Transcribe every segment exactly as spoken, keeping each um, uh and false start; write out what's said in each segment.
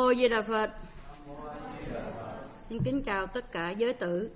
Mô Di Đà Phật. Xin kính chào tất cả giới tử.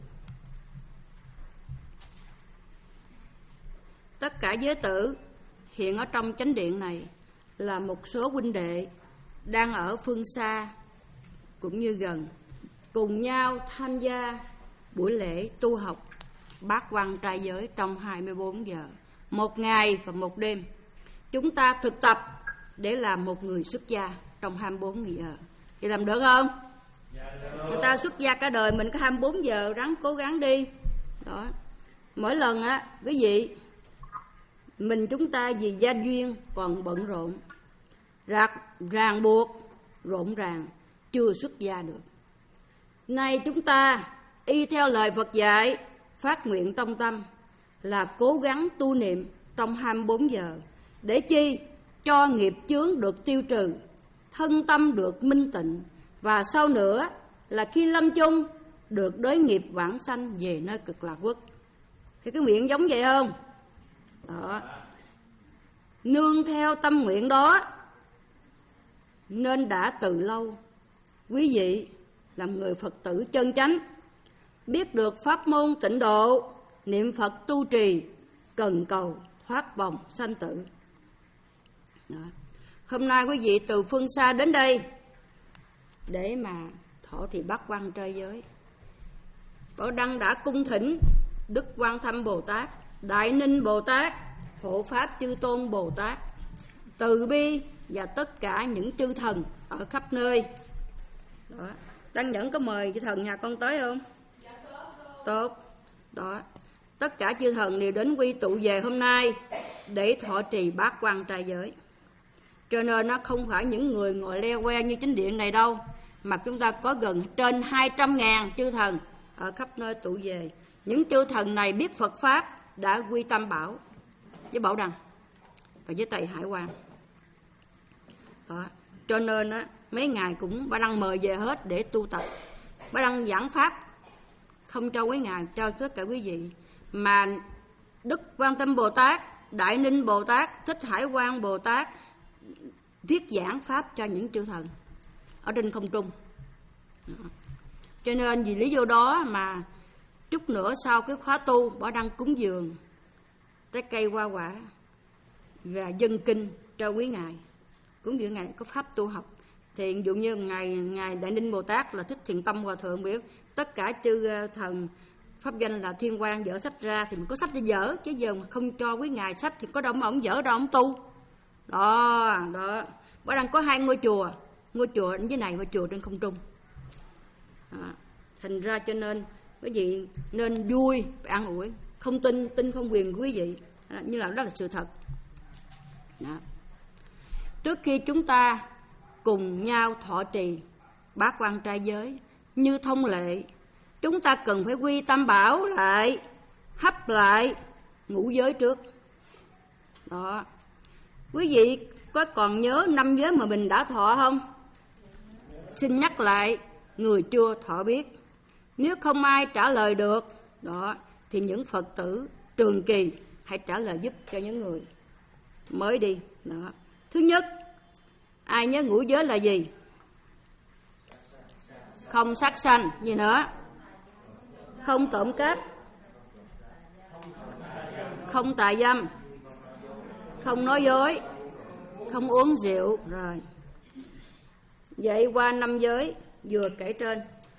Tất cả giới tử hiện ở trong chánh điện này là một số huynh đệ đang ở phương xa cũng như gần, cùng nhau tham gia buổi lễ tu học bát quan trai giới trong hai mươi bốn giờ, một ngày và một đêm. Chúng ta thực tập để làm một người xuất gia trong hai mươi bốn giờ. Thì làm được không? Dạ, được. Người ta xuất gia cả đời mình có hai mươi bốn giờ, ráng cố gắng đi. Đó. Mỗi lần á, quý vị, mình chúng ta vì gia duyên còn bận rộn, ràng, ràng buộc, rộn ràng, chưa xuất gia được. Nay chúng ta y theo lời Phật dạy, phát nguyện trong tâm là cố gắng tu niệm trong hai mươi bốn giờ. Để chi? Cho nghiệp chướng được tiêu trừ, thân tâm được minh tịnh, và sau nữa là khi lâm chung được đới nghiệp vãng sanh về nơi cực lạc quốc. Thì cái nguyện giống vậy không? Đó. Nương theo tâm nguyện đó nên đã từ lâu quý vị làm người Phật tử chân chánh, biết được pháp môn tịnh độ, niệm Phật tu trì, cần cầu thoát vòng sanh tử. Đó. Hôm nay quý vị từ phương xa đến đây để mà thọ trì bát quan trai giới. Bảo Đăng đã cung thỉnh Đức Quan Thâm Bồ Tát, Đại Ninh Bồ Tát, Hộ Pháp Chư Tôn Bồ Tát, Từ Bi và tất cả những chư thần ở khắp nơi. Đó. Đăng Nhẫn có mời chư thần nhà con tới không? Dạ, tốt. Tốt. Đó. Tất cả chư thần đều đến quy tụ về hôm nay để thọ trì bát quan trai giới. Cho nên nó không phải những người ngồi leo que như chính điện này đâu, mà chúng ta có gần trên hai trăm ngàn chư thần ở khắp nơi tụ về. Những chư thần này biết Phật Pháp đã quy Tam Bảo với Bảo Đăng và với Tây Hải Quan. Đó. Cho nên á, mấy ngày cũng Bảo Đăng mời về hết để tu tập. Bảo Đăng giảng Pháp không cho quý ngài, cho tất cả quý vị. Mà Đức Quan Tâm Bồ Tát, Đại Ninh Bồ Tát, Thích Hải Quan Bồ Tát thuyết giảng Pháp cho những chư thần ở trên không trung. Đó. Cho nên vì lý do đó mà chút nữa sau cái khóa tu, Bảo Đăng cúng dường trái cây hoa quả và dân kinh cho quý ngài, cúng dường ngài có pháp tu học. Thì ví dụ như ngài ngài Đại Ninh Bồ Tát là Thích Thiện Tâm Hòa Thượng biểu tất cả chư thần pháp danh là Thiên Quang dở sách ra thì mình có sách để dở, chứ giờ mà không cho quý ngài sách thì có đâu mà ông dở đâu ông tu. Đó, đó. Bảo Đăng có hai ngôi chùa, ngôi chùa dưới này và chùa trên không trung. Đó. Thành ra cho nên quý vị nên vui, an ủi, không tin, tin không quyền của quý vị. Đó, như là đó là sự thật. Đó. Trước khi chúng ta cùng nhau thọ trì bát quan trai giới như thông lệ, chúng ta cần phải quy Tam Bảo lại, hấp lại ngũ giới trước. Đó. Quý vị có còn nhớ năm giới mà mình đã thọ không? Xin nhắc lại người chưa thọ biết. Nếu không ai trả lời được, đó, thì những Phật tử trường kỳ hãy trả lời giúp cho những người mới đi. Đó. Thứ nhất, ai nhớ ngũ giới là gì? Không sát sanh, gì nữa? Không trộm cắp, không tà dâm, không nói dối, không uống rượu. Rồi. Vậy qua năm giới vừa kể trên,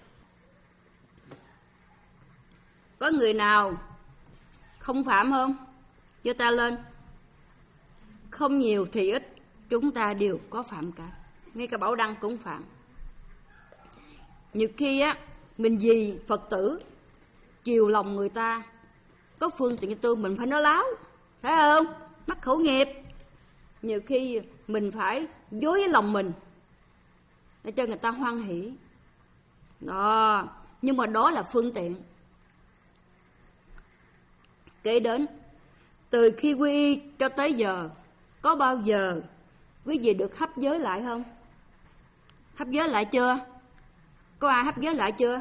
có người nào không phạm không? Giơ tay lên. Không nhiều thì ít, chúng ta đều có phạm cả. Ngay cả Bảo Đăng cũng phạm. Nhiều khi á, mình vì Phật tử chiều lòng người ta, có phương tiện tu mình phải nói láo, phải không? Mắc khẩu nghiệp. Nhiều khi mình phải dối với lòng mình để cho người ta hoan hỷ. Đó. Nhưng mà đó là phương tiện. Kể đến từ khi quy y cho tới giờ, có bao giờ quý vị được hấp giới lại không? Hấp giới lại chưa? Có ai hấp giới lại chưa?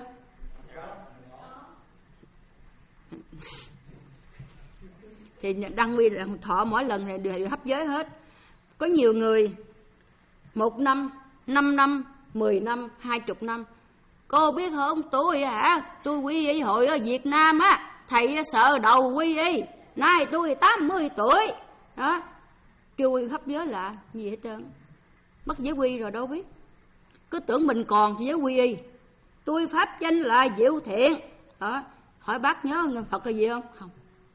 Thì Đăng Quy thọ mỗi lần này đều hấp giới hết. Có nhiều người một năm, năm năm, mười năm, hai chục năm. Cô biết không, tôi hả, tôi quy y hội ở Việt Nam á, thầy sợ đầu quy y. Nay tôi tám mươi tuổi đó, chưa quy pháp giới lạ gì hết trơn, mất giới quy rồi đâu biết, cứ tưởng mình còn thì giới quy y. Tôi pháp danh là Diệu Thiện đó. Hỏi bác nhớ Phật là gì không? Không.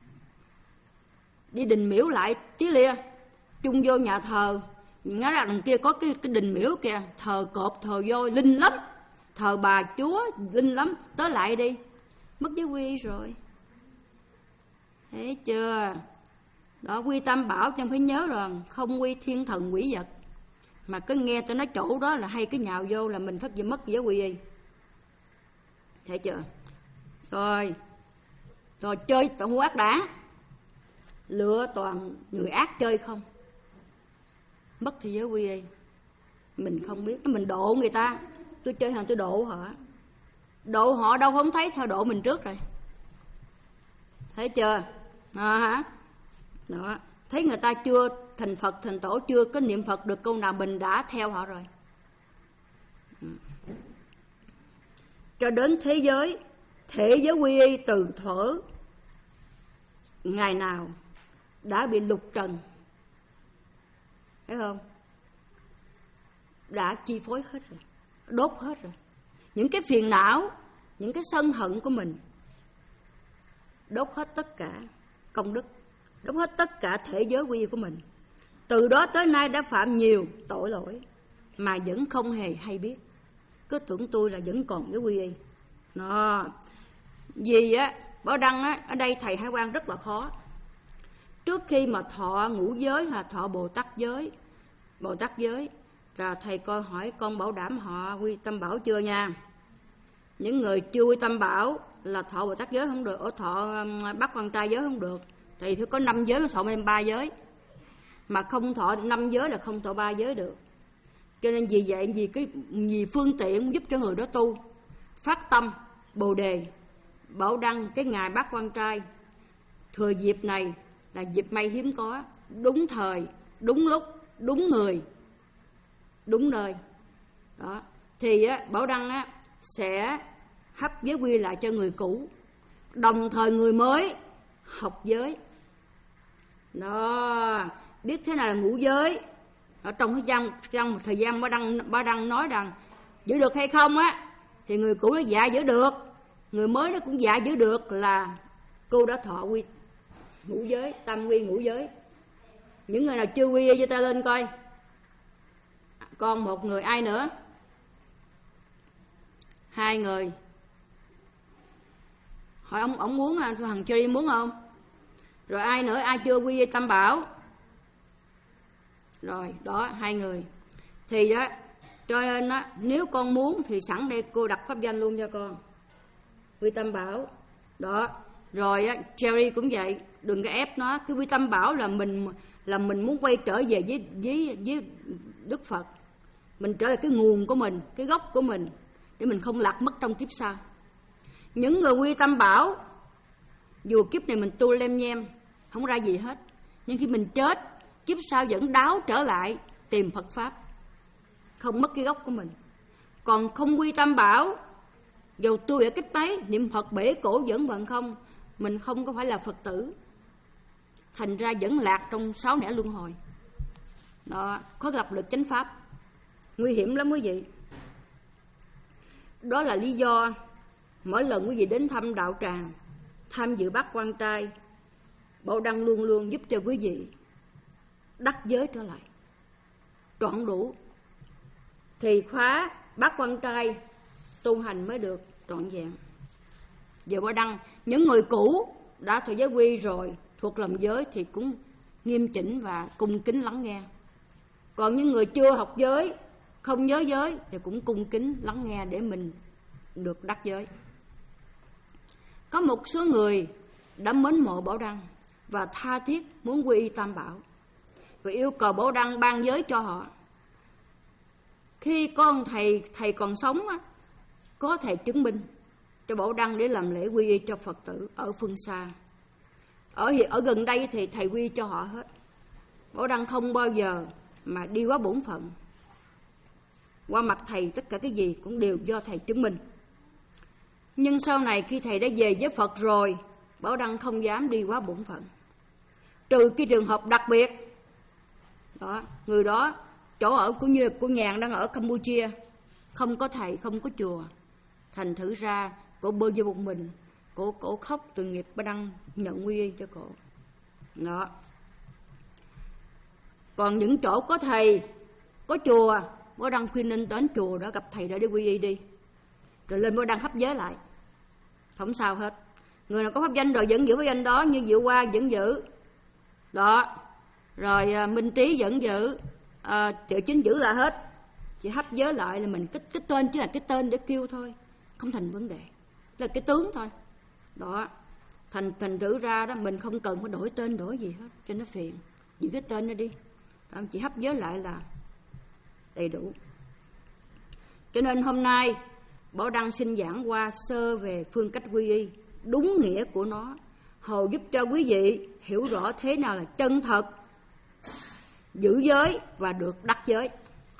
Đi đình miễu lại tí lia, chung vô nhà thờ, ngó ra đằng kia có cái, cái đình miễu kìa, thờ cột thờ voi linh lắm, thờ bà chúa linh lắm, tới lại đi, mất giới quy rồi. Thấy chưa? Đó, quy tam bảo chẳng phải nhớ rồi, không quy thiên thần quỷ vật. Mà cứ nghe tôi nói chỗ đó là hay cái nhào vô là mình phải mất giới quy y. Thấy chưa? Rồi, rồi chơi toàn ác đảng, lựa toàn người ác chơi không, mất thì giới quy y. Mình không biết, mình độ người ta. Tôi chơi hàng tôi độ họ, độ họ đâu không thấy, theo độ mình trước rồi. Thấy chưa? À, hả? Đó, thấy người ta chưa thành Phật thành tổ, chưa có niệm Phật được câu nào, mình đã theo họ rồi. Ừ. Cho đến thế giới, thể giới quy y từ thuở ngày nào đã bị lục trần, thấy không? Đã chi phối hết rồi, đốt hết rồi. Những cái phiền não, những cái sân hận của mình, đốt hết tất cả công đức, đốt hết tất cả thể giới quy y của mình. Từ đó tới nay đã phạm nhiều tội lỗi mà vẫn không hề hay biết, cứ tưởng tôi là vẫn còn cái quy y. Đó. Vì á, Bảo Đăng á, ở đây thầy Hải Quang rất là khó. Trước khi mà thọ ngũ giới hay thọ Bồ Tát giới, Bồ Tát giới là thầy coi hỏi con bảo đảm họ quy tam bảo chưa nha. Những người chưa quy tam bảo là thọ Bồ Tát giới không được, ở thọ Bát Quan Trai giới không được. Thì phải có năm giới mới thọ thêm ba giới, mà không thọ năm giới là không thọ ba giới được. Cho nên vì vậy, vì cái vì phương tiện giúp cho người đó tu phát tâm Bồ đề, Bảo Đăng cái ngày Bát Quan Trai, thừa dịp này là dịp may hiếm có, đúng thời, đúng lúc, đúng người, đúng nơi. Đó. Thì á, Bảo Đăng á, sẽ hấp giới quy lại cho người cũ, đồng thời người mới học giới. Đó, biết thế nào là ngũ giới. Ở trong thời gian, trong một thời gian Bảo Đăng, Bảo Đăng nói rằng giữ được hay không á, thì người cũ nó dạ giữ được, người mới nó cũng dạ giữ được, là cô đã thọ quy ngũ giới, tam quy ngũ giới. Những người nào chưa quy cho ta lên coi. Còn một người, ai nữa? Hai người. Hỏi ông, ông muốn, thằng Cherry muốn không? Rồi ai nữa, ai chưa quy tam bảo? Rồi, đó, hai người. Thì đó, cho nên đó, nếu con muốn thì sẵn đây cô đặt pháp danh luôn cho con, quy tam bảo. Đó, rồi á, Cherry cũng vậy, đừng có ép nó. Cái quy tam bảo là mình là mình muốn quay trở về với với với Đức Phật, mình trở lại cái nguồn của mình, cái gốc của mình, để mình không lạc mất trong kiếp sau. Những người quy tam bảo, dù kiếp này mình tu lem nhem không ra gì hết, nhưng khi mình chết, kiếp sau vẫn đáo trở lại tìm Phật pháp, không mất cái gốc của mình. Còn không quy tam bảo, dù tu ở cách mấy, niệm Phật bể cổ vẫn bằng không, mình không có phải là Phật tử, thành ra vẫn lạc trong sáu nẻo luân hồi. Đó, khó gặp được chánh pháp, nguy hiểm lắm quý vị. Đó là lý do mỗi lần quý vị đến thăm đạo tràng, tham dự Bát Quan Trai, Bảo Đăng luôn luôn giúp cho quý vị đắc giới trở lại trọn đủ, thì khóa Bát Quan Trai tu hành mới được trọn vẹn. Giờ Bảo Đăng, những người cũ đã thọ giới quy rồi, thuộc lòng giới thì cũng nghiêm chỉnh và cung kính lắng nghe. Còn những người chưa học giới, không nhớ giới thì cũng cung kính lắng nghe để mình được đắc giới. Có một số người đã mến mộ Bảo Đăng và tha thiết muốn quy y tam bảo và yêu cầu Bảo Đăng ban giới cho họ. Khi con thầy thầy còn sống á, có thầy chứng minh cho Bảo Đăng để làm lễ quy y cho Phật tử ở phương xa. Ở ở gần đây thì thầy quy cho họ hết. Bảo Đăng không bao giờ mà đi quá bổn phận. qua mặt thầy tất cả cái gì cũng đều do thầy chứng minh. Nhưng sau này khi thầy đã về với Phật rồi, Bảo Đăng không dám đi quá bổn phận. Trừ cái trường hợp đặc biệt đó, người đó chỗ ở của như của Nhàn đang ở Campuchia, không có thầy, không có chùa, thành thử ra cổ bơi vô một mình, cổ cổ khóc tội nghiệp. Bảo Đăng nhận quy y cho cổ đó. Còn những chỗ có thầy, có chùa, Bảo Đăng khuyên nên đến chùa đó gặp thầy đã đi quy y đi, rồi lên Bảo Đăng hấp giới lại, không sao hết. Người nào có pháp danh rồi vẫn giữ pháp danh đó, như Diệu Hoa vẫn giữ đó, rồi à, Minh Trí vẫn giữ, à, Triệu Chính giữ là hết. Chỉ hấp giới lại là mình cái, cái tên chỉ là cái tên để kêu thôi, không thành vấn đề, là cái tướng thôi đó. Thành thành thử ra đó mình không cần phải đổi tên đổi gì hết cho nó phiền, giữ cái tên đó đi đó, chỉ hấp giới lại là đầy đủ. Cho nên hôm nay Bảo Đăng xin giảng qua sơ về phương cách quy y đúng nghĩa của nó, hầu giúp cho quý vị hiểu rõ thế nào là chân thật giữ giới và được đắc giới.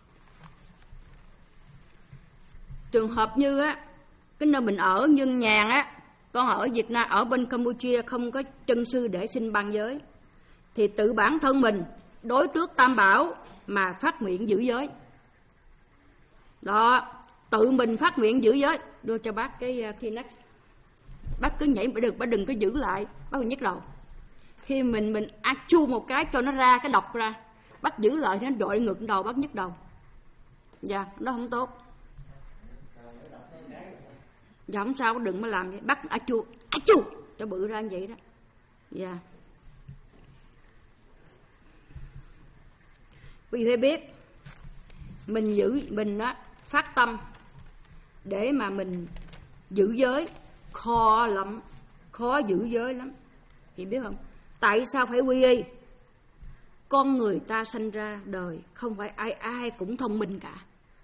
Trường hợp như á, cái nơi mình ở như Nhàn á, con ở Việt Nam, ở bên Campuchia không có chân sư để xin ban giới, thì tự bản thân mình đối trước Tam Bảo mà phát nguyện giữ giới đó, tự mình phát nguyện giữ giới. Đưa cho bác cái uh, Kleenex, bác cứ nhảy bác đừng, bác đừng có giữ lại, bác phải nhức đầu. Khi mình mình a chu một cái cho nó ra cái độc ra, bác giữ lại nó đội ngực đầu, bác nhức đầu. Dạ, nó không tốt. Dạ không sao, đừng mà làm vậy. Bác a chu, a chu cho bự ra như vậy đó. Dạ. Quý vị phải biết, mình giữ mình đó phát tâm để mà mình giữ giới khó lắm, khó giữ giới lắm. Chị biết không? Tại sao phải quy y? Con người ta sanh ra đời không phải ai ai cũng thông minh cả.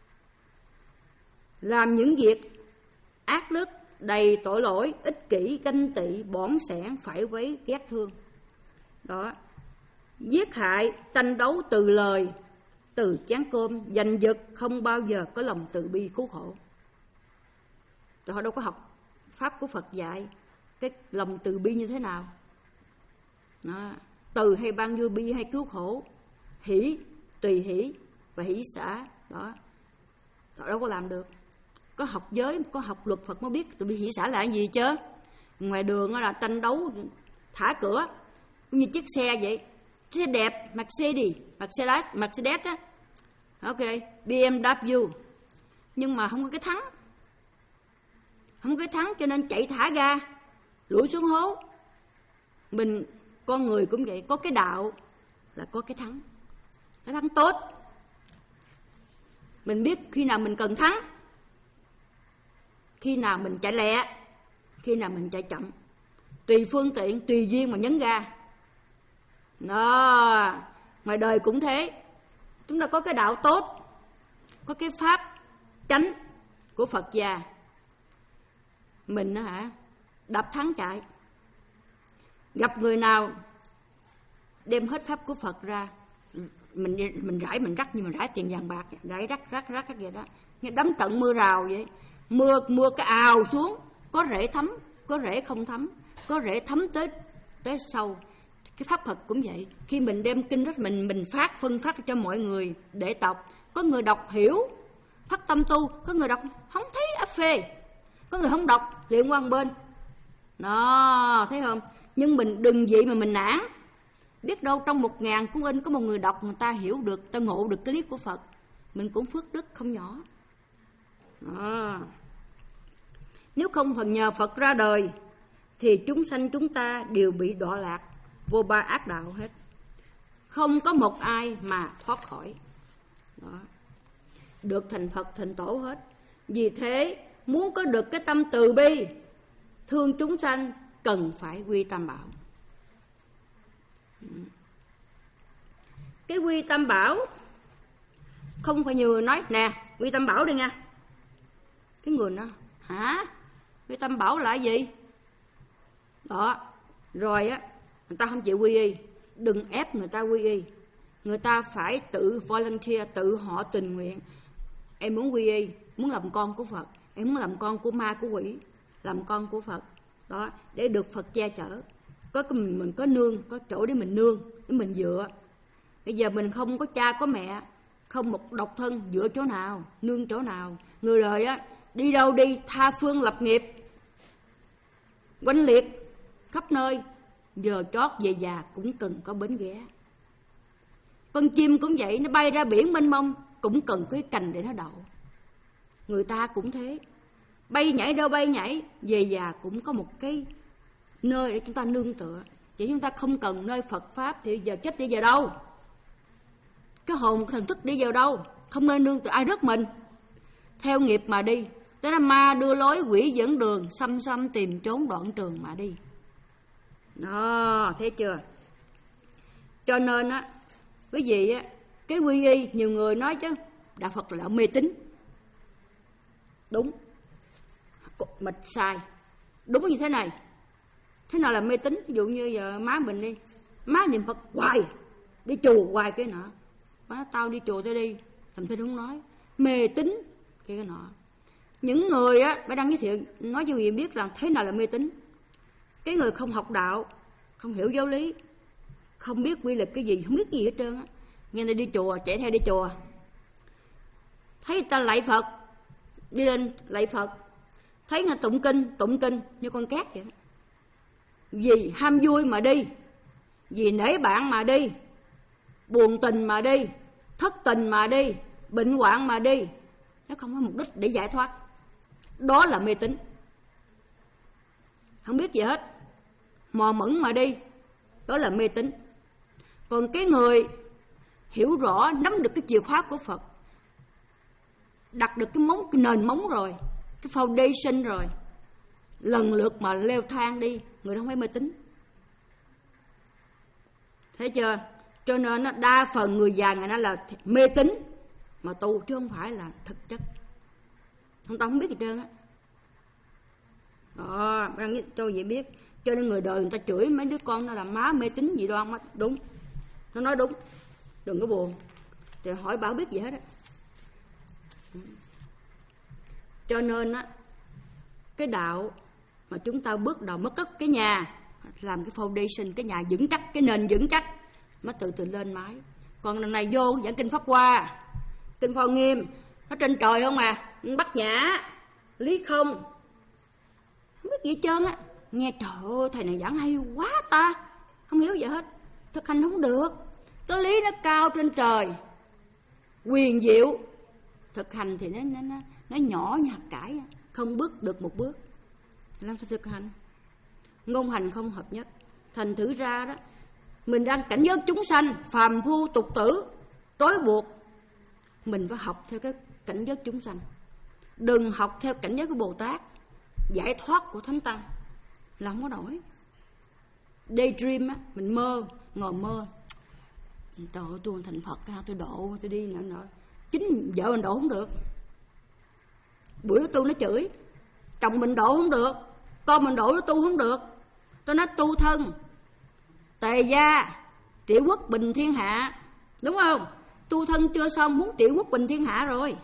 Làm những việc ác đức, đầy tội lỗi, ích kỷ, ganh tị, bỏn sẻn, phải quấy, ghét thương đó, giết hại, tranh đấu từ lời, từ chén cơm, giành giật, không bao giờ có lòng từ bi cứu khổ. Rồi họ đâu có học pháp của Phật dạy cái lòng từ bi như thế nào đó. Từ hay ban vui, bi hay cứu khổ, hỷ, tùy hỷ và hỷ xả đó. Họ đâu có làm được. Có học giới, có học luật Phật mới biết tùy bi hỷ xả là cái gì chứ. Ngoài đường là tranh đấu thả cửa như chiếc xe vậy, xe đẹp, Mercedes, Mercedes, Mercedes á, ok, bê em vê, nhưng mà không có cái thắng, không có cái thắng cho nên chạy thả ga, lủi xuống hố. Mình con người cũng vậy, có cái đạo là có cái thắng, cái thắng tốt. Mình biết khi nào mình cần thắng, khi nào mình chạy lẹ, khi nào mình chạy chậm, tùy phương tiện, tùy duyên mà nhấn ga. Đó, ngoài đời cũng thế. Chúng ta có cái đạo tốt, có cái pháp chánh của Phật gia, mình đó hả, đập thắng chạy. Gặp người nào đem hết pháp của Phật ra, mình mình rải mình rắc như mình rải tiền vàng bạc, rải rắc rắc rắc cái gì đó, như đấm trận mưa rào vậy. Mưa mưa cái ào xuống, có rễ thấm, có rễ không thấm, có rễ thấm tới tới sâu. Cái pháp Phật cũng vậy, khi mình đem kinh đó mình mình phát phân phát cho mọi người để đọc. Có người đọc hiểu, phát tâm tu, có người đọc không thấy áp phê, có người không đọc liền qua một bên. Đó, thấy không? Nhưng mình đừng vậy mà mình nản. Biết đâu trong một ngàn cuốn in có một người đọc, người ta hiểu được, ta ngộ được cái lý của Phật, mình cũng phước đức không nhỏ. Đó. Nếu không phần nhờ Phật ra đời thì chúng sanh chúng ta đều bị đọa lạc vô ba ác đạo hết, không có một ai mà thoát khỏi đó, được thành Phật thành Tổ hết. Vì thế muốn có được cái tâm từ bi thương chúng sanh cần phải quy Tam Bảo. Cái quy Tam Bảo không phải nhiều người nói nè quy Tam Bảo đi nha, cái người nó hả quy Tam Bảo là gì đó, rồi á người ta không chịu quy y. Đừng ép người ta quy y, người ta phải tự volunteer, tự họ tình nguyện. em muốn quy y, muốn làm con của Phật, em muốn làm con của ma của quỷ, làm con của Phật đó, để được Phật che chở. Có cái mình, mình có nương, có chỗ để mình nương, để mình dựa. Bây giờ mình không có cha có mẹ, không một độc thân, dựa chỗ nào, nương chỗ nào. Người đời á, đi đâu đi tha phương lập nghiệp, quanh liệt khắp nơi, giờ chót về già cũng cần có bến ghé. Con chim cũng vậy, nó bay ra biển mênh mông cũng cần cái cành để nó đậu. Người ta cũng thế, bay nhảy đâu bay nhảy, về già cũng có một cái nơi để chúng ta nương tựa. Chỉ chúng ta không cần nơi Phật Pháp thì giờ chết đi vào đâu? Cái hồn thần thức đi vào đâu? Không nơi nương tựa, ai rước mình? Theo nghiệp mà đi, tới đó ma đưa lối, quỷ dẫn đường, xăm xăm tìm trốn đoạn trường mà đi. Đó, thấy chưa? Cho nên á, quý vị á, cái quy y nhiều người nói chứ đạo Phật là mê tín. Đúng, mịch sai. Đúng như thế này. Thế nào là mê tín? Ví dụ như giờ má mình đi, má niệm Phật hoài, đi chùa hoài cái nọ. Má tao đi chùa tới đi, thầm thinh không nói. Mê tín cái cái nọ. Những người á, phải đăng giới thiệu nói cho người biết rằng thế nào là mê tín. Cái người không học đạo, không hiểu giáo lý, không biết quy luật cái gì, không biết gì hết trơn á, nghe người ta đi chùa, chạy theo đi chùa, thấy người ta lạy Phật, đi lên lạy Phật, thấy người tụng kinh, tụng kinh như con cát vậy đó. Vì ham vui mà đi, vì nể bạn mà đi, buồn tình mà đi, thất tình mà đi, bệnh hoạn mà đi, nó không có mục đích để giải thoát. Đó là mê tín, không biết gì hết, mò mẫm mà đi, đó là mê tín. Còn cái người hiểu rõ, nắm được cái chìa khóa của Phật, đặt được cái móng, cái nền móng rồi, cái foundation rồi, lần lượt mà leo thang đi, người đó không phải mê tín. Thấy chưa? Cho nên đa phần người già ngày nay là mê tín mà tu, chứ không phải là thực chất. Không, tao không biết gì trơn á. Đó, đang cho vậy biết. Cho nên người đời người ta chửi mấy đứa con nó là má mê tín gì đoan. Đúng, nó nói đúng, đừng có buồn. Thì hỏi bảo biết gì hết á. Cho nên á, cái đạo mà chúng ta bước đầu mới cất cái nhà, làm cái foundation, cái nhà vững chắc, cái nền vững chắc, mới từ từ lên mái. Còn lần này vô giảng kinh Pháp Hoa, kinh Phổ Nghiêm, nó trên trời không à, Bát Nhã, Lý Không, không biết gì hết trơn á. Nghe trời ơi, thầy này giảng hay quá ta, không hiểu gì hết, thực hành không được. Cái lý nó cao trên trời, quyền diệu, thực hành thì nó nó nó, nó nhỏ như hạt cải, không bước được một bước. Làm sao thực hành? Ngôn hành không hợp nhất. Thành thử ra đó, mình đang cảnh giới chúng sanh phàm phu tục tử trói buộc, mình phải học theo cái cảnh giới chúng sanh, đừng học theo cảnh giới của Bồ Tát, giải thoát của Thánh Tăng là không có nổi. Daydream á, mình mơ, ngồi mơ, trời ơi, tôi thành Phật, tôi độ, tôi đi nọ nọ. Chính vợ mình độ không được, bữa tôi nó chửi, chồng mình độ không được, con mình độ nó tu không được. Tôi nói tu thân tề gia trị quốc bình thiên hạ, đúng không? Tu thân chưa xong muốn trị quốc bình thiên hạ rồi.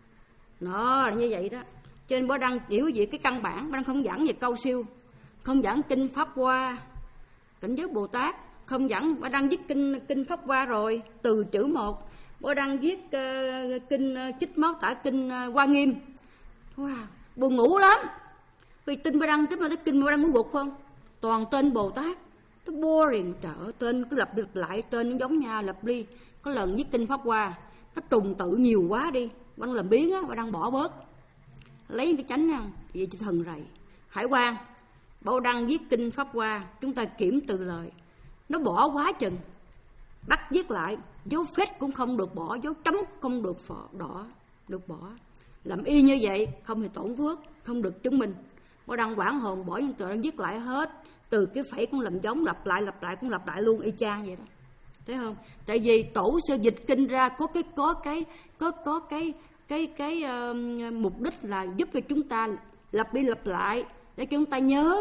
Nó là như vậy đó. Cho nên bữa đăng hiểu gì cái căn bản, bữa đăng không giảng về câu siêu, không giảng kinh Pháp Hoa, cảnh giới Bồ Tát, không giảng. Bữa đăng viết kinh kinh Pháp Hoa rồi, từ chữ một. Bữa đăng viết uh, kinh uh, chích máu tả kinh uh, Hoa Nghiêm. Wow, buồn ngủ lắm. Vì tin bữa đăng trước mà cái kinh bữa đăng muốn gục không? Toàn tên Bồ Tát, nó boring, trời ơi, tên cứ lặp lặp lại, tên nó giống nhau, lặp đi. Có lần viết kinh Pháp Hoa, nó trùng tự nhiều quá đi, bữa làm biến á, bữa đăng bỏ bớt, lấy cái chánh không, vậy cho thần rầy. Hải quan, Bảo Đăng viết kinh Pháp Hoa, chúng ta kiểm từ lời, nó bỏ quá chừng, bắt viết lại, dấu phết cũng không được bỏ, dấu chấm không được phỏ, đỏ được bỏ, làm y như vậy không hề tổn phước, không được chứng minh. Bảo Đăng quảng hồn bỏ những từ đang viết lại hết, từ cái phẩy cũng làm giống, lặp lại lặp lại cũng lặp lại luôn, y chang vậy đó. Thấy không? Tại vì tổ sư dịch kinh ra có cái có cái có có cái cái cái uh, mục đích là giúp cho chúng ta lặp đi lặp lại để cho chúng ta nhớ.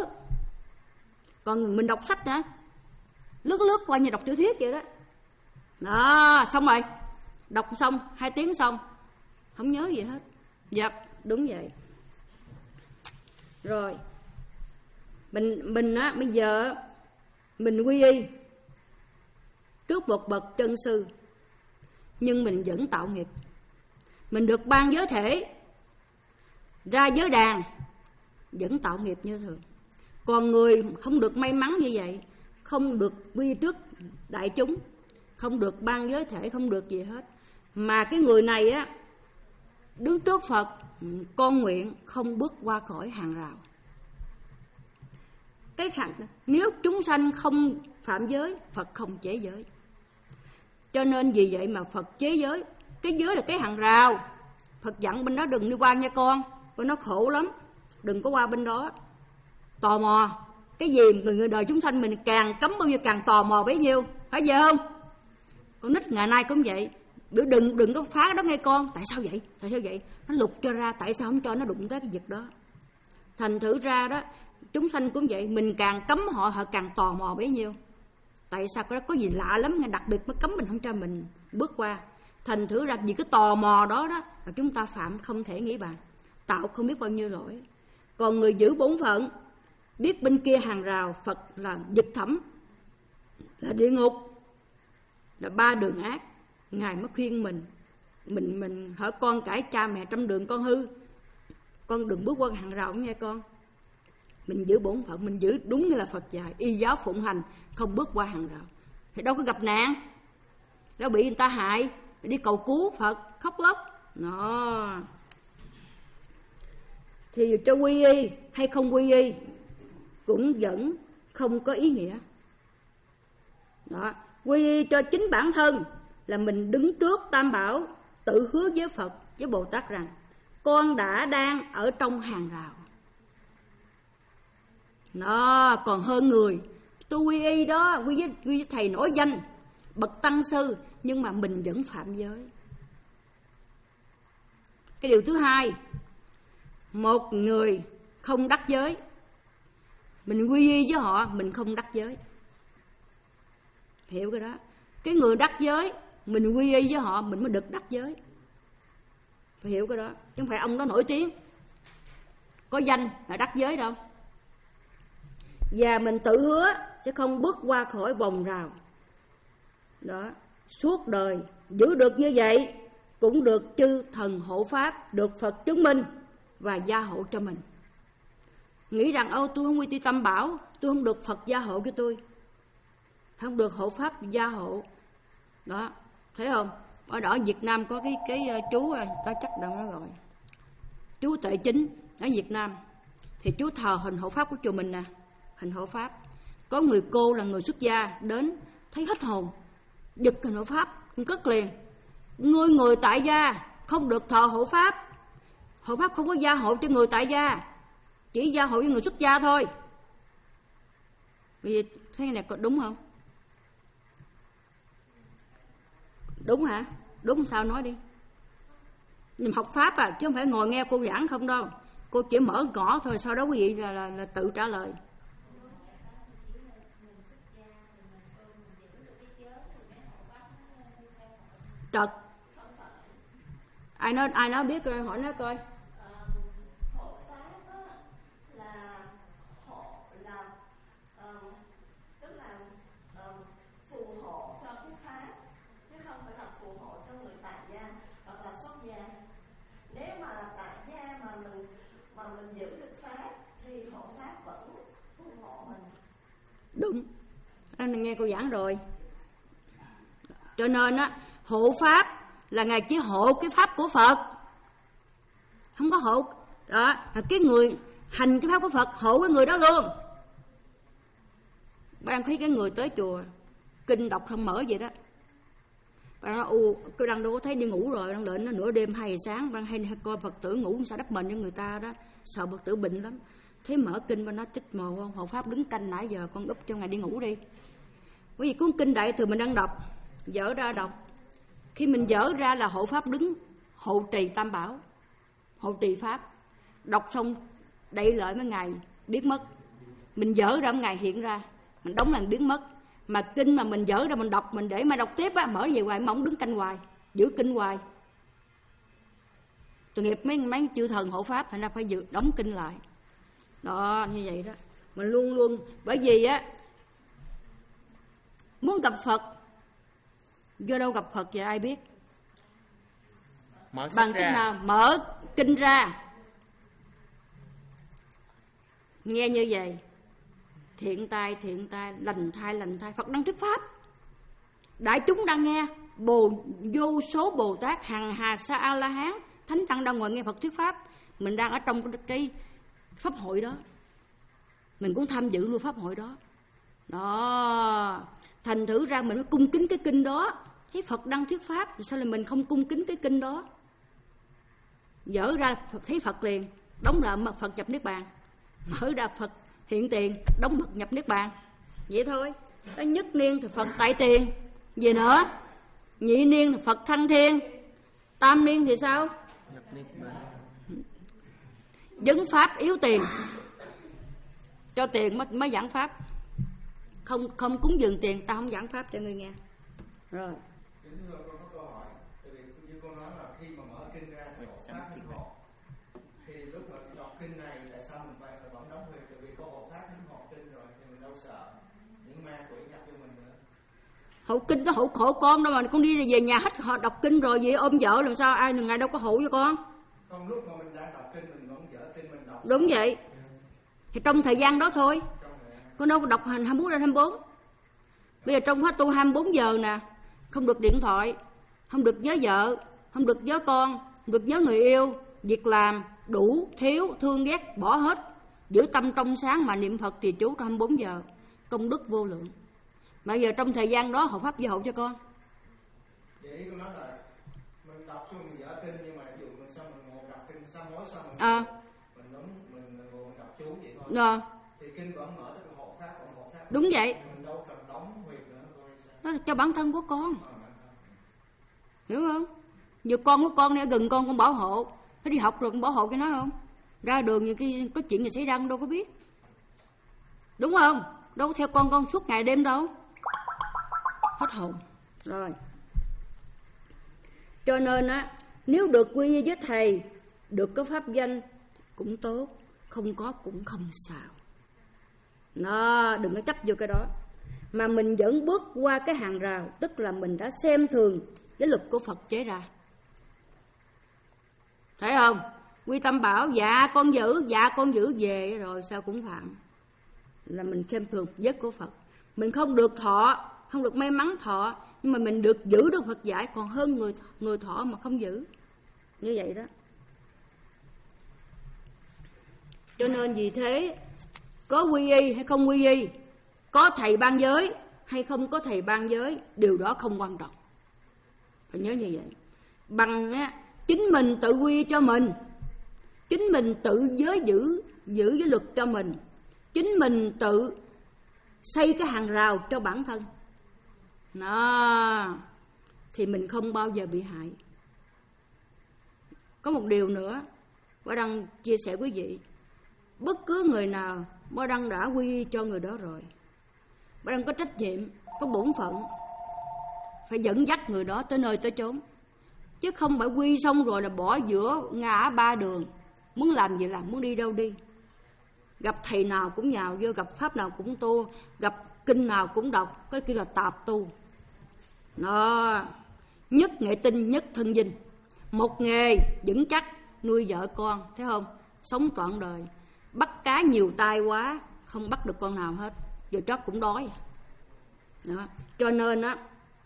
Còn mình đọc sách hả, lướt lướt qua như đọc tiểu thuyết vậy đó. Đó, xong rồi, đọc xong hai tiếng xong, không nhớ gì hết. Dạ, đúng vậy. Rồi mình mình á bây giờ mình quy y trước một bậc chân sư, nhưng mình vẫn tạo nghiệp. Mình được ban giới thể ra giới đàn vẫn tạo nghiệp như thường. Còn người không được may mắn như vậy, không được quy trước đại chúng, không được ban giới thể, không được gì hết. Mà cái người này á đứng trước Phật, con nguyện không bước qua khỏi hàng rào. Cái hàng, nếu chúng sanh không phạm giới, Phật không chế giới. Cho nên vì vậy mà Phật chế giới. Cái giới là cái hàng rào. Phật dặn bên đó đừng đi qua nha con, bên đó khổ lắm, đừng có qua bên đó. Tò mò cái gì, người người đời chúng sanh mình càng cấm bao nhiêu càng tò mò bấy nhiêu, phải vậy không? Con nít ngày nay cũng vậy, biểu đừng đừng có phá đó nghe con. Tại sao vậy? Tại sao vậy? Nó lục cho ra, tại sao không cho nó đụng tới cái việc đó? Thành thử ra đó, chúng sanh cũng vậy, mình càng cấm họ, họ càng tò mò bấy nhiêu. Tại sao có có gì lạ lắm, đặc biệt mới cấm mình, không cho mình bước qua. Thành thử ra vì cái tò mò đó đó mà chúng ta phạm không thể nghĩ bàn, tạo không biết bao nhiêu lỗi. Còn người giữ bổn phận, biết bên kia hàng rào Phật là vực thẳm, là địa ngục, là ba đường ác, Ngài mới khuyên mình, mình mình hỡi con cãi cha mẹ trăm đường con hư, con đừng bước qua hàng rào nghe con. Mình giữ bổn phận, mình giữ đúng như là Phật dạy, y giáo phụng hành, không bước qua hàng rào thì đâu có gặp nạn, đâu bị người ta hại, đi cầu cứu Phật khóc lóc nó. Thì cho quy y hay không quy y cũng vẫn không có ý nghĩa. Đó, quy y cho chính bản thân là mình đứng trước Tam Bảo, tự hứa với Phật, với Bồ Tát rằng con đã đang ở trong hàng rào. Nó còn hơn người tu quy y đó, quy với, quy với thầy nổi danh, bậc tăng sư, nhưng mà mình vẫn phạm giới. Cái điều thứ hai, một người không đắc giới, mình quy y với họ, mình không đắc giới. Hiểu cái đó. Cái người đắc giới, mình quy y với họ, mình mới được đắc giới. Phải hiểu cái đó. Chứ không phải ông đó nổi tiếng, có danh là đắc giới đâu. Và mình tự hứa sẽ không bước qua khỏi vòng rào đó, suốt đời giữ được như vậy, cũng được chư thần hộ pháp, được Phật chứng minh và gia hộ cho mình. Nghĩ rằng ô tôi không quy y Tam Bảo, tôi không được Phật gia hộ cho tôi, không được hộ pháp gia hộ đó, thấy không? Ở đó Việt Nam có cái cái chú đó, chắc đâu nó gọi chú Tuệ Chính ở Việt Nam, thì chú thờ hình hộ pháp của chùa mình nè, hình hộ pháp. Có người cô là người xuất gia đến thấy hết hồn, giật hình hộ pháp cất liền, ngươi người tại gia không được thờ hộ pháp, hộ pháp không có gia hộ cho người tại gia, chỉ gia hộ cho người xuất gia thôi. Vì thế này có đúng không? Đúng hả? Đúng sao nói đi. Nhưng học pháp à, chứ không phải ngồi nghe cô giảng không đâu. Cô chỉ mở ngõ thôi, sau đó quý vị là, là, là tự trả lời. Trật. Ai nói ai nói biết rồi, hỏi nó coi. Đúng, anh nghe cô giảng rồi. Cho nên á, hộ pháp là Ngài chỉ hộ cái pháp của Phật, không có hộ đó, cái người hành cái pháp của Phật hộ cái người đó luôn. Bạn thấy cái người tới chùa kinh đọc không mở vậy đó, bạn nói u tôi đang đâu có thấy đi ngủ rồi, đang đợi nó nửa đêm hai giờ sáng, bạn hay coi Phật tử ngủ sao đắp mền cho người ta đó, sợ Phật tử bệnh lắm. Thấy mở kinh và nó chích mồ không, hộ pháp đứng canh nãy giờ, con úp cho Ngài đi ngủ đi. Bởi vì cuốn kinh Đại Thừa mình đang đọc, dở ra đọc, khi mình dở ra là hộ pháp đứng hộ trì Tam Bảo, hộ trì pháp, đọc xong đậy lợi mấy ngày biến mất, mình dở ra ngày hiện ra, mình đóng lần biến mất. Mà kinh mà mình dở ra mình đọc, mình để mà đọc tiếp á, mở về hoài mà ông đứng canh hoài, giữ kinh hoài. tội nghiệp mấy mấy chư thần hộ pháp, thành ra phải dự đóng kinh lại. Đó, như vậy đó. Mình luôn luôn, bởi vì á, muốn gặp Phật, do đâu gặp Phật vậy ai biết? Mở bằng cách nào? Mở kinh ra, nghe như vậy, thiện tai thiện tai, lành thai lành thai, Phật đang thuyết pháp, đại chúng đang nghe. Bồ vô số Bồ Tát, hằng hà sa A La Hán, thánh tăng đang ngồi nghe Phật thuyết pháp. Mình đang ở trong cái pháp hội đó, mình cũng tham dự luôn pháp hội đó. Đó, thành thử ra mình phải cung kính cái kinh đó. Thấy Phật đang thuyết pháp, sao lại mình không cung kính cái kinh đó? Dở ra Phật, thấy Phật liền, đóng lại Phật nhập niết bàn. Mở ra Phật hiện tiền, đóng Phật nhập niết bàn. Vậy thôi. Đó, nhất niên thì Phật tại tiền. Gì nữa? Nhị niên thì Phật thăng thiên. Tam niên thì sao? Vấn pháp yếu tiền, cho tiền mới, mới giảng pháp. Không không cúng dường tiền, ta không giảng pháp cho người nghe. Rồi. Kính thưa con có câu hỏi, tại vì như con nói là khi mà mở kinh ra thì hộ pháp hiến hộ, thì lúc mà đọc kinh này tại sao mình phải vẫn đóng huyệt? Tại vì có hộ pháp hiến hộ kinh rồi thì mình đâu sợ những ma quỷ nhập cho mình nữa. Hộ kinh có hộ khổ con đâu mà con đi về nhà hết họ đọc kinh rồi vậy ôm vợ làm sao ai ngày đâu có hộ cho con. Không, lúc mà mình đang đọc kinh mình vẫn dở kinh mình đọc. Đúng vậy. Thì trong thời gian đó thôi. Con đâu có đọc hành hai mươi bốn đến hai mươi bốn. Bây giờ trong khóa tu hai mươi bốn giờ nè, không được điện thoại, không được nhớ vợ, không được nhớ con, không được nhớ người yêu, việc làm, đủ, thiếu, thương ghét, bỏ hết. Giữ tâm trong sáng mà niệm Phật trì chú trong hai mươi bốn giờ, công đức vô lượng. Mà giờ trong thời gian đó hộ pháp gia hộ cho con. Vậy con nói là mình đọc xong mình dở kinh, nhưng mà ví dụ mình xong mình ngồi đọc kinh xong nói xong mình à. mình đúng mình ngồi mình đọc chú vậy thôi. Rồi. Thì kinh vẫn mở tới hộ pháp, còn hộ pháp. Đúng vậy. Mình đâu cần đóng huyệt nữa thôi. Đó là cho bản thân của con. À, hiểu không? Giờ con của con này gần con con bảo hộ, nó đi học rồi con bảo hộ cho nó không? Ra đường nhiều khi có chuyện gì xảy ra con đâu có biết, đúng không? Đâu có theo con con suốt ngày đêm đâu, hết hồn rồi. Cho nên á, nếu được quy y với thầy, được có pháp danh cũng tốt, không có cũng không sao. Nó đừng có chấp vô cái đó, mà mình vẫn bước qua cái hàng rào, tức là mình đã xem thường cái luật của Phật chế ra. Thấy không? Quy Tâm bảo dạ con giữ, dạ con giữ về rồi sao cũng phạm. Là mình xem thường giấc của Phật. Mình không được thọ, không được may mắn thọ, nhưng mà mình được giữ được Phật dạy còn hơn người người thọ mà không giữ. Như vậy đó. Cho nên vì thế, có quy y hay không quy y, có thầy ban giới hay không có thầy ban giới, điều đó không quan trọng. Phải nhớ như vậy. Bằng á, chính mình tự quy cho mình, chính mình tự giới giữ giữ giới luật cho mình, chính mình tự xây cái hàng rào cho bản thân. Đó, thì mình không bao giờ bị hại. Có một điều nữa, Bá Đăng chia sẻ quý vị. Bất cứ người nào Bá Đăng đã quy y cho người đó rồi, Bá Đăng có trách nhiệm, có bổn phận phải dẫn dắt người đó tới nơi tới chốn, chứ không phải quy xong rồi là bỏ giữa ngã ba đường, muốn làm gì làm, muốn đi đâu đi. Gặp thầy nào cũng nhào vô, gặp pháp nào cũng tu, gặp kinh nào cũng đọc, cái kia là tạp tu. Nó nhất nghệ tinh, nhất thân dinh, một nghề vững chắc nuôi vợ con, thấy không? Sống trọn đời. Bắt cá nhiều tay quá, không bắt được con nào hết, giờ chót cũng đói. Đó. Cho nên á,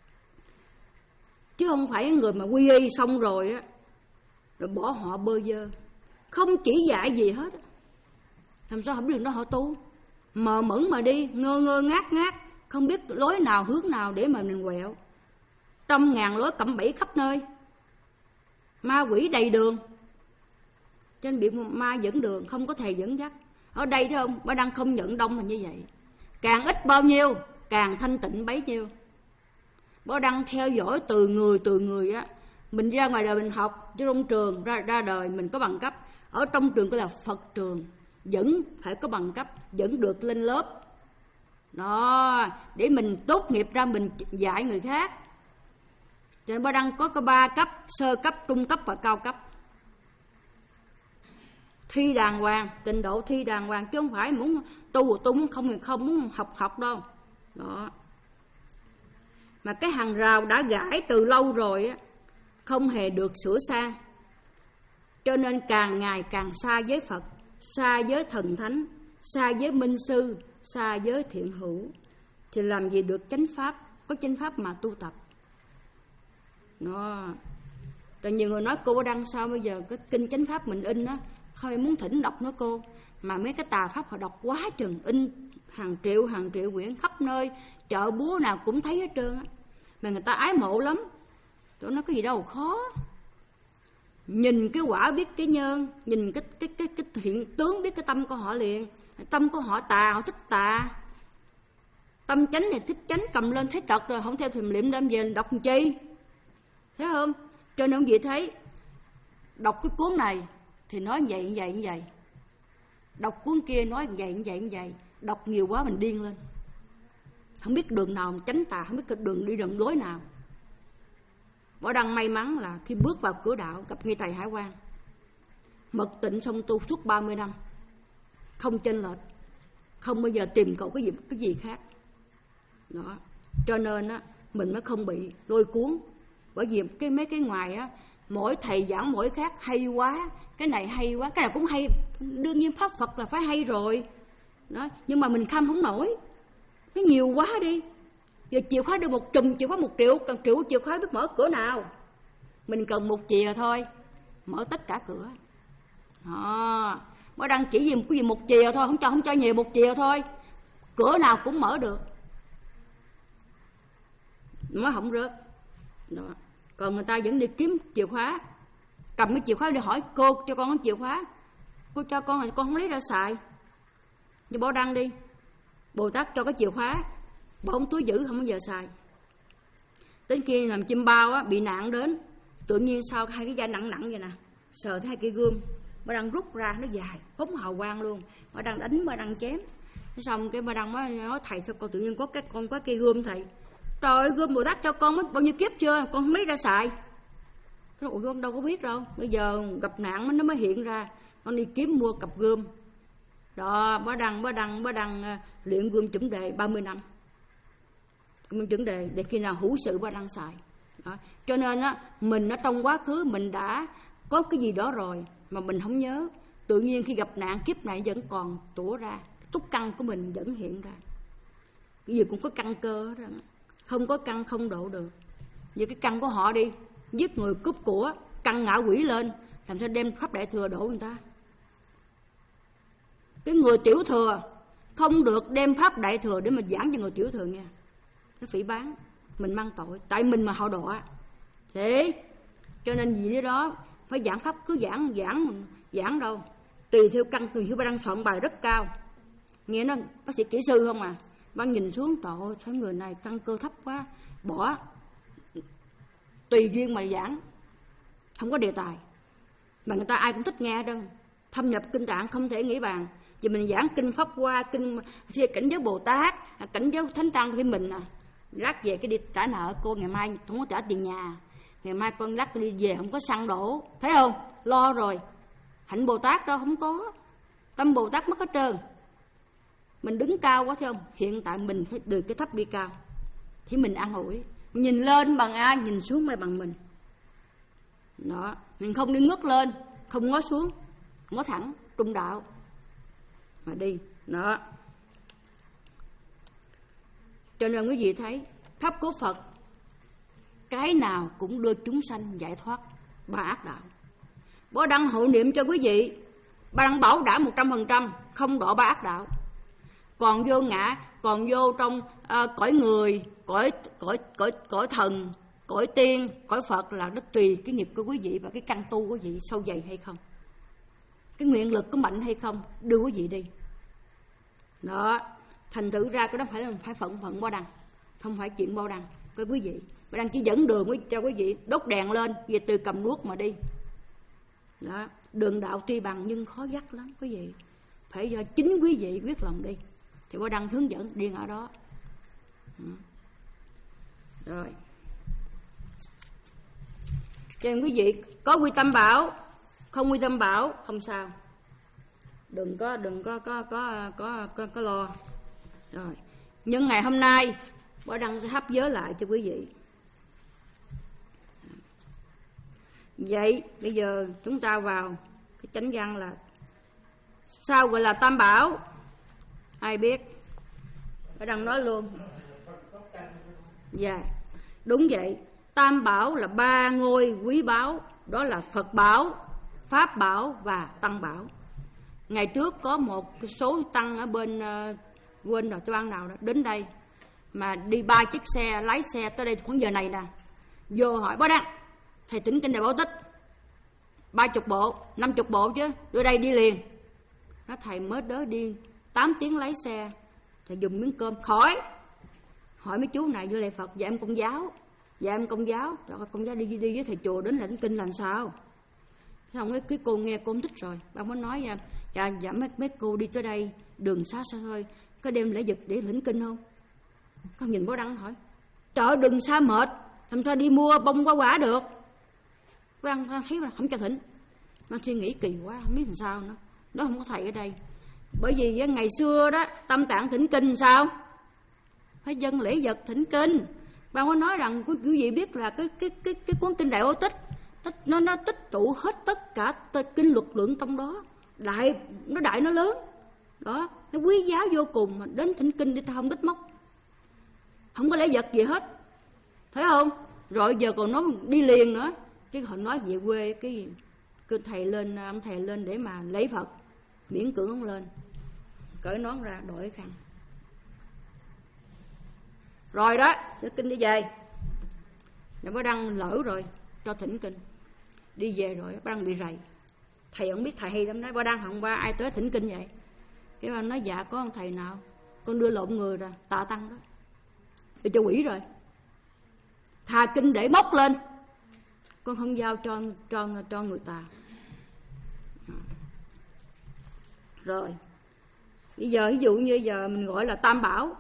chứ không phải người mà quy y xong rồi á, rồi bỏ họ bơ vơ, không chỉ dạy gì hết, làm sao không biết đó họ tu, mờ mẫn mà đi, ngơ ngơ ngác ngác, không biết lối nào hướng nào để mà mình quẹo. Trăm ngàn lối cẩm bẫy khắp nơi, ma quỷ đầy đường, cho nên bị ma dẫn đường, không có thầy dẫn dắt. Ở đây thấy không, Bá Đăng không nhận đông là như vậy. Càng ít bao nhiêu, càng thanh tịnh bấy nhiêu. Bá Đăng theo dõi từ người từ người á. Mình ra ngoài đời mình học, chứ trong trường ra, ra đời mình có bằng cấp. Ở trong trường có là Phật trường, vẫn phải có bằng cấp, vẫn được lên lớp. Đó, để mình tốt nghiệp ra mình dạy người khác. Cho nên Bá Đăng có có ba cấp, sơ cấp, trung cấp và cao cấp. thi đàng hoàng, tịnh độ thi đàng hoàng, chứ không phải muốn tu tu muốn không thì không, muốn học học đâu. Đó. Mà cái hàng rào đã gãi từ lâu rồi á, không hề được sửa sang. Cho nên càng ngày càng xa với Phật, xa với thần thánh, xa với minh sư, xa với thiện hữu, thì làm gì được chánh pháp, có chánh pháp mà tu tập. Đó. Rồi nhiều người nói cô Đăng sao bây giờ cái kinh chánh pháp mình in á, thôi muốn thỉnh đọc nữa cô. Mà mấy cái tà pháp họ đọc quá chừng, in hàng triệu hàng triệu quyển khắp nơi, chợ búa nào cũng thấy hết trơn á. Mà người ta ái mộ lắm. Tôi nói cái gì đâu khó. Nhìn cái quả biết cái nhân, nhìn cái cái cái cái hiện tướng biết cái tâm của họ liền. Tâm của họ tà, họ thích tà. Tâm chánh này thích chánh, cầm lên thấy trật rồi, không theo thiềm liệm đem về đọc làm chi. Thấy không? Cho nên ông vị thấy đọc cái cuốn này thì nói như vậy như vậy như vậy, đọc cuốn kia nói như vậy như vậy như vậy. Đọc nhiều quá mình điên lên, không biết đường nào tránh tà, không biết cái đường đi đường lối nào. Võ Đăng may mắn là khi bước vào cửa đạo gặp ngay thầy Hải Quang, mật tịnh song tu suốt ba mươi năm, không chênh lệch, không bao giờ tìm cầu cái gì cái gì khác. Đó. Cho nên á mình mới không bị lôi cuốn. Bởi vì cái mấy cái ngoài á, mỗi thầy giảng mỗi khác, hay quá, cái này hay quá, cái này cũng hay, đương nhiên pháp Phật là phải hay rồi. Đó. Nhưng mà mình kham không nổi, nó nhiều quá đi. Giờ chìa khóa đưa một chùm chìa khóa một triệu, cần triệu chìa khóa biết mở cửa nào. Mình cần một chìa thôi, mở tất cả cửa. Đó. Mới đăng chỉ gì một cái gì một chìa thôi, không cho không cho nhiều, một chìa thôi, cửa nào cũng mở được, nó không rớt. Đó. Còn người ta vẫn đi kiếm chìa khóa, cầm cái chìa khóa đi hỏi cô cho con cái chìa khóa, cô cho con rồi con không lấy ra xài. Như Bảo Đăng đi, Bồ Tát cho cái chìa khóa, bỏ ông túi giữ không bao giờ xài. Đến khi làm chim bao á, bị nạn đến, tự nhiên sau hai cái da nặng nặng vậy nè, sờ thấy hai cái gươm, Bảo Đăng rút ra nó dài, phóng hào quang luôn. Bảo Đăng đánh, Bảo Đăng chém. Xong cái Bảo Đăng mới nói thầy sao con tự nhiên có cái con có cây gươm thầy. Trời ơi, gươm Bồ Tát cho con mất bao nhiêu kiếp chưa, con không lấy ra xài. Cái ủa con đâu có biết đâu, bây giờ gặp nạn nó mới hiện ra, con đi kiếm mua cặp gươm. Đó, Bảo Đăng, Bảo Đăng, Bảo Đăng luyện gươm chuẩn đề ba mươi năm. Gươm chuẩn đề để khi nào hữu sự Bảo Đăng xài. Đó. Cho nên á, mình ở trong quá khứ mình đã có cái gì đó rồi mà mình không nhớ. Tự nhiên khi gặp nạn kiếp này vẫn còn tủa ra, túc căn của mình vẫn hiện ra. Cái gì cũng có căn cơ đó. Không có căn không độ được. Như cái căn của họ đi, giết người cướp của, căn ngạ quỷ lên, làm sao đem pháp đại thừa độ người ta. Cái người tiểu thừa không được đem pháp đại thừa để mà giảng cho người tiểu thừa nha. Nó phỉ báng, mình mang tội, tại mình mà họ đọa. Thế cho nên gì nữa đó, phải giảng pháp cứ giảng, giảng, giảng đâu. Tùy theo căn, tùy theo đang soạn bài rất cao. Nghe nó bác sĩ kỹ sư không à, bác nhìn xuống tội, thấy người này căn cơ thấp quá, bỏ. Tùy duyên mà giảng, không có đề tài. Mà người ta ai cũng thích nghe đâu. Thâm nhập kinh tạng không thể nghĩ bàn. Vì mình giảng kinh Pháp Hoa, kinh cảnh giới Bồ Tát, cảnh giới Thánh Tăng thì mình à. Lát về cái đi trả nợ cô, ngày mai không có trả tiền nhà, ngày mai con lát đi về không có xăng đổ, thấy không? Lo rồi. Hạnh Bồ Tát đâu không có, tâm Bồ Tát mất hết trơn. Mình đứng cao quá thấy không? Hiện tại mình phải từ cái thấp đi cao, thì mình ăn ủi. Nhìn lên bằng ai, nhìn xuống mới bằng mình. Đó, mình không đi ngước lên, không ngó xuống, ngó thẳng trung đạo mà đi. Đó. Cho nên quý vị thấy pháp của Phật cái nào cũng đưa chúng sanh giải thoát ba ác đạo. Bố Đăng hộ niệm cho quý vị, ba Đăng bảo đảm một trăm phần trăm không đọa ba ác đạo. Còn vô ngã, còn vô trong uh, cõi người, cõi cõi cõi cõi thần, cõi tiên, cõi Phật là nó tùy cái nghiệp của quý vị và cái căn tu của quý vị sâu dày hay không, cái nguyện lực có mạnh hay không, đưa quý vị đi. Đó, thành thử ra cái đó phải là phải phận phận Bó Đăng, không phải chuyện Bó Đăng. Cái quý vị, Bó Đăng chỉ dẫn đường cho quý vị, đốt đèn lên, về từ cầm đuốc mà đi. Đó, đường đạo tuy bằng nhưng khó dắt lắm quý vị, phải do chính quý vị quyết lòng đi thì Bó Đăng hướng dẫn đi ở đó. Rồi, cho nên quý vị có quy tâm bảo, không quy tâm bảo không sao. đừng có đừng có có có có có, có lo. Rồi, nhưng ngày hôm nay Bảo Đăng sẽ hấp giới lại cho quý vị. Vậy bây giờ chúng ta vào cái chánh văn là sao gọi là tam bảo? Ai biết? Bảo Đăng nói luôn. Dạ, đúng vậy. Tam bảo là ba ngôi quý báu, đó là Phật bảo, Pháp bảo và Tăng bảo. Ngày trước có một cái số tăng ở bên uh, quên rồi tôi ăn nào đó đến đây mà đi ba chiếc xe, lái xe tới đây khoảng giờ này nè, vô hỏi Bó Đăng thầy thỉnh kinh Đại Bảo Tích ba chục bộ, năm chục bộ chứ, đưa đây đi liền. Nó thầy mới đỡ đi tám tiếng lái xe, thầy dùng miếng cơm khỏi. Hỏi mấy chú này vô lễ Phật, dạ em công giáo, dạ em công giáo, rồi công giáo đi đi với thầy chùa đến lãnh kinh làm sao? Thế không cái, cái cô nghe cô không thích rồi, bà mới nói nha, dạ, dạ mấy, mấy cô đi tới đây đường xa xa thôi, có đem lễ vật để lĩnh kinh không? Con nhìn Bó Đăng hỏi, trời đừng xa mệt, làm sao đi mua bông hoa quả được? Bó Đăng thấy là không cho thỉnh, nó suy nghĩ kỳ quá, không biết làm sao nữa. Nó không có thầy ở đây, bởi vì ngày xưa đó Tâm Tạng thỉnh kinh sao? Phải dâng lễ vật thỉnh kinh. Bà có nói rằng quý vị biết là cái cái cái cái cuốn kinh Đại Bảo Tích nó nó tích tụ hết tất cả kinh luật lượng trong đó, đại nó đại nó lớn đó, nó quý giá vô cùng, mà đến thỉnh kinh đi ta không đích móc, không có lễ vật gì hết, thấy không? Rồi giờ còn nói đi liền nữa, chứ họ nói về quê cái cái thầy lên, ông thầy lên để mà lấy Phật, miễn cưỡng không lên, cởi nón ra đội khăn. Rồi đó, đưa kinh đi về. Rồi Bó Đăng lỡ rồi, cho thỉnh kinh. Đi về rồi, Bó Đăng bị rầy. Thầy không biết thầy hay lắm đấy, Bó Đăng không qua ai tới thỉnh kinh vậy. Cái bà nói dạ có ông thầy nào, con đưa lộn người rồi, Tạ Tăng đó. Đưa cho quỷ rồi. Thà kinh để móc lên, con không giao cho, cho, cho người ta. Rồi, bây giờ ví dụ như giờ mình gọi là Tam Bảo.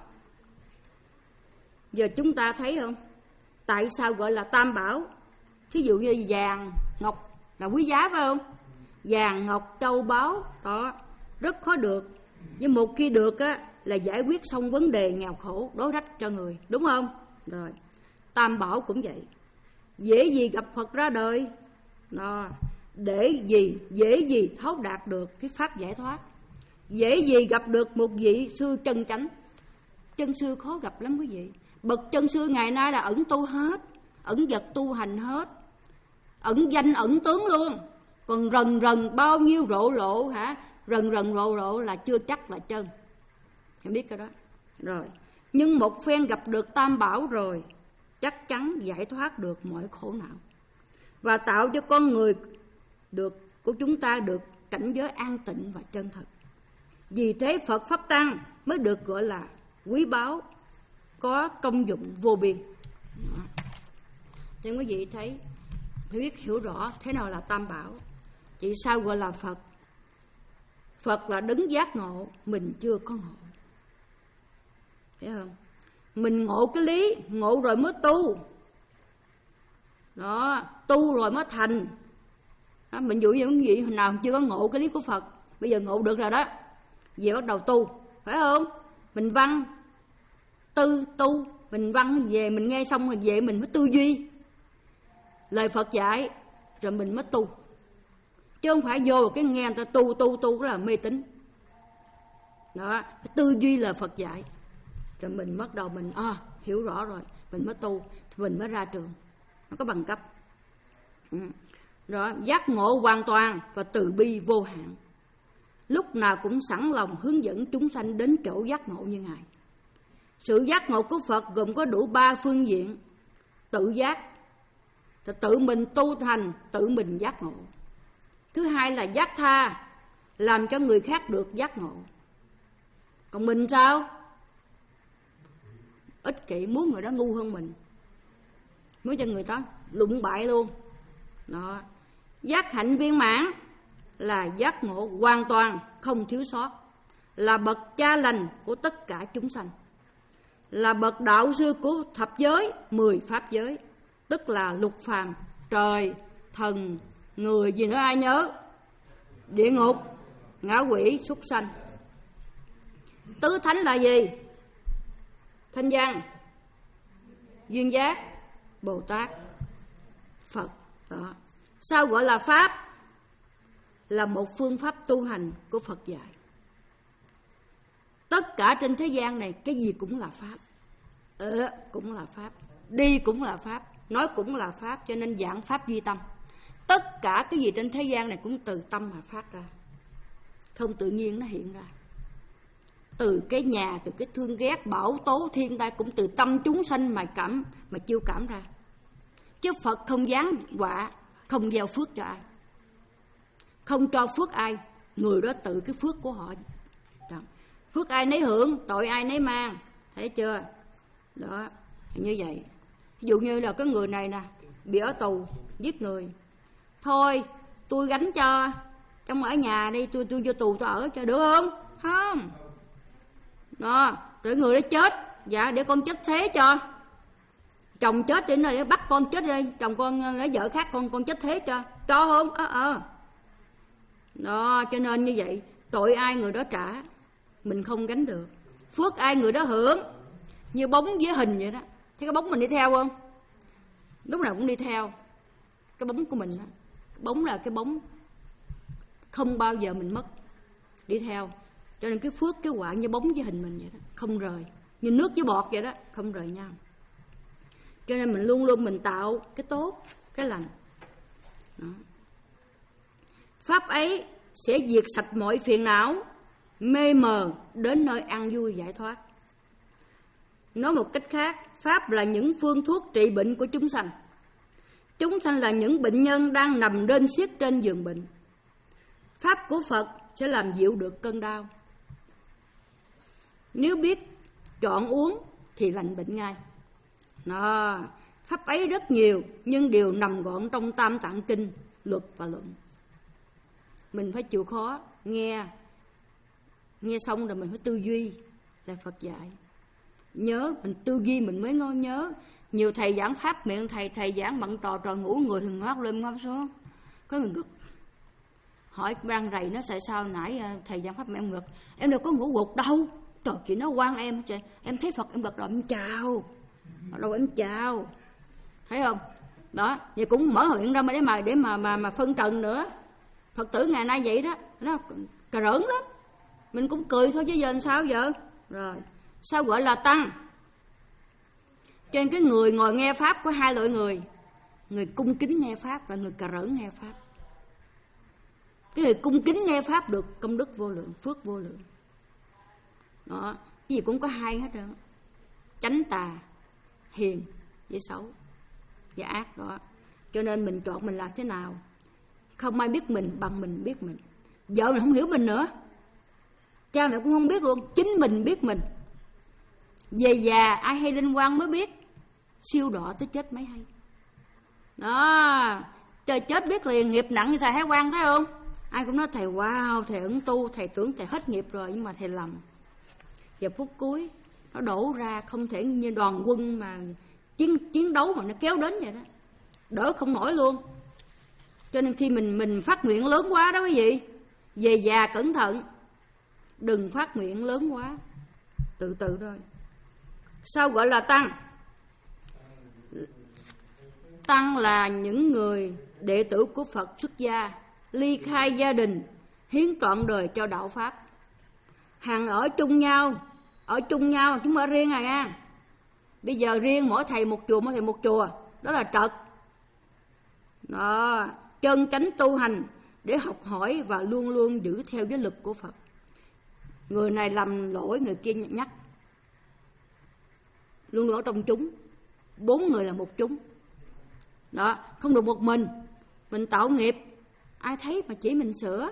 Giờ chúng ta thấy không? Tại sao gọi là Tam Bảo? Thí dụ như vàng, ngọc là quý giá phải không? Vàng, ngọc, châu báu đó rất khó được. Nhưng một khi được á là giải quyết xong vấn đề nghèo khổ, đối đách cho người, đúng không? Rồi, Tam Bảo cũng vậy. Dễ gì gặp Phật ra đời, đó, để gì dễ gì thấu đạt được cái pháp giải thoát, dễ gì gặp được một vị sư chân chánh. Chân sư khó gặp lắm quý vị. Bậc chân sư ngày nay là ẩn tu hết, ẩn vật tu hành hết, ẩn danh ẩn tướng luôn. Còn rần rần bao nhiêu rộ lộ hả, rần rần rộ rộ là chưa chắc là chân, em biết cái đó. Rồi, nhưng một phen gặp được Tam Bảo rồi, chắc chắn giải thoát được mọi khổ não và tạo cho con người được của chúng ta được cảnh giới an tịnh và chân thật. Vì thế Phật Pháp Tăng mới được gọi là quý báu, có công dụng vô biên. Nên quý vị thấy, phải biết hiểu rõ thế nào là Tam Bảo. Chỉ sao gọi là Phật? Phật là đứng giác ngộ, mình chưa có ngộ, phải không? Mình ngộ cái lý, ngộ rồi mới tu. Đó, tu rồi mới thành. Đó, mình dụ như những vị nào chưa có ngộ cái lý của Phật, bây giờ ngộ được rồi đó, về bắt đầu tu, phải không? Mình văn tư tu, mình văn về mình nghe xong rồi về mình mới tư duy lời Phật dạy, rồi mình mới tu. Chứ không phải vô cái nghe người ta tu tu tu đó là mê tín. Đó, tư duy lời Phật dạy, rồi mình bắt đầu mình à, hiểu rõ rồi, mình mới tu, mình mới ra trường, nó có bằng cấp. Ừ. Rồi giác ngộ hoàn toàn và từ bi vô hạn, lúc nào cũng sẵn lòng hướng dẫn chúng sanh đến chỗ giác ngộ như Ngài. Sự giác ngộ của Phật gồm có đủ ba phương diện: tự giác, tự mình tu thành, tự mình giác ngộ. Thứ hai là giác tha, làm cho người khác được giác ngộ. Còn mình sao? Ích kỷ, muốn người đó ngu hơn mình, muốn cho người đó lụng bại luôn. Đó. Giác hạnh viên mãn là giác ngộ hoàn toàn, không thiếu sót, là bậc cha lành của tất cả chúng sanh, là bậc đạo sư của thập giới, mười pháp giới, tức là lục phàm, trời, thần, người gì nữa ai nhớ? Địa ngục, ngã quỷ, súc sanh. Tứ thánh là gì? Thanh Văn, Duyên Giác, Bồ Tát, Phật. Đó. Sao gọi là pháp? Là một phương pháp tu hành của Phật dạy. Tất cả trên thế gian này cái gì cũng là pháp. Ờ, cũng là pháp. Đi cũng là pháp, nói cũng là pháp, cho nên giảng pháp duy tâm. Tất cả cái gì trên thế gian này cũng từ tâm mà phát ra, không tự nhiên nó hiện ra. Từ cái nhà, từ cái thương ghét, bão tố, thiên tai cũng từ tâm chúng sanh mà cảm, mà chiêu cảm ra. Chứ Phật không giáng họa, không gieo phước cho ai, không cho phước ai, người đó tự cái phước của họ. Phước ai nấy hưởng, tội ai nấy mang. Thấy chưa? Đó, như vậy. Ví dụ như là cái người này nè, bị ở tù, giết người. Thôi, tôi gánh cho, trong ở nhà đi, tôi tôi vô tù tôi ở cho, được không? Không. Đó, rồi người đó chết, dạ để con chết thế cho. Chồng chết đến rồi để bắt con chết đi, chồng con lấy vợ khác con con chết thế cho. Cho không? Ờ ờ. Đó, cho nên như vậy, tội ai người đó trả, mình không gánh được. Phước ai người đó hưởng. Như bóng với hình vậy đó. Thấy cái bóng mình đi theo không? Lúc nào cũng đi theo cái bóng của mình đó. Bóng là cái bóng không bao giờ mình mất, đi theo. Cho nên cái phước, cái quả như bóng với hình mình vậy đó, không rời. Như nước với bọt vậy đó, không rời nhau. Cho nên mình luôn luôn mình tạo cái tốt, cái lành đó. Pháp ấy sẽ diệt sạch mọi phiền não, mê mờ, đến nơi an vui giải thoát. Nói một cách khác, pháp là những phương thuốc trị bệnh của chúng sanh. Chúng sanh là những bệnh nhân đang nằm đên xiết trên giường bệnh. Pháp của Phật sẽ làm dịu được cơn đau. Nếu biết chọn uống thì lành bệnh ngay. Đó, pháp ấy rất nhiều, nhưng đều nằm gọn trong Tam Tạng Kinh, luật và luận. Mình phải chịu khó nghe, nghe xong rồi mình phải tư duy là Phật dạy. Nhớ, mình tư duy mình mới ngon nhớ. Nhiều thầy giảng pháp miệng thầy, thầy giảng bận trò trò ngủ người thường ngót lên ngót xuống. Có người ngực. Hỏi ban rầy nó tại sao nãy thầy giảng pháp mà em ngực. Em đâu có ngủ gục đâu. Trời, chị nó quan em. Trời, em thấy Phật em gật đầu em chào. Rồi em chào. Thấy không? Đó, vậy cũng mở huyện ra để mà để mà mà mà phân trần nữa. Phật tử ngày nay vậy đó, nó cà rỡn lắm. Mình cũng cười thôi chứ giờ làm sao giờ? Rồi, sao gọi là tăng? Cho nên cái người ngồi nghe pháp có hai loại người. Người cung kính nghe pháp và người cà rỡn nghe pháp. Cái người cung kính nghe pháp được công đức vô lượng, phước vô lượng. Đó, cái gì cũng có hai hết rồi. Chánh tà, hiền với xấu và ác đó. Cho nên mình chọn mình làm thế nào. Không ai biết mình bằng mình biết mình. Vợ mình không hiểu mình nữa, cha mẹ cũng không biết luôn, chính mình biết mình. Về già ai hay linh quan mới biết, siêu đọa tới chết mới hay. Đó, trời chết biết liền, nghiệp nặng như thầy Hải Quang thấy không? Ai cũng nói thầy wow, thầy ẩn tu, thầy tưởng thầy hết nghiệp rồi, nhưng mà thầy lầm. Giờ phút cuối nó đổ ra không thể như đoàn quân mà chiến chiến đấu mà nó kéo đến vậy đó, đỡ không nổi luôn. Cho nên khi mình mình phát nguyện lớn quá đó quý vị, về già cẩn thận, đừng phát nguyện lớn quá, từ từ thôi. Sao gọi là tăng? Tăng là những người đệ tử của Phật xuất gia, ly khai gia đình, hiến trọn đời cho đạo pháp. Hằng ở chung nhau, ở chung nhau chúng ở riêng à nha. Bây giờ riêng mỗi thầy một chùa, mỗi thầy một chùa, đó là trật. Đó, chân chánh tu hành để học hỏi và luôn luôn giữ theo giới luật của Phật. Người này làm lỗi, người kia nhắc. Luôn luôn ở trong chúng, bốn người là một chúng. Đó, không được một mình, mình tạo nghiệp, ai thấy mà chỉ mình sửa,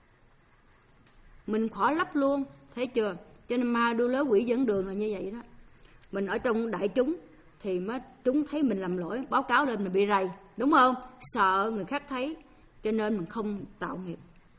mình khỏi lấp luôn, thấy chưa? Cho nên ma đu lớ quỷ dẫn đường là như vậy đó. Mình ở trong đại chúng thì mới chúng thấy mình làm lỗi, báo cáo lên mình bị rầy, đúng không? Sợ người khác thấy, cho nên mình không tạo nghiệp.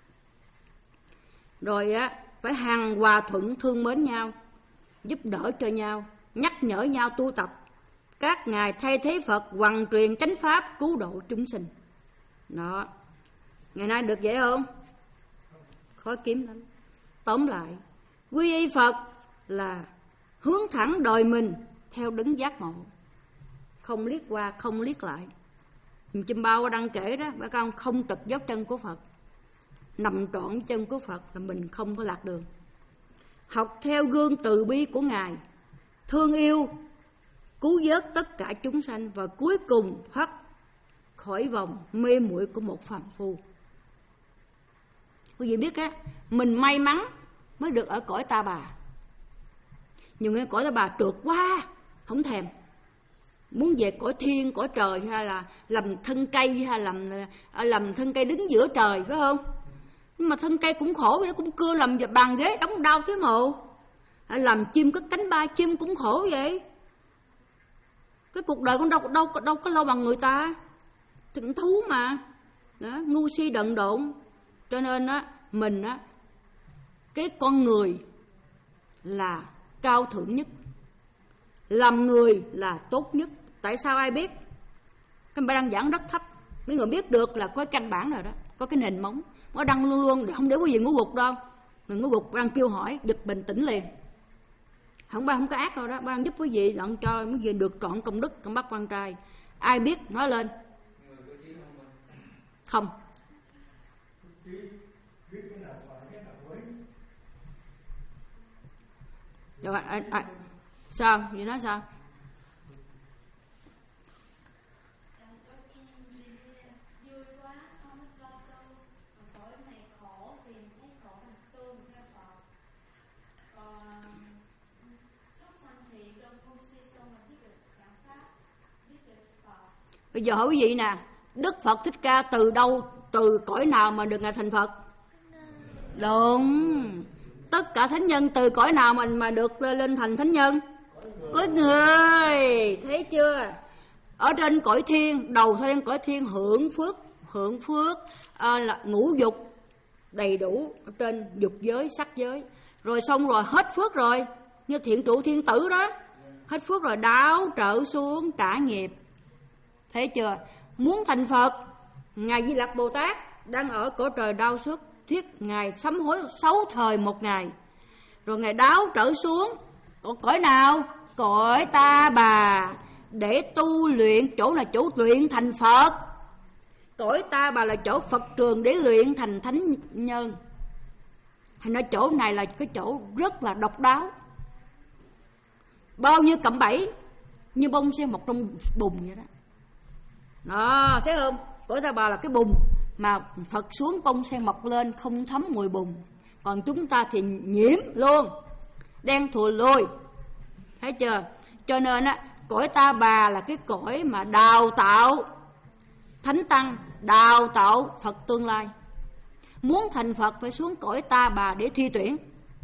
Rồi á, phải hằng hòa thuận thương mến nhau, giúp đỡ cho nhau, nhắc nhở nhau tu tập. Các ngài thay thế Phật hoằng truyền chánh pháp cứu độ chúng sinh. Đó, ngày nay được vậy không? khó kiếm lắm. Tóm lại, quy y Phật là hướng thẳng đời mình theo đấng giác ngộ, không liếc qua, không liếc lại. Chim bao đang kể đó, bà con không trật dấu chân của Phật, nằm trọn chân của Phật là mình không có lạc đường. Học theo gương từ bi của Ngài, thương yêu, cứu vớt tất cả chúng sanh và cuối cùng thoát khỏi vòng mê muội của một phàm phu. Quý vị biết á, mình may mắn mới được ở cõi Ta Bà. Nhiều người cõi Ta Bà trượt quá, không thèm. Muốn về cõi thiên, cõi trời, hay là làm thân cây, hay làm làm thân cây đứng giữa trời, phải không? Nhưng mà thân cây cũng khổ, nó cũng cưa làm bàn ghế đóng đau thế mộ. Hay làm chim cất cánh bay, chim cũng khổ vậy. Cái cuộc đời con đâu đâu đâu có lâu bằng người ta. Thịnh thú mà. Đó, ngu si đần độn. Cho nên á, mình á, cái con người là cao thượng nhất, làm người là tốt nhất. Tại sao ai biết? Cái bài đăng giảng rất thấp. Mấy người biết được là có cái căn bản rồi đó, có cái nền móng. Nó đăng luôn luôn, không để quý vị ngủ gục đâu. Người ngủ gục đang kêu hỏi, được bình tĩnh liền. Không, ba không có ác đâu đó, ba đang giúp quý vị lận cho quý vị được trọn công đức trong bát quan trai. Ai biết nói lên? Không. Rồi, à, à, sao? Vậy nói sao? Bây giờ hỏi quý vị nè, Đức Phật Thích Ca từ đâu, từ cõi nào mà được Ngài thành Phật? Đúng. Tất cả thánh nhân từ cõi nào mình mà được lên thành thánh nhân? Cõi người. Thấy chưa? Ở trên cõi thiên, đầu trên cõi thiên hưởng phước, hưởng phước à, là ngũ dục đầy đủ ở trên dục giới, sắc giới. Rồi xong rồi hết phước rồi, như thiện trụ thiên tử đó, hết phước rồi đáo trở xuống trả nghiệp. Thấy chưa? Muốn thành Phật, Ngài Di Lặc Bồ Tát đang ở cõi trời đau xước, thuyết Ngài sám hối sáu thời một ngày. Rồi Ngài đáo trở xuống cõi nào? Cõi Ta Bà, để tu luyện. Chỗ là chỗ luyện thành Phật. Cõi Ta Bà là chỗ Phật trường để luyện thành thánh nhân. Thành ra chỗ này là cái chỗ rất là độc đáo. Bao nhiêu cạm bẫy như bông sen mọc trong bùn vậy đó. Đó, thấy không? Cõi Ta Bà là cái bùn mà Phật xuống bông sen mọc lên không thấm mùi bùn. Còn chúng ta thì nhiễm luôn, đen thùi lùi. Thấy chưa? Cho nên á, cõi Ta Bà là cái cõi mà đào tạo thánh tăng, đào tạo Phật tương lai. Muốn thành Phật phải xuống cõi Ta Bà để thi tuyển.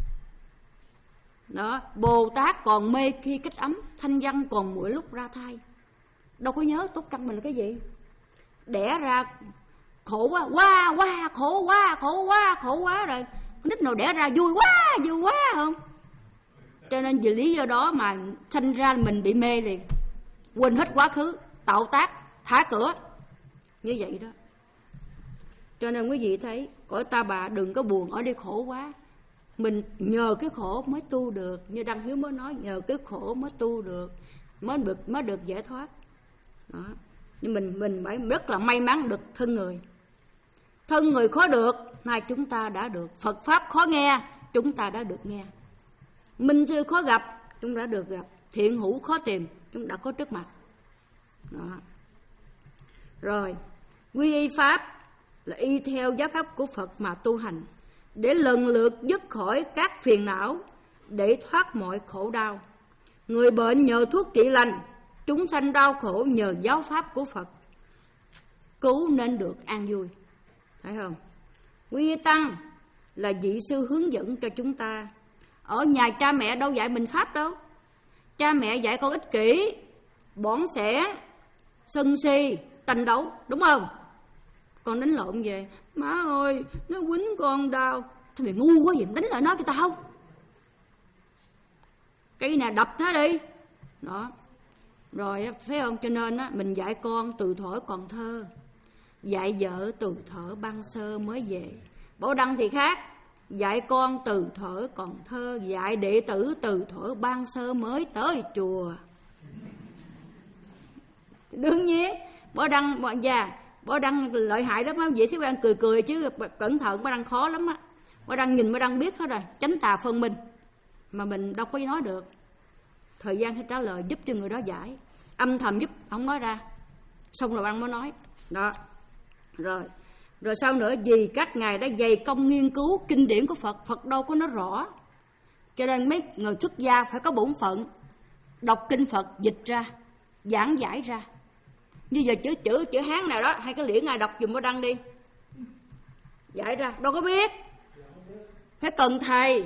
Đó, Bồ Tát còn mê khi kết ấm, thanh văn còn mỗi lúc ra thai. Đâu có nhớ tốt căn mình là cái gì. Đẻ ra khổ quá, quá, quá, khổ quá, khổ quá, khổ quá rồi. Nít nào đẻ ra vui quá, vui quá không? Cho nên vì lý do đó mà sinh ra mình bị mê liền. Quên hết quá khứ, tạo tác, thả cửa. Như vậy đó. Cho nên quý vị thấy, cõi Ta Bà đừng có buồn ở đây khổ quá. Mình nhờ cái khổ mới tu được. Như Đăng Hiếu mới nói, nhờ cái khổ mới tu được, mới được mới được giải thoát. Đó. Nhưng mình mình phải rất là may mắn được thân người. Thân người khó được, nay chúng ta đã được. Phật Pháp khó nghe, chúng ta đã được nghe. Minh sư khó gặp, chúng đã được gặp. Thiện hữu khó tìm, chúng đã có trước mặt. Đó. Rồi, quy y Pháp là y theo giáo pháp của Phật mà tu hành, để lần lượt dứt khỏi các phiền não, để thoát mọi khổ đau. Người bệnh nhờ thuốc trị lành, chúng sanh đau khổ nhờ giáo pháp của Phật cứu nên được an vui. Thấy không? Quy y Tăng là vị sư hướng dẫn cho chúng ta. Ở nhà cha mẹ đâu dạy mình pháp đâu. Cha mẹ dạy con ích kỷ, bỏng sẻ, sân si, tranh đấu, đúng không? Con đánh lộn về, má ơi, nó quýnh con đau. Thôi mày ngu quá vậy, đánh lại nó cho tao. Cái này đập nó đi. Đó. Rồi thấy không? Cho nên á, mình dạy con từ thuở còn thơ, dạy vợ từ thuở ban sơ mới về. Bảo Đăng thì khác, Dạy con từ thuở còn thơ, dạy đệ tử từ thuở ban sơ mới tới chùa. Đương nhiên Bó Đăng bọn già Bó Đăng lợi hại lắm á, vậy thì Bó Đăng cười cười chứ cẩn thận Bó Đăng khó lắm á. Bó Đăng nhìn Bó Đăng biết hết rồi, tránh tà phân minh mà mình đâu có nói được. Thời gian sẽ trả lời giúp cho người đó giải, âm thầm giúp không nói ra. Xong rồi Bó Đăng mới nói đó. Rồi Rồi sau nữa, vì các ngài đã dày công nghiên cứu kinh điển của Phật, Phật đâu có nói rõ, cho nên mấy người xuất gia phải có bổn phận đọc kinh Phật, dịch ra, giảng giải ra. Như giờ chữ chữ chữ Hán nào đó hay cái liễn ngài đọc dùm Bó Đăng đi, giải ra đâu có biết, phải cần thầy.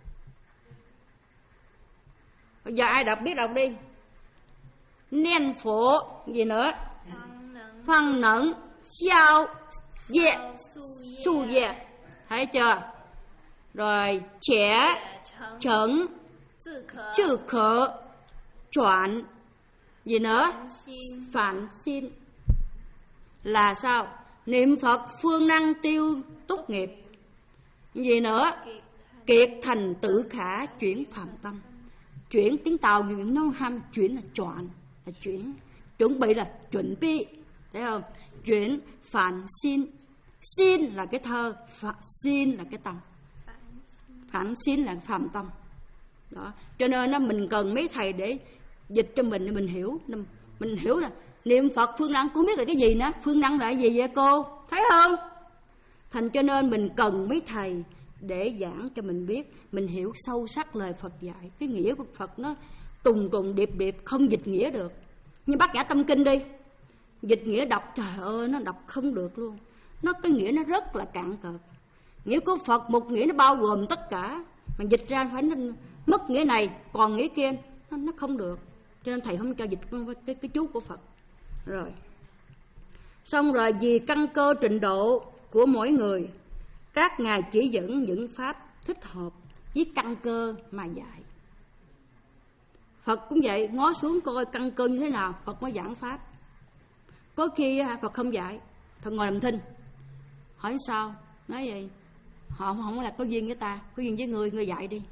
Bây giờ ai đọc biết đọc đi. Niên phổ gì nữa, phân nẫn xiao yeah, su yeah, thấy chưa? Rồi trẻ chẩn chữ khở chuyển gì nữa, phản xin là sao? Niệm Phật phương năng tiêu túc nghiệp. Gì nữa? Kiệt thành tự khả chuyển phạm tâm. Chuyển tiếng Tàu nó ham chuyển là chọn, là chuyển, chuẩn bị là chuẩn bị, thấy không? Chuyển phản xin, xin là cái thơ, phản xin là cái tâm, phản xin là phạm tâm. Đó, cho nên nó mình cần mấy thầy để dịch cho mình để mình hiểu, mình hiểu là niệm Phật phương năng, cũng biết là cái gì nữa, phương năng là cái gì vậy cô, thấy không? Thành cho nên mình cần mấy thầy để giảng cho mình biết, mình hiểu sâu sắc lời Phật dạy. Cái nghĩa của Phật nó tùng tùng điệp điệp, không dịch nghĩa được. Như Bát Nhã Tâm Kinh đi, dịch nghĩa đọc trời ơi nó đọc không được luôn. Nó cái nghĩa nó rất là cạn cợt. Nghĩa của Phật một nghĩa nó bao gồm tất cả, mà dịch ra phải nó mất nghĩa này còn nghĩa kia, nó, nó không được. Cho nên thầy không cho dịch cái, cái chú của Phật. Rồi xong rồi, vì căn cơ trình độ của mỗi người, các ngài chỉ dẫn những pháp thích hợp với căn cơ mà dạy. Phật cũng vậy, ngó xuống coi căn cơ như thế nào Phật mới giảng pháp. Có khi Phật không dạy, Phật ngồi làm thinh. Hỏi sao? Nói vậy họ không là có duyên với ta, có duyên với người, người dạy đi.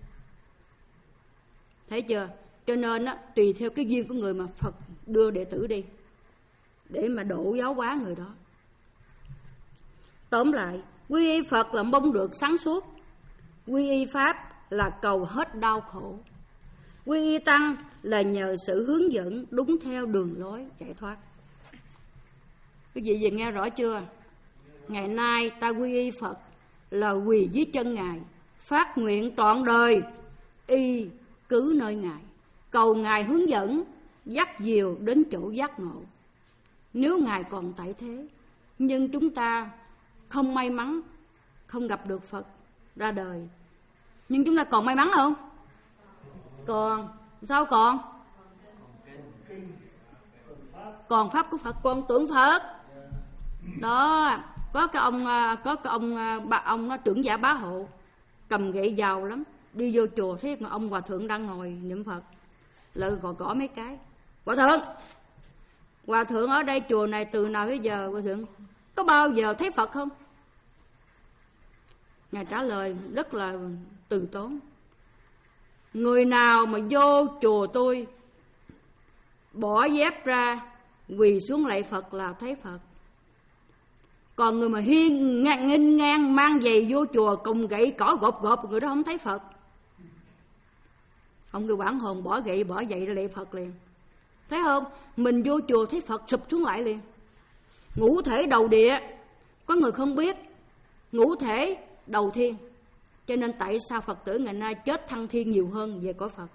Thấy chưa? Cho nên á, tùy theo cái duyên của người mà Phật đưa đệ tử đi, để mà độ giáo hóa người đó. Tóm lại, quy y Phật là mong được sáng suốt, quy y Pháp là cầu hết đau khổ, quy y Tăng là nhờ sự hướng dẫn đúng theo đường lối giải thoát. Quý vị về nghe rõ chưa? Ngày nay ta quy y Phật là quỳ dưới chân Ngài, phát nguyện trọn đời y cứ nơi Ngài, cầu Ngài hướng dẫn, dắt dìu đến chỗ giác ngộ. Nếu Ngài còn tại thế, nhưng chúng ta không may mắn không gặp được Phật ra đời, nhưng chúng ta còn may mắn không? Còn sao? Còn còn pháp của Phật, còn tưởng Phật đó. Có cái ông có cái ông bà ông nó trưởng giả bá hộ, cầm gậy giàu lắm, đi vô chùa thấy ông hòa thượng đang ngồi niệm Phật, lại gõ gõ mấy cái. Hòa thượng, hòa thượng ở đây chùa này từ nào tới giờ hòa thượng có bao giờ thấy Phật không? Ngài trả lời rất là từ tốn: người nào mà vô chùa tôi bỏ dép ra quỳ xuống lạy Phật là thấy Phật. Còn người mà hiên ngang, nghênh ngang mang giày vô chùa cùng gậy cỏ gộp gộp, người đó không thấy Phật. Ông kêu quảng hồn bỏ gậy bỏ giày ra lạy Phật liền. Thấy không? Mình vô chùa thấy Phật sụp xuống lại liền. Ngũ thể đầu địa, có người không biết, ngũ thể đầu thiên. Cho nên tại sao Phật tử ngày nay chết thăng thiên nhiều hơn về cõi Phật?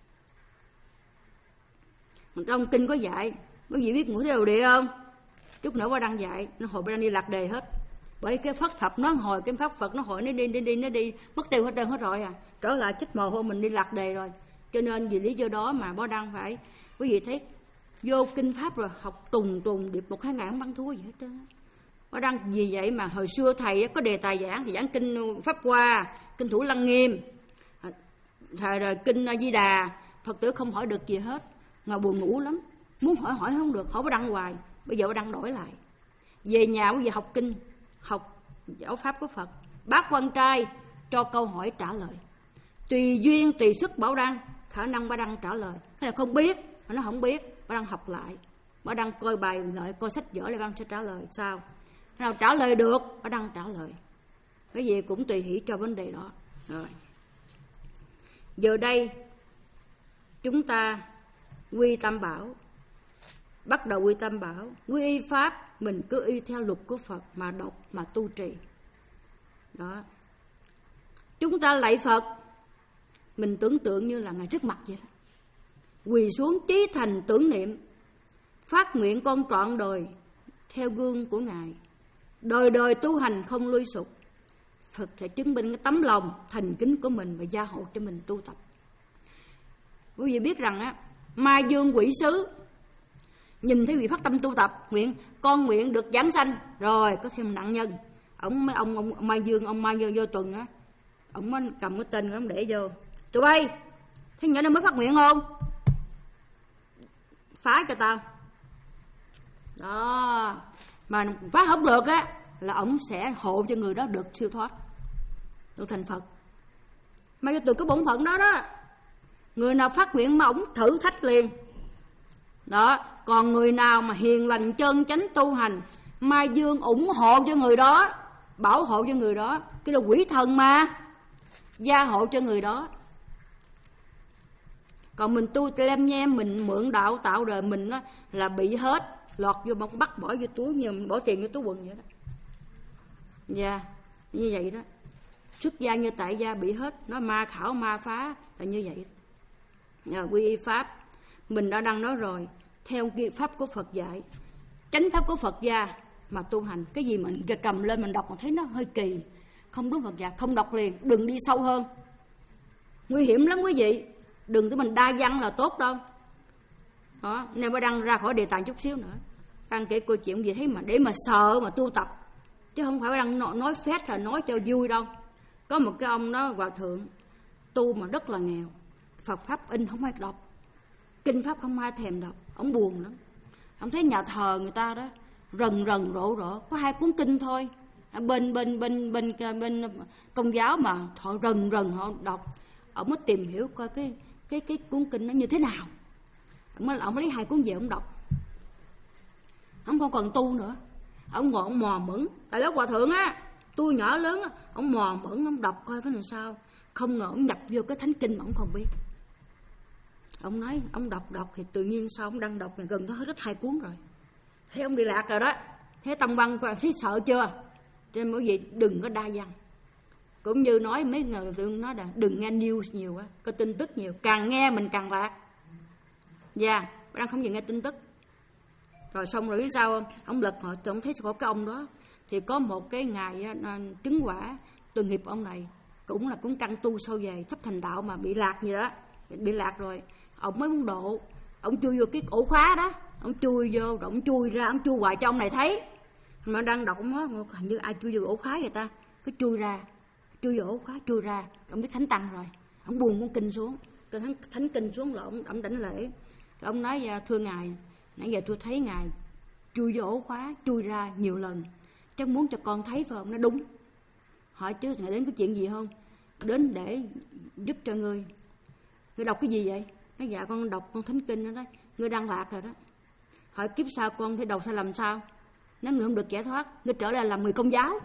Trong kinh có dạy, quý vị biết ngũ thể đầu địa không? Chút nữa qua đăng dạy, nó hồi đang đi lạc đề hết. Bởi cái Phật thập nó hồi, cái Pháp Phật nó hồi nó đi đi đi nó đi mất tiêu hết trơn hết rồi à. Trở lại chích mồ hôi mình đi lạc đề rồi. Cho nên vì lý do đó mà Bó Đăng phải, quý vị thấy vô kinh Pháp rồi học tùng tùng điệp một hai ngày không bắn thua gì hết trơn. Bó Đăng vì vậy mà hồi xưa thầy có đề tài giảng thì giảng kinh Pháp Hoa, kinh Thủ Lăng Nghiêm, thầy rồi kinh A Di Đà, Phật tử không hỏi được gì hết, ngồi buồn ngủ lắm, muốn hỏi hỏi không được, hỏi Bó Đăng hoài. Bây giờ Bó Đăng đổi lại, về nhà quý vị học kinh, học giáo pháp của Phật. Bác quan trai cho câu hỏi trả lời. Tùy duyên tùy sức Bảo Đăng, khả năng Bảo Đăng trả lời. Cái nào không biết mà nó không biết, Bảo Đăng học lại, Bảo Đăng coi bài lại, coi sách vở lại Bảo Đăng sẽ trả lời sao. Cái nào trả lời được Bảo Đăng trả lời. Cái gì cũng tùy hỷ cho vấn đề đó. Rồi. Giờ đây chúng ta quy Tam Bảo, bắt đầu quy Tam Bảo, quy y pháp, mình cứ y theo luật của Phật mà đọc mà tu trì. Đó. Chúng ta lạy Phật, mình tưởng tượng như là Ngài trước mặt vậy đó. Quỳ xuống chí thành tưởng niệm, phát nguyện con trọn đời theo gương của Ngài, đời đời tu hành không lui sụp. Phật sẽ chứng minh cái tấm lòng thành kính của mình và gia hộ cho mình tu tập. Quý vị biết rằng á, Ma Dương quỷ sứ nhìn thấy vị phát tâm tu tập, nguyện con nguyện được giảng sanh, rồi có thêm nạn nhân. Ông mấy ông, ông, ông Ma Dương, ông Ma Dương vô tuần á, ông mới cầm cái tên ông để vô. Tụi bay, thế nhỏ nó mới phát nguyện không? Phá cho tao. Đó, mà phá không được á là ông sẽ hộ cho người đó được siêu thoát, được thành Phật. Mà cho tụi cái bổn phận đó đó, người nào phát nguyện mà ổng thử thách liền. Đó, còn người nào mà hiền lành chân chánh tu hành, Ma Dương ủng hộ cho người đó, bảo hộ cho người đó, cái là quỷ thần mà, gia hộ cho người đó. Còn mình tu lem nhem, mình mượn đạo tạo đời mình đó, là bị hết, lọt vô bóng bắt bỏ vô túi, như mình bỏ tiền vô túi quần vậy đó. Dạ, yeah, như vậy đó. Xuất gia như tại gia bị hết, nó ma khảo ma phá là như vậy. Nhờ quy y pháp, mình đã đang nói rồi, theo pháp của Phật dạy, chánh pháp của Phật gia mà tu hành. Cái gì mình cầm lên mình đọc mà thấy nó hơi kỳ, không đúng Phật dạy, không đọc liền, đừng đi sâu hơn. Nguy hiểm lắm quý vị, đừng tới mình đa văn là tốt đâu. Đó, nên mới đăng ra khỏi đề tài chút xíu nữa. Đăng kể câu chuyện gì thấy mà để mà sợ mà tu tập, chứ không phải đăng nói phét là nói cho vui đâu. Có một cái ông đó hòa thượng tu mà rất là nghèo, Phật pháp in không ai đọc, kinh pháp không ai thèm đọc, ông buồn lắm. Ông thấy nhà thờ người ta đó rần rần rộ rộ có hai cuốn kinh thôi, bên bên bên bên bên Công giáo mà họ rần rần họ đọc. Ông mới tìm hiểu coi cái cái cái cuốn kinh nó như thế nào. Ông mới, ông mới lấy hai cuốn về ông đọc. Ông không còn tu nữa, ông ngồi ông mò mẫm. Tại lớp hòa thượng á, tôi nhỏ lớn á, ông mò mẫm ông đọc coi cái này sao. Không ngờ ông nhập vô cái thánh kinh mà ông không biết. Ông nói ông đọc đọc thì tự nhiên sao ông đang đọc gần đó hết hai cuốn rồi. Thấy ông đi lạc rồi đó, thấy tâm văn thấy sợ chưa. Cho nên mỗi vị đừng có đa văn. Cũng như nói mấy người tôi nói là đừng nghe news nhiều á, có tin tức nhiều, càng nghe mình càng lạc. Dạ, yeah, đang không dừng nghe tin tức. Rồi xong rồi biết sao không? Ông lật họ, ông thấy có cái ông đó thì có một cái ngày trứng quả tội nghiệp ông này, cũng là cũng căn tu sâu về sắp thành đạo mà bị lạc gì đó, bị lạc rồi. Ông mới muốn độ, ông chui vô cái ổ khóa đó, ông chui vô rồi ông chui ra, ông chui hoài cho ông này thấy. Mà đang đọc ông nói hình như ai chui vô ổ khóa vậy ta, cứ chui ra, chui vô ổ khóa, chui ra. Ông biết thánh tăng rồi, ông buông con kinh xuống, cái thánh, thánh kinh xuống là ông, ông đảnh lễ. Ông nói thưa ngài, nãy giờ tôi thấy ngài chui vô ổ khóa, chui ra nhiều lần, chắc muốn cho con thấy phải không? Nó đúng. Hỏi chứ ngài đến có chuyện gì không? Đến để giúp cho ngươi. Ngươi đọc cái gì vậy? Nói dạ con đọc con thánh kinh đó, đó. Ngươi đang lạc rồi đó. Hỏi kiếp sau con phải đầu sai lầm sao? Nói ngươi không được giải thoát, ngươi trở lại làm người Công giáo.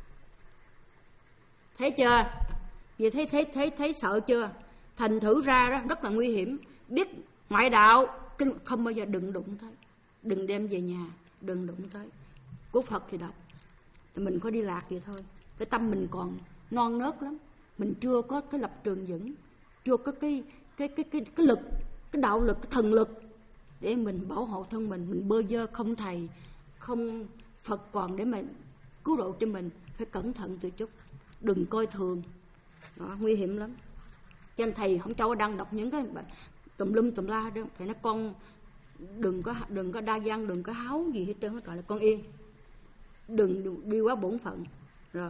Thấy chưa? Vậy thấy thấy thấy thấy sợ chưa? Thành thử ra đó rất là nguy hiểm. Biết ngoại đạo kinh không bao giờ đừng đụng tới, đừng đem về nhà, đừng đụng tới. Của Phật thì đọc, thì mình có đi lạc vậy thôi. Cái tâm mình còn non nớt lắm, mình chưa có cái lập trường vững, chưa có cái cái cái cái cái lực, cái đạo lực, cái thần lực để mình bảo hộ thân mình. Mình bơ vơ không thầy, không Phật còn để mà cứu độ cho mình, phải cẩn thận từ chút, đừng coi thường. Đó, nguy hiểm lắm. Cho nên thầy không cho đang đọc những cái tùm lum tùm la đó, phải nói con đừng có đừng có đa văn, đừng có háo gì hết trơn hết, gọi là con yên, đừng đi quá bổn phận. Rồi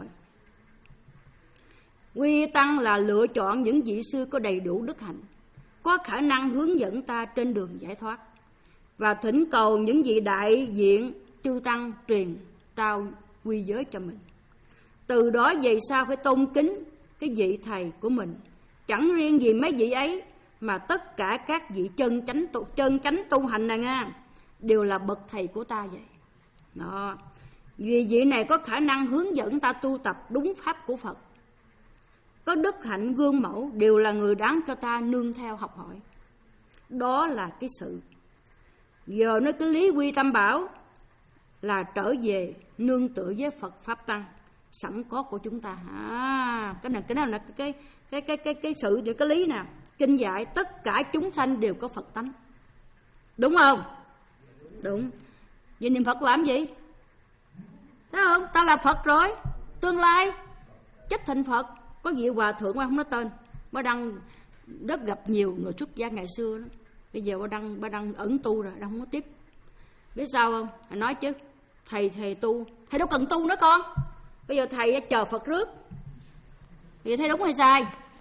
quy tăng là lựa chọn những vị sư có đầy đủ đức hạnh, có khả năng hướng dẫn ta trên đường giải thoát, và thỉnh cầu những vị đại diện chư tăng truyền trao quy giới cho mình. Từ đó về sau phải tôn kính cái vị thầy của mình. Chẳng riêng gì mấy vị ấy mà tất cả các vị chân chánh tu, chân chánh tu hành này nha, đều là bậc thầy của ta vậy. Đó. Vì vị này có khả năng hướng dẫn ta tu tập đúng pháp của Phật, có đức hạnh gương mẫu, đều là người đáng cho ta nương theo học hỏi. Đó là cái sự. Giờ nói cái lý quy tam bảo là trở về nương tựa với Phật pháp tăng sẵn có của chúng ta. À, cái này cái nào là cái cái cái cái cái sự cái lý nào? Kinh dạy tất cả chúng sanh đều có Phật tánh. Đúng không? Đúng. Vậy niệm Phật làm gì? Thấy không? Ta là Phật rồi, tương lai chết thành Phật. Có vị hòa thượng mà không nói tên, bà đăng rất gặp nhiều người xuất gia ngày xưa đó. Bây giờ bà đăng bà đăng ẩn tu rồi, đăng không có tiếp. Biết sao không? Thầy nói chứ, thầy thầy tu, thầy đâu cần tu nữa con. Bây giờ thầy chờ Phật rước. Vậy thấy đúng hay sai?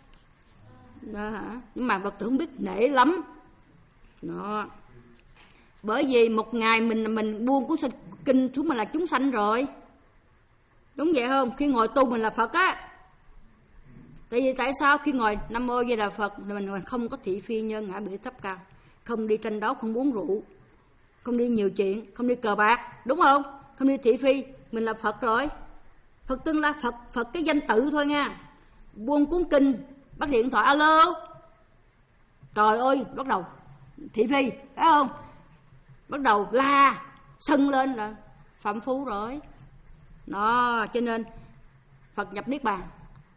Đó hả? Nhưng mà Phật tử không biết nể lắm. Đó. Bởi vì một ngày mình mình buông cuốn kinh xuống mình là chúng sanh rồi. Đúng vậy không? Khi ngồi tu mình là Phật á. Tại vì tại sao khi ngồi Nam Mô Di Đà Phật mình không có thị phi nhân ngã bị thấp cao, không đi tranh đấu, không uống rượu, không đi nhiều chuyện, không đi cờ bạc, đúng không? Không đi thị phi, mình là Phật rồi. Phật tương lai, Phật Phật cái danh tự thôi nha. Buông cuốn kinh, bắt điện thoại alo. Trời ơi, bắt đầu thị phi, phải không? Bắt đầu la, sân lên là phạm phu rồi. Đó, cho nên Phật nhập niết bàn.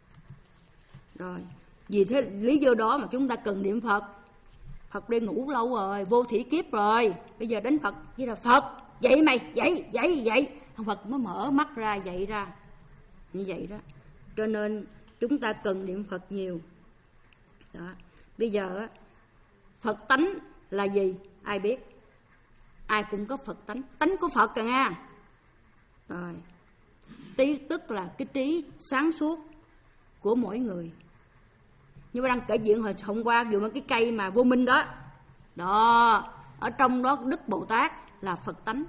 Rồi, vì thế lý do đó mà chúng ta cần niệm Phật. Phật đi ngủ lâu rồi, vô thủy kiếp rồi. Bây giờ đến Phật, như là Phật, dậy mày, dậy, dậy, dậy. Phật mới mở mắt ra, dậy ra. Như vậy đó. Cho nên chúng ta cần niệm Phật nhiều. Đó. Bây giờ Phật tánh là gì? Ai biết? Ai cũng có Phật tánh. Tánh của Phật cả nha. Rồi. Tí tức là cái trí sáng suốt của mỗi người. Như đang kể chuyện hồi hôm qua vừa mấy cái cây mà vô minh đó. Đó, ở trong đó Đức Bồ Tát là Phật tánh.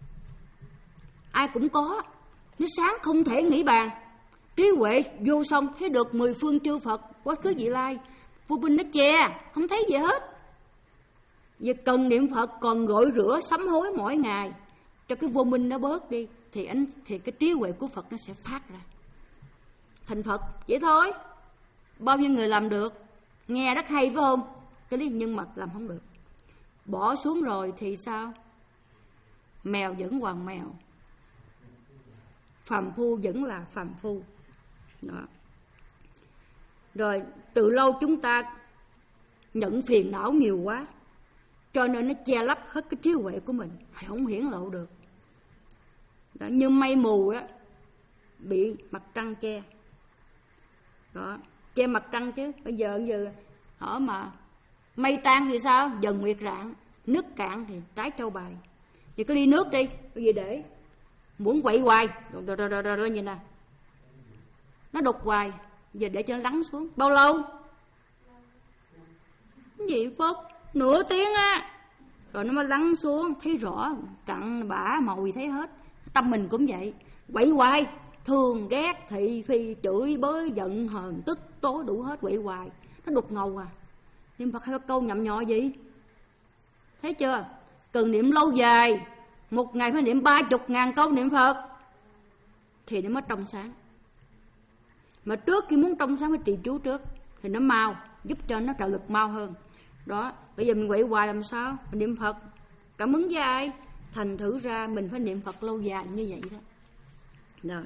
Ai cũng có. Nó sáng không thể nghĩ bàn. Trí huệ vô song thấy được mười phương chư Phật quá khứ vị lai. Vô minh nó che, không thấy gì hết. Vì cần niệm Phật còn gội rửa sám hối mỗi ngày cho cái vô minh nó bớt đi, thì anh thì cái trí huệ của Phật nó sẽ phát ra thành Phật. Vậy thôi. Bao nhiêu người làm được, nghe rất hay phải không? Cái lý nhưng mà làm không được. Bỏ xuống rồi thì sao? Mèo vẫn hoàng mèo, phàm phu vẫn là phàm phu. Đó. Rồi từ lâu chúng ta nhận phiền não nhiều quá, cho nên nó che lấp hết cái trí huệ của mình, không hiển lộ được. Đó, như mây mù á, bị mặt trăng che. Đó, che mặt trăng chứ. Bây giờ giờ hỏi mà mây tan thì sao? Dần nguyệt rạng, nước cạn thì trái châu bài. Vậy cái ly nước đi, cái gì để muốn quậy hoài, rồi rồi rồi rồi nhìn nè, nó đục hoài. Giờ để cho nó lắng xuống bao lâu? Cái gì Phật? Nửa tiếng á, rồi nó mới lắng xuống, thấy rõ cặn bã màu gì thấy hết. Tâm mình cũng vậy, quậy hoài, thường ghét, thị phi, chửi bới, giận hờn, tức tối đủ hết, quậy hoài, nó đục ngầu à. Niệm Phật hay câu nhậm nhọ gì? Thấy chưa? Cần niệm lâu dài, một ngày phải niệm ba chục ngàn câu niệm Phật thì nó mới trong sáng. Mà trước khi muốn trong sáng phải trì chú trước thì nó mau, giúp cho nó trợ lực mau hơn. Đó, bây giờ mình quậy hoài làm sao? Mình niệm Phật cảm ứng với ai? Thành thử ra mình phải niệm Phật lâu dài như vậy đó. Rồi.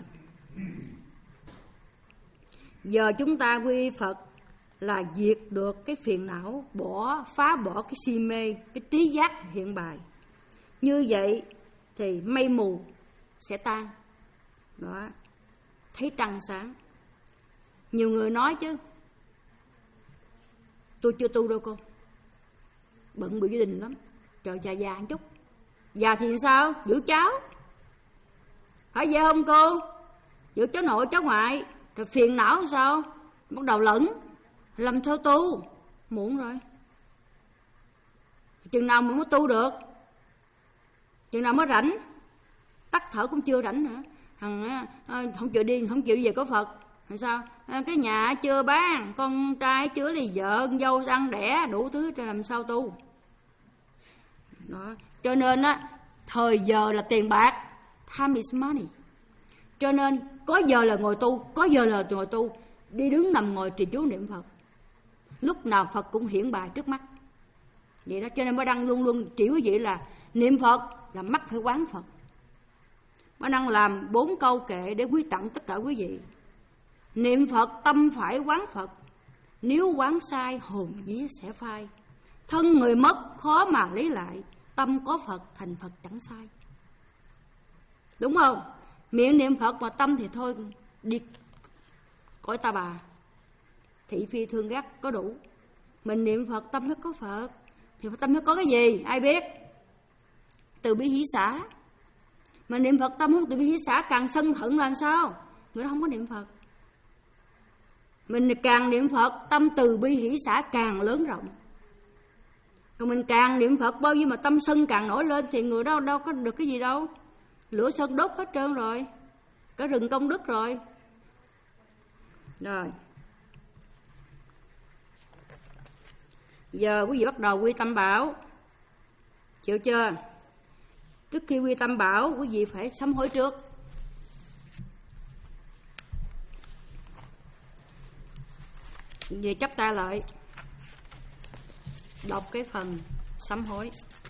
Giờ chúng ta quy Phật là diệt được cái phiền não, bỏ phá bỏ cái si mê, cái trí giác hiện bài. Như vậy thì mây mù sẽ tan. Đó. Thấy trăng sáng. Nhiều người nói chứ, tôi chưa tu đâu cô, bận bự gia đình lắm, trời già già một chút. Già thì sao? Giữ cháu, phải vậy không cô? Giữ cháu nội cháu ngoại. Rồi phiền não sao? Bắt đầu lẫn, làm theo tu. Muộn rồi. Chừng nào mới tu được? Chừng nào mới rảnh? Tắt thở cũng chưa rảnh nữa. Thằng không chịu đi, không chịu đi về có Phật. Sao? À, cái nhà chưa bán, con trai chưa lì vợ, con dâu ăn đẻ, đủ thứ cho làm sao tu. Đó. Cho nên á, thời giờ là tiền bạc. Time is money. Cho nên có giờ là ngồi tu, có giờ là ngồi tu, đi đứng nằm ngồi trì chú niệm Phật. Lúc nào Phật cũng hiển bài trước mắt. Vậy đó, cho nên Bá Đăng luôn luôn chỉ quý vị là niệm Phật là mắt phải quán Phật. Bá Đăng làm bốn câu kệ để quý tặng tất cả quý vị. Niệm Phật tâm phải quán Phật, nếu quán sai hồn vía sẽ phai. Thân người mất khó mà lấy lại, tâm có Phật thành Phật chẳng sai. Đúng không? Miệng niệm Phật mà tâm thì thôi đi cõi ta bà, thị phi thương ghét có đủ. Mình niệm Phật tâm mới có Phật, thì tâm mới có cái gì ai biết? Từ bi hỷ xả. Mà niệm Phật tâm không từ bi hỷ xả, càng sân hận là sao? Người đó không có niệm Phật. Mình càng niệm Phật tâm từ bi hỷ xả càng lớn rộng. Còn mình càng niệm Phật bao nhiêu mà tâm sân càng nổi lên thì người đó đâu có được cái gì đâu. Lửa sân đốt hết trơn rồi, cả rừng công đức rồi. Rồi giờ quý vị bắt đầu quy tâm bảo, chịu chưa? Trước khi quy tâm bảo, quý vị phải sám hối trước. Về chắp tay lại, đọc cái phần sám hối.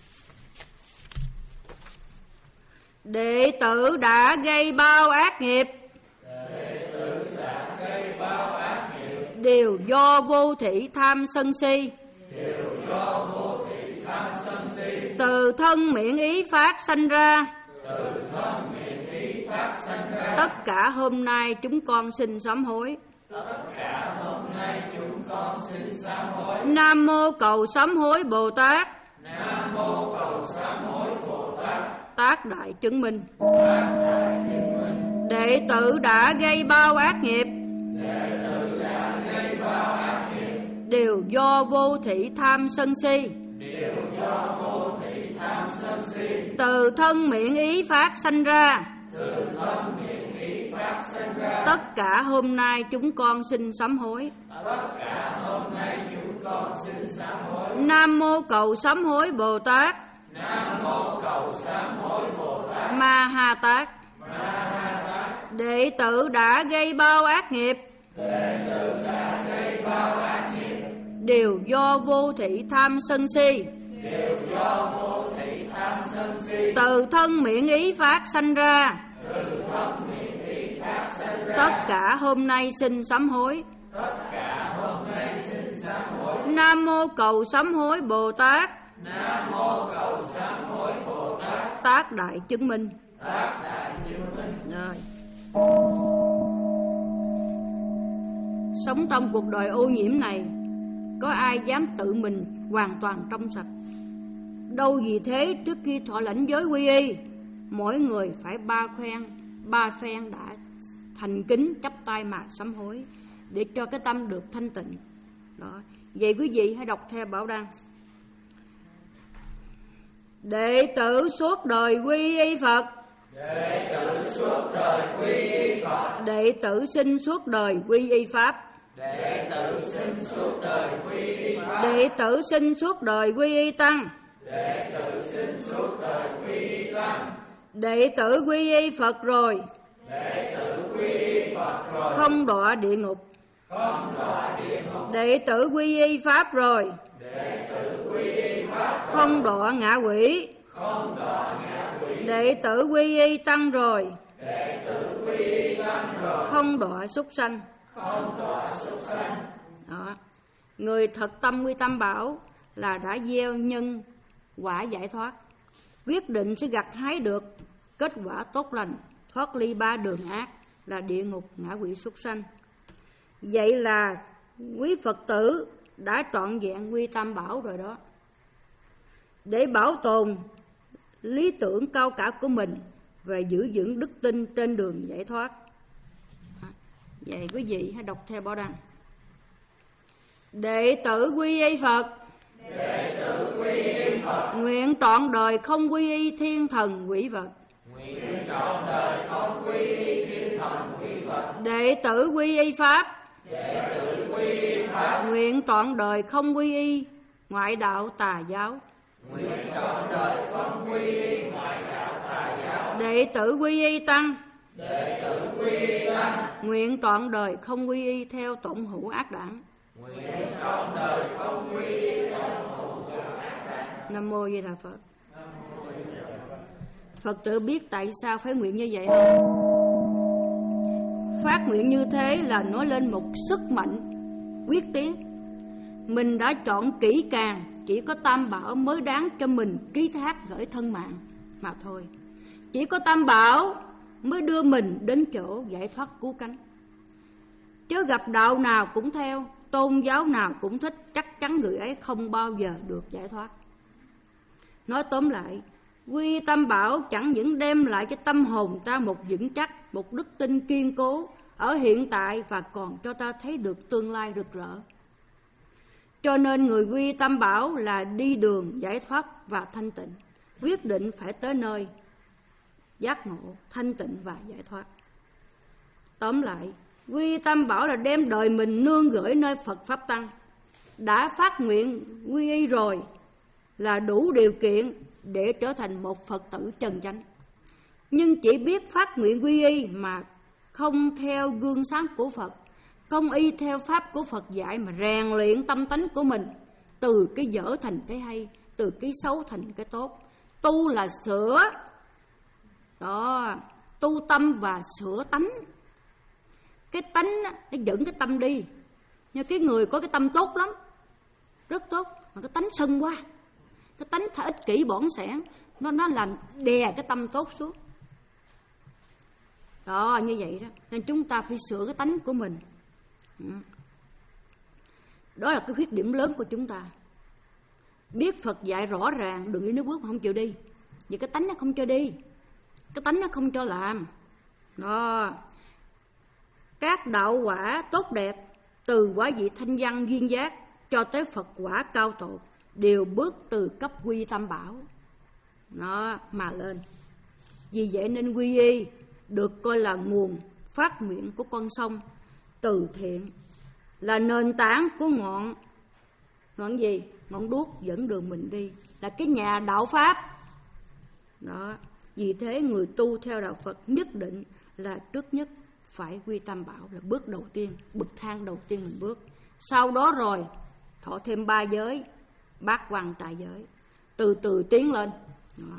Đệ tử đã gây bao ác nghiệp, Đệ tử đã gây bao ác nghiệp, đều do vô thị tham sân si, đều do vô thị tham sân si, từ thân miệng ý phát sanh ra. từ thân miệng ý phát sanh ra. Tất cả hôm nay chúng con xin sám hối. Tất cả hôm nay chúng con xin sám hối. Nam mô cầu sám hối Bồ Tát. Nam mô cầu sám hối Bồ Tát. Tác đại chứng minh. Tác đại chứng minh. Đệ tử đã gây bao ác nghiệp, Đệ tử đã gây bao ác nghiệp, đều do vô thị tham sân si, đều do vô thị tham sân si, từ thân miệng ý phát sanh ra. từ thân miệng ý phát sanh ra. Tất cả hôm nay chúng con xin sám hối. Tất cả hôm nay chúng con xin sám hối. Nam mô cầu sám hối Bồ Tát. Nam mô cầu sám hối Bồ Tát. Ma Ha Tát. Ma Ha Tát. Đệ tử đã gây bao ác nghiệp, Đệ tử đã gây bao ác nghiệp, đều do vô thị tham sân si, đều do vô thị tham sân si, từ thân miệng ý phát sanh ra. từ thân miệng ý phát sanh ra. Tất cả hôm nay xin sám hối. Tất cả hôm nay xin sám hối. Nam mô cầu sám hối Bồ Tát. Nam mô cầu sám hối Bồ Tát. Tác đại chứng minh. Tác đại chứng minh. Rồi. Sống trong cuộc đời ô nhiễm này, có ai dám tự mình hoàn toàn trong sạch? Đâu vì thế trước khi thọ lãnh giới quy y, mỗi người phải ba khoen, ba phen đã thành kính chắp tay mà sám hối, để cho cái tâm được thanh tịnh. Đó. Vậy quý vị hãy đọc theo Bảo Đăng. Đệ tử suốt đời quy y Phật, Đệ tử suốt đời quy y Phật. đệ tử xin suốt đời quy y Pháp, Đệ tử xin suốt đời quy y Pháp. đệ tử xin suốt đời quy y Tăng, Đệ tử xin suốt đời quy y Tăng. đệ tử quy y Phật rồi, Đệ tử quy y Phật rồi, không đọa địa ngục, không đọa địa ngục. đệ tử quy y Pháp rồi, Đệ tử quy y Pháp rồi, không đọa ngạ quỷ, không đọa ngạ quỷ. đệ tử quy y Tăng rồi, Đệ tử quy y Tăng rồi, không đọa súc sanh. không đọa súc sanh. Đó. Người thật tâm quy tâm bảo là đã gieo nhân quả giải thoát, quyết định sẽ gặt hái được kết quả tốt lành, thoát ly ba đường ác là địa ngục, ngạ quỷ, súc sanh. Vậy là quý Phật tử đã trọn vẹn quy tâm bảo rồi đó. Để bảo tồn lý tưởng cao cả của mình và giữ vững đức tin trên đường giải thoát. Vậy quý vị hãy đọc theo Bảo Đăng. Đệ tử quy y Phật, Đệ tử quy y Phật, nguyện trọn đời không quy y thiên thần quỷ vật, nguyện trọn đời không quy y thiên thần quỷ vật. Đệ tử quy y Pháp. Đệ tử quy y Pháp. Nguyện trọn đời không quy y ngoại đạo tà giáo. Nguyện trọn đời không quy y ngoại đạo tà giáo. Đệ tử quy y Tăng. Đệ tử quy y Tăng. Nguyện trọn đời không quy y theo tổn hữu ác đảng. Nguyện trọn đời không quy y theo tổn hữu ác đảng. Nam mô Di Đà Phật. Phật tử biết tại sao phải nguyện như vậy không? Phát nguyện như thế là nói lên một sức mạnh quyết tiến. Mình đã chọn kỹ càng, chỉ có Tam Bảo mới đáng cho mình ký thác gửi thân mạng mà thôi. Chỉ có Tam Bảo mới đưa mình đến chỗ giải thoát cứu cánh. Chứ gặp đạo nào cũng theo, tôn giáo nào cũng thích, chắc chắn người ấy không bao giờ được giải thoát. Nói tóm lại, quy Tam Bảo chẳng những đem lại cho tâm hồn ta một vững chắc, một đức tin kiên cố ở hiện tại, và còn cho ta thấy được tương lai rực rỡ. Cho nên người quy Tam Bảo là đi đường giải thoát và thanh tịnh, quyết định phải tới nơi giác ngộ, thanh tịnh và giải thoát. Tóm lại, quy Tam Bảo là đem đời mình nương gửi nơi Phật Pháp Tăng. Đã phát nguyện quy y rồi là đủ điều kiện để trở thành một Phật tử chân chánh. Nhưng chỉ biết phát nguyện quy y mà không theo gương sáng của Phật, không y theo Pháp của Phật dạy mà rèn luyện tâm tánh của mình, từ cái dở thành cái hay, từ cái xấu thành cái tốt. Tu là sửa, đó, tu tâm và sửa tánh. Cái tánh nó dẫn cái tâm đi. Nhưng cái người có cái tâm tốt lắm, rất tốt, mà cái tánh sân quá, cái tánh thật ích kỷ bỏng sẻn, nó nó làm đè cái tâm tốt xuống. Đó, như vậy đó. Nên chúng ta phải sửa cái tánh của mình. Đó là cái khuyết điểm lớn của chúng ta. Biết Phật dạy rõ ràng đừng đi nước bước mà không chịu đi, vì cái tánh nó không cho đi, cái tánh nó không cho làm. Đó. Các đạo quả tốt đẹp, từ quả vị thanh văn duyên giác cho tới Phật quả cao tột, đều bước từ cấp quy Tam Bảo nó mà lên. Vì vậy nên quy y được coi là nguồn phát nguyện của con sông từ thiện, là nền tảng của ngọn ngọn gì? Ngọn đuốc dẫn đường mình đi, là cái nhà đạo Pháp. Đó. Vì thế người tu theo đạo Phật nhất định là trước nhất phải quy Tam Bảo, là bước đầu tiên, bậc thang đầu tiên mình bước. Sau đó rồi thọ thêm ba giới, bát quan trai giới, từ từ tiến lên. Đó.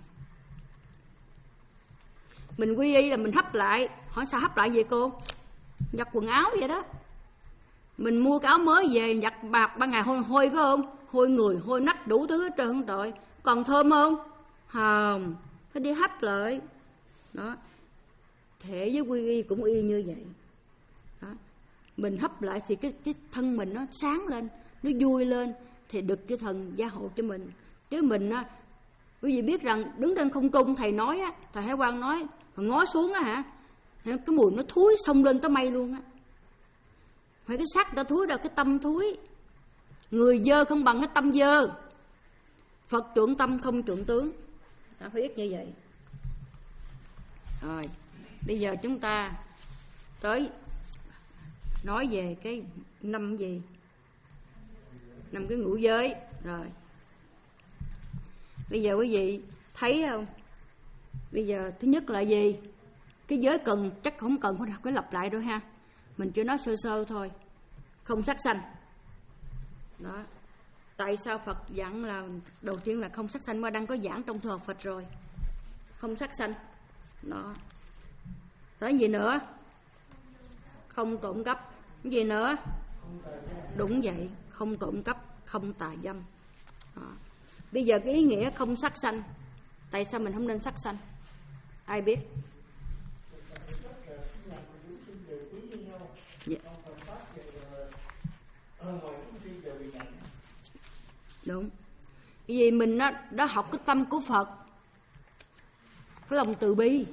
Mình quy y là mình hấp lại. Hỏi sao hấp lại vậy cô? Giặt quần áo vậy đó. Mình mua cái áo mới về giặt bạc ban ngày hôi hôi phải không? Hôi người, hôi nách đủ thứ hết trơn trời. Còn thơm không? Không. Phải đi hấp lại. Đó. Thể với quy y cũng y như vậy. Đó. Mình hấp lại thì cái, cái thân mình nó sáng lên, nó vui lên, thì được cái thần gia hộ cho mình. Chứ mình á, quý vị biết rằng đứng trên không trung thầy nói á, thầy Hải Quang nói, mà ngó xuống á hả, cái mùi nó thúi xông lên tới mây luôn á. Phải cái xác ta thúi đâu, cái tâm thúi. Người dơ không bằng cái tâm dơ. Phật chuộng tâm không chuộng tướng. Ta phải biết như vậy. Rồi, bây giờ chúng ta tới nói về cái năm gì? Năm cái ngũ giới. Rồi. Bây giờ quý vị thấy không? Bây giờ thứ nhất là gì? Cái giới cần, chắc không cần phải lặp lại đâu ha. Mình chỉ nói sơ sơ thôi. Không sát sanh. Đó. Tại sao Phật dặn là đầu tiên là không sát sanh, mà đang có giảng trong thừa Phật rồi. Không sát sanh. Đó. Nói gì nữa? Không trộm cắp. Cái gì nữa? Đúng vậy, không trộm cắp, không tà dâm. Đó. Bây giờ cái ý nghĩa không sát sanh, tại sao mình không nên sát sanh? Ai biết? Dạ. Đúng. Vì mình đã, đã học cái tâm của Phật, cái lòng từ bi.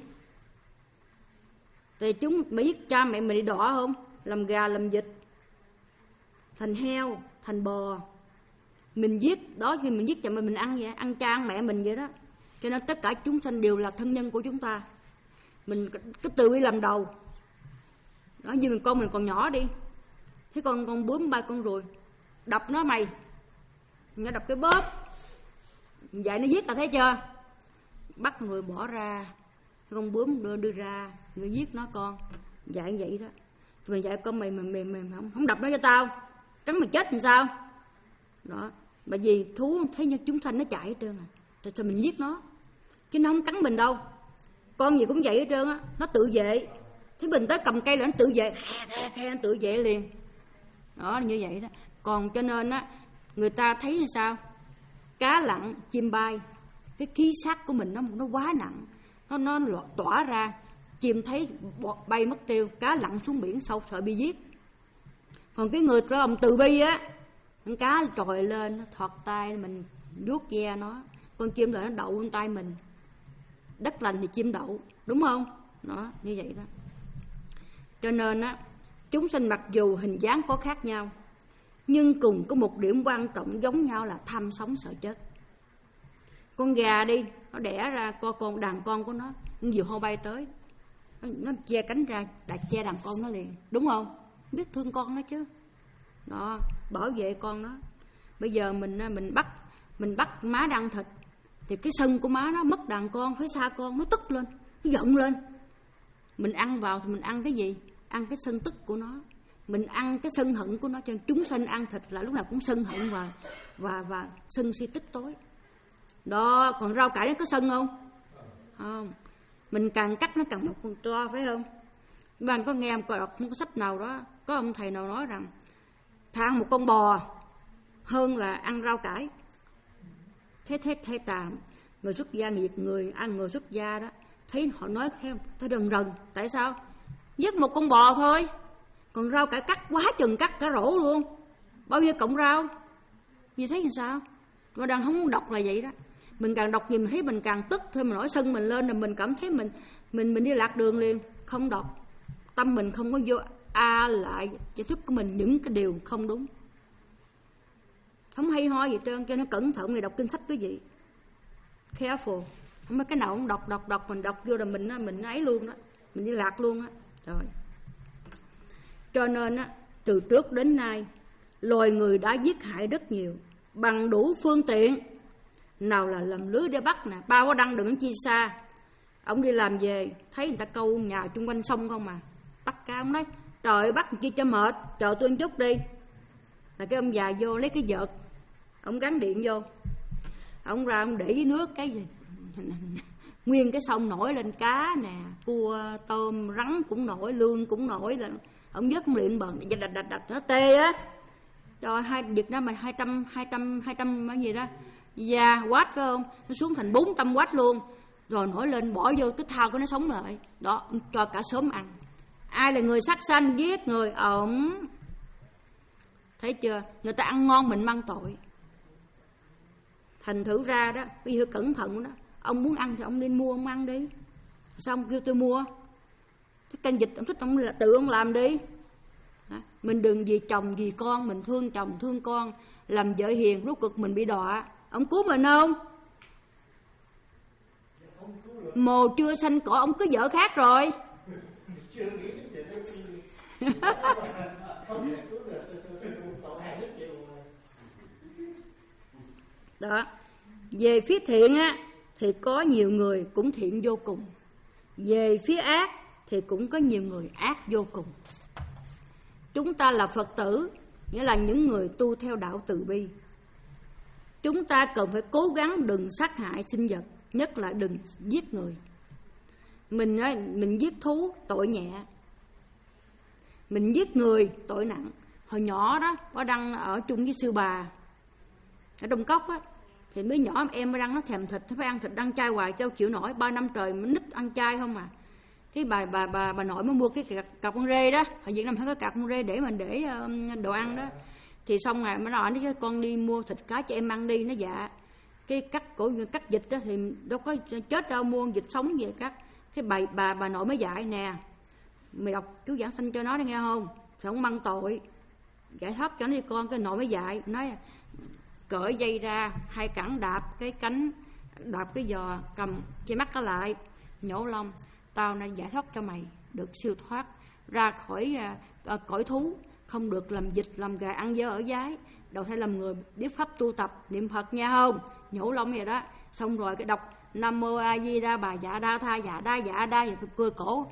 Thì chúng biết cha mẹ mình đi đỏ không? Làm gà, làm vịt, thành heo, thành bò. Mình giết đó, khi mình giết cha mẹ mình ăn vậy, ăn cha ăn mẹ mình vậy đó. Cho nên tất cả chúng sanh đều là thân nhân của chúng ta. Mình cái từ bi làm đầu. Đó, như mình con mình còn nhỏ đi, thế con con bướm bay con ruồi, đập nó mày, nó đập cái bóp, vậy nó giết là thấy chưa? Bắt người bỏ ra, con bướm đưa đưa ra, người giết nó con, dạy vậy đó. Mình dạy con mày mày mày, mày không không đập nó cho tao, cắn mày chết làm sao? Đó, bởi vì thú thấy như chúng sanh nó chạy hết trơn à, tại sao mình giết nó? Chứ nó không cắn mình đâu. Con gì cũng vậy hết trơn á, nó tự vệ. Thế mình tới cầm cây là nó tự vệ, nó tự vệ liền. Đó, như vậy đó. Còn cho nên á, người ta thấy như sao? Cá lặn, chim bay, cái khí sắc của mình nó nó quá nặng, nó nó tỏa ra, chim thấy bay mất tiêu, cá lặn xuống biển sâu sợ bị giết. Còn cái người có lòng từ bi á, con cá trồi lên, nó thọt tay mình vuốt ve nó, con chim lại nó đậu lên tay mình. Đất lành thì chim đậu, đúng không? Đó, như vậy đó. Cho nên á, chúng sinh mặc dù hình dáng có khác nhau, nhưng cùng có một điểm quan trọng giống nhau là tham sống sợ chết. Con gà đi, nó đẻ ra con con đàn con của nó, nhiều hô bay tới, nó, nó che cánh ra, đã che đàn con nó liền, đúng không? Biết thương con nó chứ. Đó, bảo vệ con nó. Bây giờ mình mình bắt mình bắt má đang thịt, thì cái sân của má nó mất đàn con, phải xa con, nó tức lên, nó giận lên. Mình ăn vào thì mình ăn cái gì? Ăn cái sân tức của nó. Mình ăn cái sân hận của nó. Cho chúng sanh ăn thịt là lúc nào cũng sân hận và và và sân si tức tối. Đó, còn rau cải nó có sân không? Không. Mình càng cắt nó càng một con to, phải không? Bạn có nghe một đọc một cái sách nào đó, có ông thầy nào nói rằng thà ăn một con bò hơn là ăn rau cải. Thế thế thế tạm người xuất gia nghiệt người ăn người xuất gia đó, thấy họ nói theo thấy rần rần. Tại sao? Giết một con bò thôi, còn rau cải cắt quá chừng, cắt cả rổ luôn, bao nhiêu cọng rau. Như thế làm sao? Mà đang không đọc là vậy đó. Mình càng đọc gì mình thấy mình càng tức thôi, mình nổi sân mình lên, rồi mình cảm thấy mình mình mình đi lạc đường liền. Không đọc, tâm mình không có vô a lại giải thức của mình những cái điều không đúng, không hay ho gì trơn. Cho nó cẩn thận người đọc kinh sách quý vị, careful. Không có cái nào không đọc đọc đọc mình đọc vô là mình mình ấy luôn đó, mình đi lạc luôn á. Rồi, cho nên á, từ trước đến nay loài người đã giết hại rất nhiều bằng đủ phương tiện. Nào là làm lưới để bắt nè, bao có đăng đừng chi xa. Ông đi làm về thấy người ta câu nhà chung quanh sông không mà bắt cá, ông nói trời bắt chi cho mệt, chờ tôi một chút đi. Là cái ông già vô lấy cái vợt, ông gắn điện vô, ông ra ông để dưới nước cái gì nguyên cái sông nổi lên, cá nè, cua, tôm, rắn cũng nổi, lươn cũng nổi. Là ông vớt ông liền bần đạch đạch đạch nó tê á. Trời, hai Việt Nam mình hai trăm hai trăm hai trăm cái gì đó da watt phải không, nó xuống thành bốn trăm watt luôn, rồi nổi lên bỏ vô cái thao của nó sống lại đó, cho cả xóm ăn. Ai là người sát sanh giết người ổng, thấy chưa? Người ta ăn ngon mình mang tội. Thành thử ra đó, bây giờ cẩn thận đó. Ông muốn ăn thì ông nên mua ông ăn đi, sao ông kêu tôi mua? Cái canh vịt ông thích ông là tự ông làm đi. Đó. Mình đừng vì chồng vì con, mình thương chồng thương con, làm vợ hiền rốt cuộc mình bị đọa. Ông cứu mình không? Mồ chưa sanh cỏ, ông có vợ khác rồi. Đó. Về phía thiện á thì có nhiều người cũng thiện vô cùng, về phía ác thì cũng có nhiều người ác vô cùng. Chúng ta là Phật tử, nghĩa là những người tu theo đạo từ bi. Chúng ta cần phải cố gắng đừng sát hại sinh vật, nhất là đừng giết người. Mình mình giết thú tội nhẹ, mình giết người tội nặng. Hồi nhỏ đó có đăng ở chung với sư bà ở Đông Cốc á, thì mấy nhỏ em đang nó thèm thịt, nó phải ăn thịt, ăn chay hoài cho chịu nổi, ba năm trời mình nít ăn chay không à. Cái bà bà bà bà nội mới mua cái cặp, cặp con rê đó, ở Việt Nam phải có cặp con rê để mình để đồ ăn đó. Thì xong rồi mới nói nó con đi mua thịt cá cho em ăn đi, nó dạ. Cái cắt cổ cắt vịt đó thì đâu có chết đâu, mua vịt sống về cắt. Cái bà bà bà nội mới dạy nè, mày đọc chú giảng sanh cho nó đi nghe không, thì không mang tội, giải thoát cho nó đi con. Cái nội mới dạy nói cởi dây ra, hai cẳng đạp cái cánh, đạp cái giò, cầm che mắt nó lại, nhổ lông, tao đã giải thoát cho mày được siêu thoát. ra khỏi à, à, cõi thú, không được làm dịch, làm gà, ăn dơ ở giái. Đầu thai làm người biết pháp tu tập niệm Phật nha không, nhổ lông vậy đó. Xong rồi cái đọc Nam Mô A Di Đà Bà Dạ Đa Tha Dạ Đa Dạ Đa, vậy tôi cười cổ.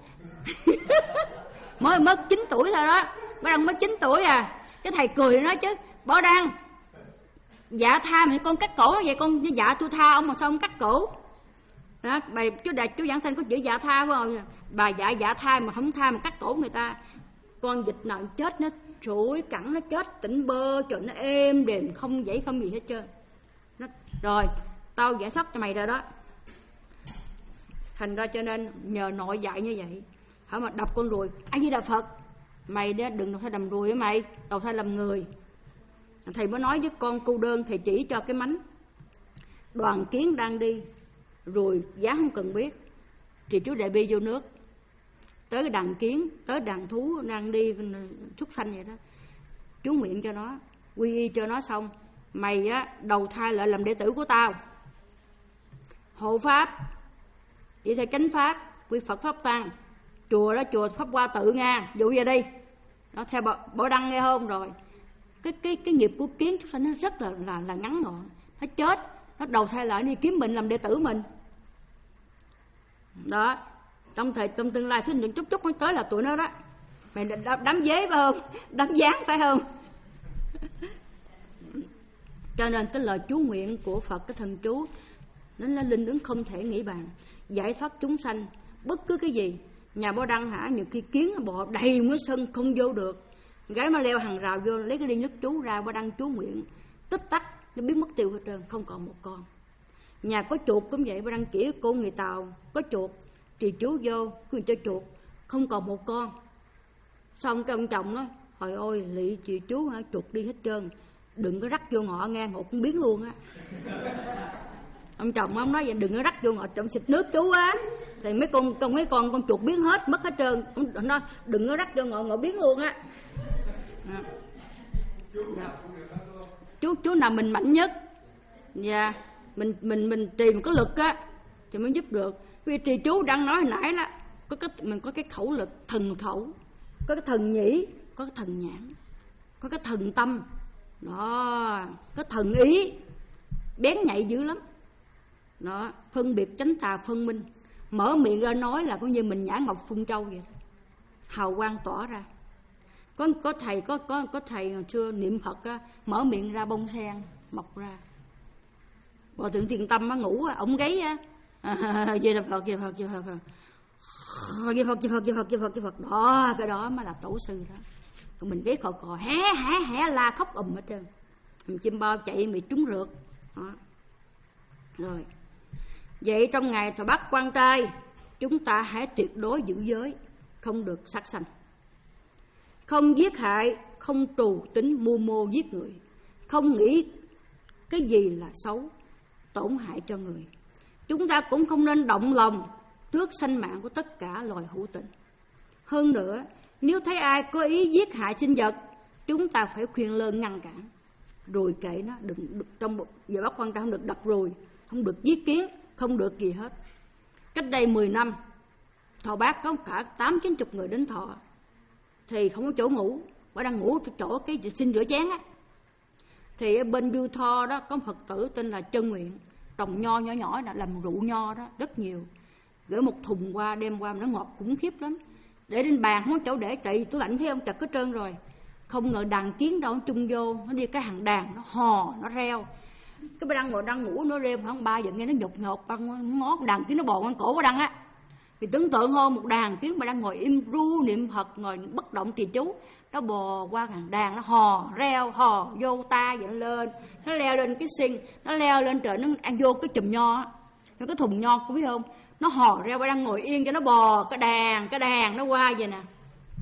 mới mất chín tuổi thôi đó, Bảo Đăng mới chín tuổi à. Cái thầy cười nói chứ, Bảo Đăng dạ tha mà con cắt cổ nó vậy, con dạ tôi tha ông mà sao ông cắt cổ đó. Bài chú đại chú giảng sanh có chữ dạ tha phải không? Bà dạ dạ tha mà không tha mà cắt cổ người ta. Con vịt nào chết nó sủi cẳng, nó chết tỉnh bơ cho nó êm đềm, không dãy không gì hết trơn. Nó, rồi tao giải thoát cho mày rồi đó. Thành ra cho nên nhờ nội dạy như vậy, hả mà đập con ruồi A Di Đà Phật, mày đó đừng đầu thai làm ruồi với mày, đầu thai làm người. Thầy mới nói với con cô đơn, thầy chỉ cho cái mánh. Đoàn kiến đang đi, rồi giá không cần biết, thì chú đại bi vô nước, tới cái đàn kiến, tới đàn thú đang đi súc sanh vậy đó, chú nguyện cho nó, quy y cho nó xong, mày á đầu thai lại làm đệ tử của tao, hộ pháp, đi theo chánh pháp, quy Phật pháp tăng, chùa đó chùa Pháp Hoa Tự Nga, dụ về đi, nó theo Bảo Đăng nghe không? Rồi cái cái cái nghiệp của kiến chúng ta nó rất là là là ngắn gọn, nó chết, nó đầu thai lại đi kiếm mình làm đệ tử mình đó. Trong thời trong tương lai thứ những chút chút mới tới là tụi nó đó, mày đám dế phải không, đám gián phải không? Cho nên cái lời chú nguyện của Phật, cái thần chú nó là linh ứng không thể nghĩ bàn, giải thoát chúng sanh bất cứ cái gì. Nhà Bảo Đăng hả, nhiều khi kiến nó bò đầy mới sân không vô được, gái mà leo hàng rào vô lấy cái ly nước chú ra, Bảo Đăng chú nguyện tích tắc nó biến mất tiêu hết trơn, không còn một con. Nhà có chuột cũng vậy, Bảo Đăng chỉ cô người Tàu có chuột thì chú vô quyền cho chuột, không còn một con. Xong cái ông chồng nói hồi ôi lị chị chú hả, chuột đi hết trơn, đừng có rắc vô ngọ nghe, ngộ cũng biến luôn á. Ông chồng ông nói vậy, đừng có rắc vô ngọ, trọng xịt nước chú á, thì mấy con con mấy con con chuột biến hết, mất hết trơn. Ông nói đừng có rắc vô ngọ, ngọ biến luôn á. Dạ. Chú chú nào mình mạnh nhất, dạ, mình mình mình tìm có lực á thì mới giúp được. Vì thì chú đang nói hồi nãy là có cái mình có cái khẩu lực, thần khẩu, có cái thần nhĩ, có cái thần nhãn, có cái thần tâm đó, có thần ý bén nhạy dữ lắm đó, phân biệt chánh tà phân minh, mở miệng ra nói là coi như mình nhã ngọc phun châu vậy đó. Hào quang tỏa ra. Có có thầy có có có thầy hồi xưa niệm Phật á, mở miệng ra bông sen mọc ra. Hòa thượng Thiền Tâm á ngủ á, ổng gáy á, về là Phật, về Phật, về Phật, về Phật, về Phật, về Phật, về Phật, về Phật đó, cái đó mới là tổ sư đó. Còn mình gáy cò cò hé hé hé la khóc ầm hết trơn, mình chim bao chạy bị trúng rượt đó. Rồi vậy trong ngày thọ bắt quan trai, chúng ta hãy tuyệt đối giữ giới, không được sát sanh, không giết hại, không trù tính mưu mô giết người, không nghĩ cái gì là xấu, tổn hại cho người. Chúng ta cũng không nên động lòng trước sanh mạng của tất cả loài hữu tình. Hơn nữa, nếu thấy ai có ý giết hại sinh vật, chúng ta phải khuyên lơn ngăn cản, rồi kệ nó, đừng trong một giờ bắt quan trọng không được đập ruồi, không được giết kiến, không được gì hết. Cách đây mười năm, thọ bác có cả tám chín chục người đến thọ, thì không có chỗ ngủ, bà đang ngủ chỗ cái xin rửa chén á. Thì ở bên Du Tho đó có một Phật tử tên là Chân Nguyện, trồng nho nhỏ nhỏ là làm rượu nho đó rất nhiều, gửi một thùng qua đem qua, nó ngọt khủng khiếp lắm, để trên bàn không có chỗ để, tại tủ lạnh thấy ông chật hết trơn rồi. Không ngờ đàn kiến đâu chung vô, nó đi cái hàng đàn, nó hò, nó reo. Cái bà Đăng ngồi đang ngủ, nó reo khoảng ba giờ nghe nó nhột nhột, băng ngó đàn kiến nó bò ngang cổ bà Đăng á. Thì tưởng tượng hơn một đàn kiến bà đang ngồi im ru niệm Phật, ngồi bất động trì chú, nó bò qua hàng đàn, nó hò reo, hò vô ta vậy lên, nó leo lên cái xin, nó leo lên trời, nó ăn vô cái chùm nho á, cái thùng nho có biết không, nó hò reo, bà đang ngồi yên cho nó bò cái đàn, cái đàn nó qua vậy nè.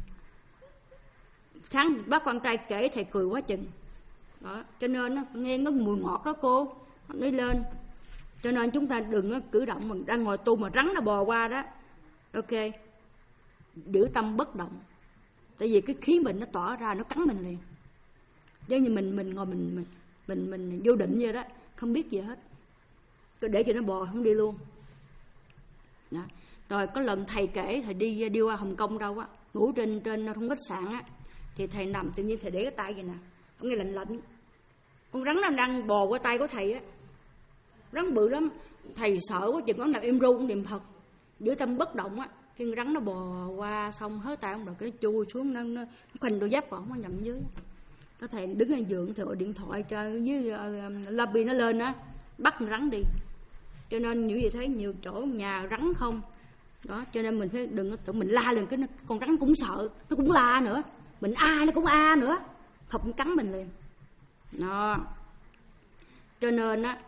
Sáng bác quan trai kể thầy cười quá chừng đó, cho nên nó nghe có mùi ngọt đó cô, nó lên. Cho nên chúng ta đừng có cử động mình đang ngồi tu mà rắn nó bò qua đó, ok, giữ tâm bất động, tại vì cái khí mình nó tỏa ra nó cắn mình liền, giống như mình mình ngồi mình mình mình mình vô định vậy đó, không biết gì hết, để cho nó bò không đi luôn đó. Rồi có lần thầy kể, thầy đi đi qua Hồng Kông đâu á, ngủ trên trên trong khách sạn á, thì thầy nằm tự nhiên thầy để cái tay vậy nè, ông nghe lạnh lạnh, con rắn nó đang bò qua tay của thầy á, rắn bự lắm, thầy sợ quá chừng có nằm im ru cũng niệm Phật, giữa tâm bất động á, khi rắn nó bò qua xong hết tay ông rồi cái nó chui xuống, nó nó khoanh đôi giáp còn nó nằm dưới. Có thầy đứng ở giường thì gọi điện thoại cho với uh, lobby nó lên á, bắt con rắn đi. Cho nên như vậy thấy nhiều chỗ nhà rắn không đó, cho nên mình phải đừng có tưởng mình la lên cái nó, con rắn cũng sợ, nó cũng la nữa, mình a nó cũng a nữa, không cắn mình liền đó. Cho nên á,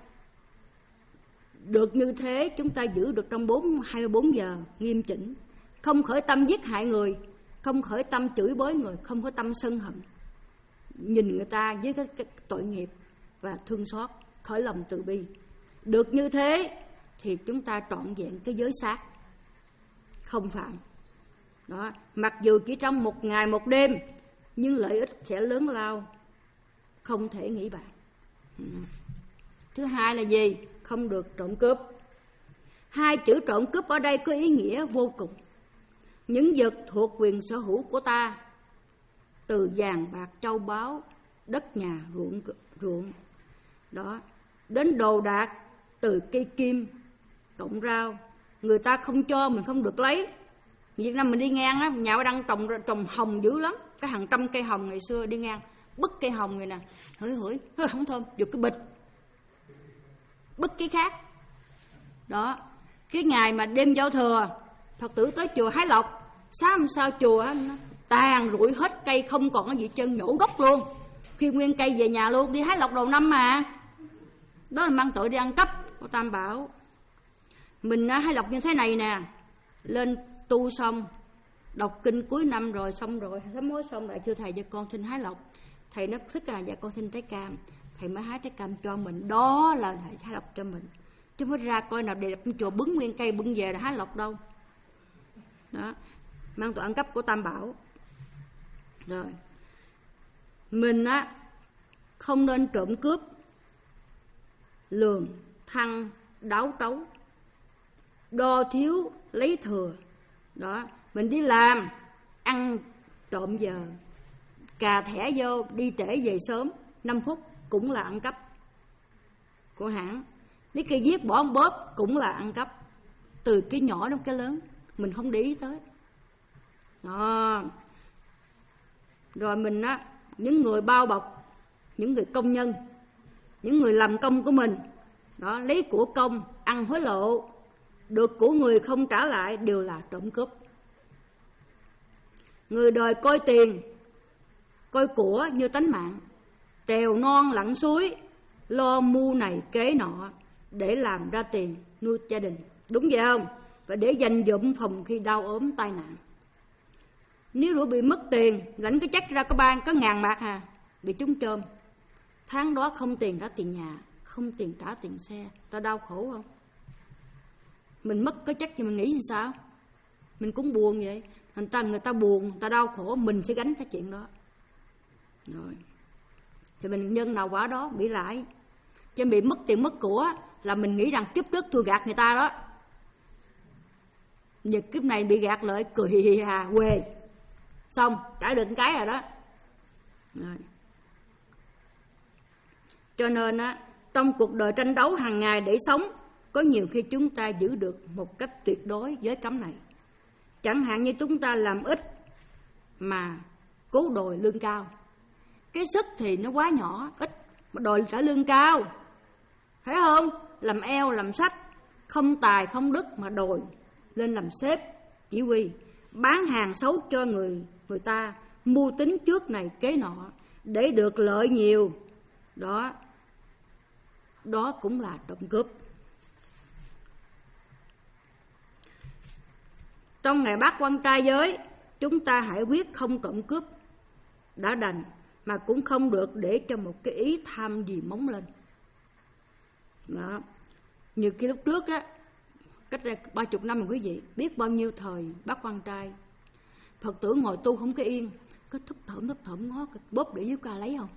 được như thế chúng ta giữ được trong bốn hai mươi bốn giờ nghiêm chỉnh, không khởi tâm giết hại người, không khởi tâm chửi bới người, không khởi tâm sân hận, nhìn người ta với cái, cái tội nghiệp và thương xót, khởi lòng từ bi. Được như thế thì chúng ta trọn vẹn cái giới sát, không phạm đó. Mặc dù chỉ trong một ngày một đêm, nhưng lợi ích sẽ lớn lao, không thể nghĩ bàn. Thứ hai là gì? Không được trộm cướp. Hai chữ trộm cướp ở đây có ý nghĩa vô cùng. Những vật thuộc quyền sở hữu của ta, từ vàng bạc châu báu, đất nhà ruộng ruộng đó, đến đồ đạc, từ cây kim cọng rau, người ta không cho mình không được lấy. Việt Nam mình đi ngang á, nhà đang trồng trồng hồng dữ lắm, cái hàng trăm cây hồng ngày xưa đi ngang, bứt cây hồng này nè, hửi hửi không thơm, giật cái bịch, bứt cái khác đó. Cái ngày mà đêm giao thừa, Phật tử tới chùa hái lộc, sáng hôm sau chùa á, tàn rụi hết cây, không còn cái gì chân, nhổ gốc luôn, khi nguyên cây về nhà luôn, đi hái lộc đầu năm mà. Đó là mang tội đi ăn cắp của Tam Bảo. Mình á, hái lộc như thế này nè, lên tu xong, đọc kinh cuối năm rồi, xong rồi sám hối xong lại thưa thầy cho con xin hái lộc. Thầy nó thích là dạ con xin trái cam, thầy mới hái trái cam cho mình, đó là thầy hái lộc cho mình, chứ không ra coi nào đẹp chùa bứng nguyên cây bưng về là hái lộc đâu. Đó, mang tội ăn cắp của Tam Bảo. Rồi mình á, không nên trộm cướp, lường thăng đáo trấu, đo thiếu lấy thừa đó. Mình đi làm ăn trộm giờ, cà thẻ vô đi trễ về sớm năm phút cũng là ăn cắp của hãng. Nếu cây viết bỏ một bóp cũng là ăn cắp, từ cái nhỏ đến cái lớn mình không để ý tới đó. Rồi mình á, những người bao bọc, những người công nhân, những người làm công của mình đó, lấy của công ăn hối lộ, được của người không trả lại đều là trộm cướp. Người đời coi tiền, coi của như tánh mạng, trèo non lặn suối, lo mưu này kế nọ để làm ra tiền nuôi gia đình, đúng vậy không? Và để dành dụm phòng khi đau ốm tai nạn. Nếu rủi bị mất tiền, lãnh cái check ra có ban có ngàn bạc à, bị trúng trôm, tháng đó không tiền trả tiền nhà, không tiền trả tiền xe, ta đau khổ không? Mình mất cái check thì mình nghĩ sao? Mình cũng buồn vậy. Người ta, người ta buồn, người ta đau khổ, mình sẽ gánh cái chuyện đó. Rồi thì mình nhân nào quả đó bị lại. Chứ bị mất tiền mất của là mình nghĩ rằng kiếp trước tôi gạt người ta đó, nhật kiếp này bị gạt lại cười hì hì hà quê, xong trả được cái rồi đó. Rồi. Cho nên á, trong cuộc đời tranh đấu hàng ngày để sống, có nhiều khi chúng ta giữ được một cách tuyệt đối giới cấm này. Chẳng hạn như chúng ta làm ít mà cố đòi lương cao, cái sức thì nó quá nhỏ, ít mà đòi trả lương cao, phải không? Làm eo làm sách, không tài không đức mà đòi lên làm sếp chỉ huy, bán hàng xấu cho người người ta, mưu tính trước này kế nọ để được lợi nhiều đó. Đó cũng là trộm cướp. Trong ngày bát quan trai giới, chúng ta hãy quyết không trộm cướp đã đành, mà cũng không được để cho một cái ý tham gì móng lên đó. Như khi lúc trước á, cách đây ba chục năm mà quý vị biết bao nhiêu thời bát quan trai, Phật tử ngồi tu không cái yên, cứ thấp thởm thấp thởm ngó bóp để dưới ca lấy không,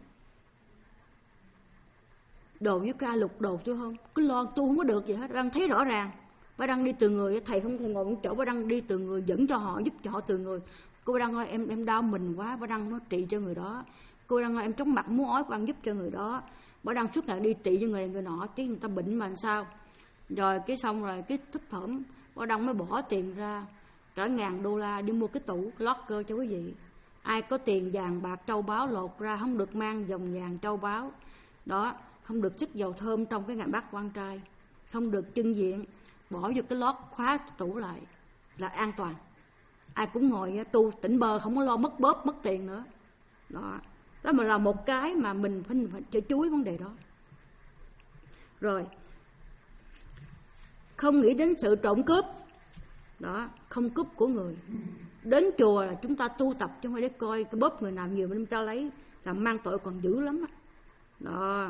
đồ dưới ca lục đồ tôi không, cứ lo tu không có được gì hết, đang thấy rõ ràng Bà Đăng đi từ người, thầy không còn ngồi một chỗ, bà Đăng đi từ người, dẫn cho họ, giúp cho họ từ người. Cô bà Đăng ơi, em em đau mình quá, bà Đăng nó trị cho người đó. Cô bà Đăng ơi, em chóng mặt muốn ói, bà Đăng giúp cho người đó. Bà Đăng suốt ngày đi trị cho người này người nọ, chứ người ta bệnh mà làm sao. Rồi cái xong rồi cái thấp thỏm, bà Đăng mới bỏ tiền ra cả ngàn đô la đi mua cái tủ cái locker cho quý vị. Ai có tiền vàng bạc châu báu lột ra, không được mang vòng vàng châu báu đó, không được xịt dầu thơm trong cái ngày bát quan trai, không được trưng diện, bỏ vô cái lót khóa tủ lại là an toàn. Ai cũng ngồi tu tỉnh bơ, không có lo mất bóp mất tiền nữa đó. Đó mà là một cái mà mình phải, phải chú ý vấn đề đó. Rồi không nghĩ đến sự trộm cướp đó, không cướp của người. Đến chùa là chúng ta tu tập chứ không phải để coi cái bóp người nào nhiều mình ta lấy, làm mang tội còn dữ lắm đó.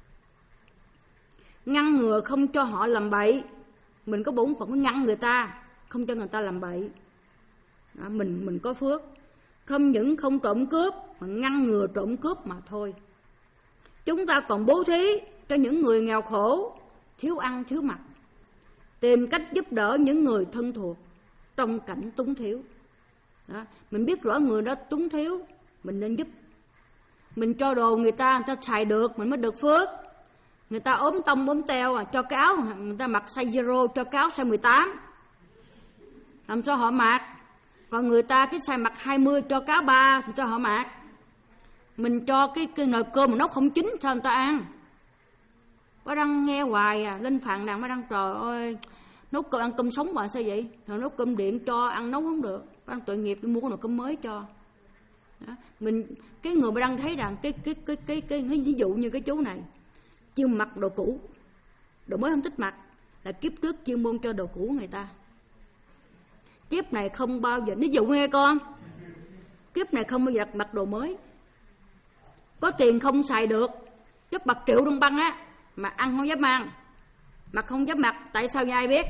Ngăn ngừa không cho họ làm bậy. Mình có bổn phận ngăn người ta, không cho người ta làm bậy đó, mình mình có phước. Không những không trộm cướp mà ngăn ngừa trộm cướp mà thôi. Chúng ta còn bố thí cho những người nghèo khổ, thiếu ăn thiếu mặc, tìm cách giúp đỡ những người thân thuộc trong cảnh túng thiếu đó. Mình biết rõ người đó túng thiếu, mình nên giúp. Mình cho đồ người ta, người ta xài được mình mới được phước. Người ta ốm tông ốm teo à, cho cái áo người ta mặc size zero, cho cái áo size mười tám, làm sao họ mặc. Còn người ta cái size mặc hai mươi, cho cái áo ba thì sao họ mặc. Mình cho cái, cái nồi cơm mà nấu không chín, sao người ta ăn. Bà Đăng nghe hoài à, lên phàn nàn bà Đăng trời ơi, nấu cơm ăn cơm sống mà sao vậy? Rồi nấu cơm điện cho ăn nấu không được. Bà Đăng tội nghiệp đi mua cái nồi cơm mới cho đó. Mình cái người bà Đăng thấy rằng cái cái cái cái cái ví dụ như cái chú này chuyên mặc đồ cũ, đồ mới không thích mặc, là kiếp trước chuyên môn cho đồ cũ người ta. Kiếp này không bao giờ, ví dụ nghe con, kiếp này không bao giờ mặc đồ mới. Có tiền không xài được, chất bạc triệu đồng băng á, mà ăn không dám ăn, mặc không dám mặc, tại sao ai biết?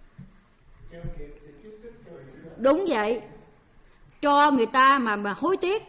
Đúng vậy, cho người ta mà mà hối tiếc.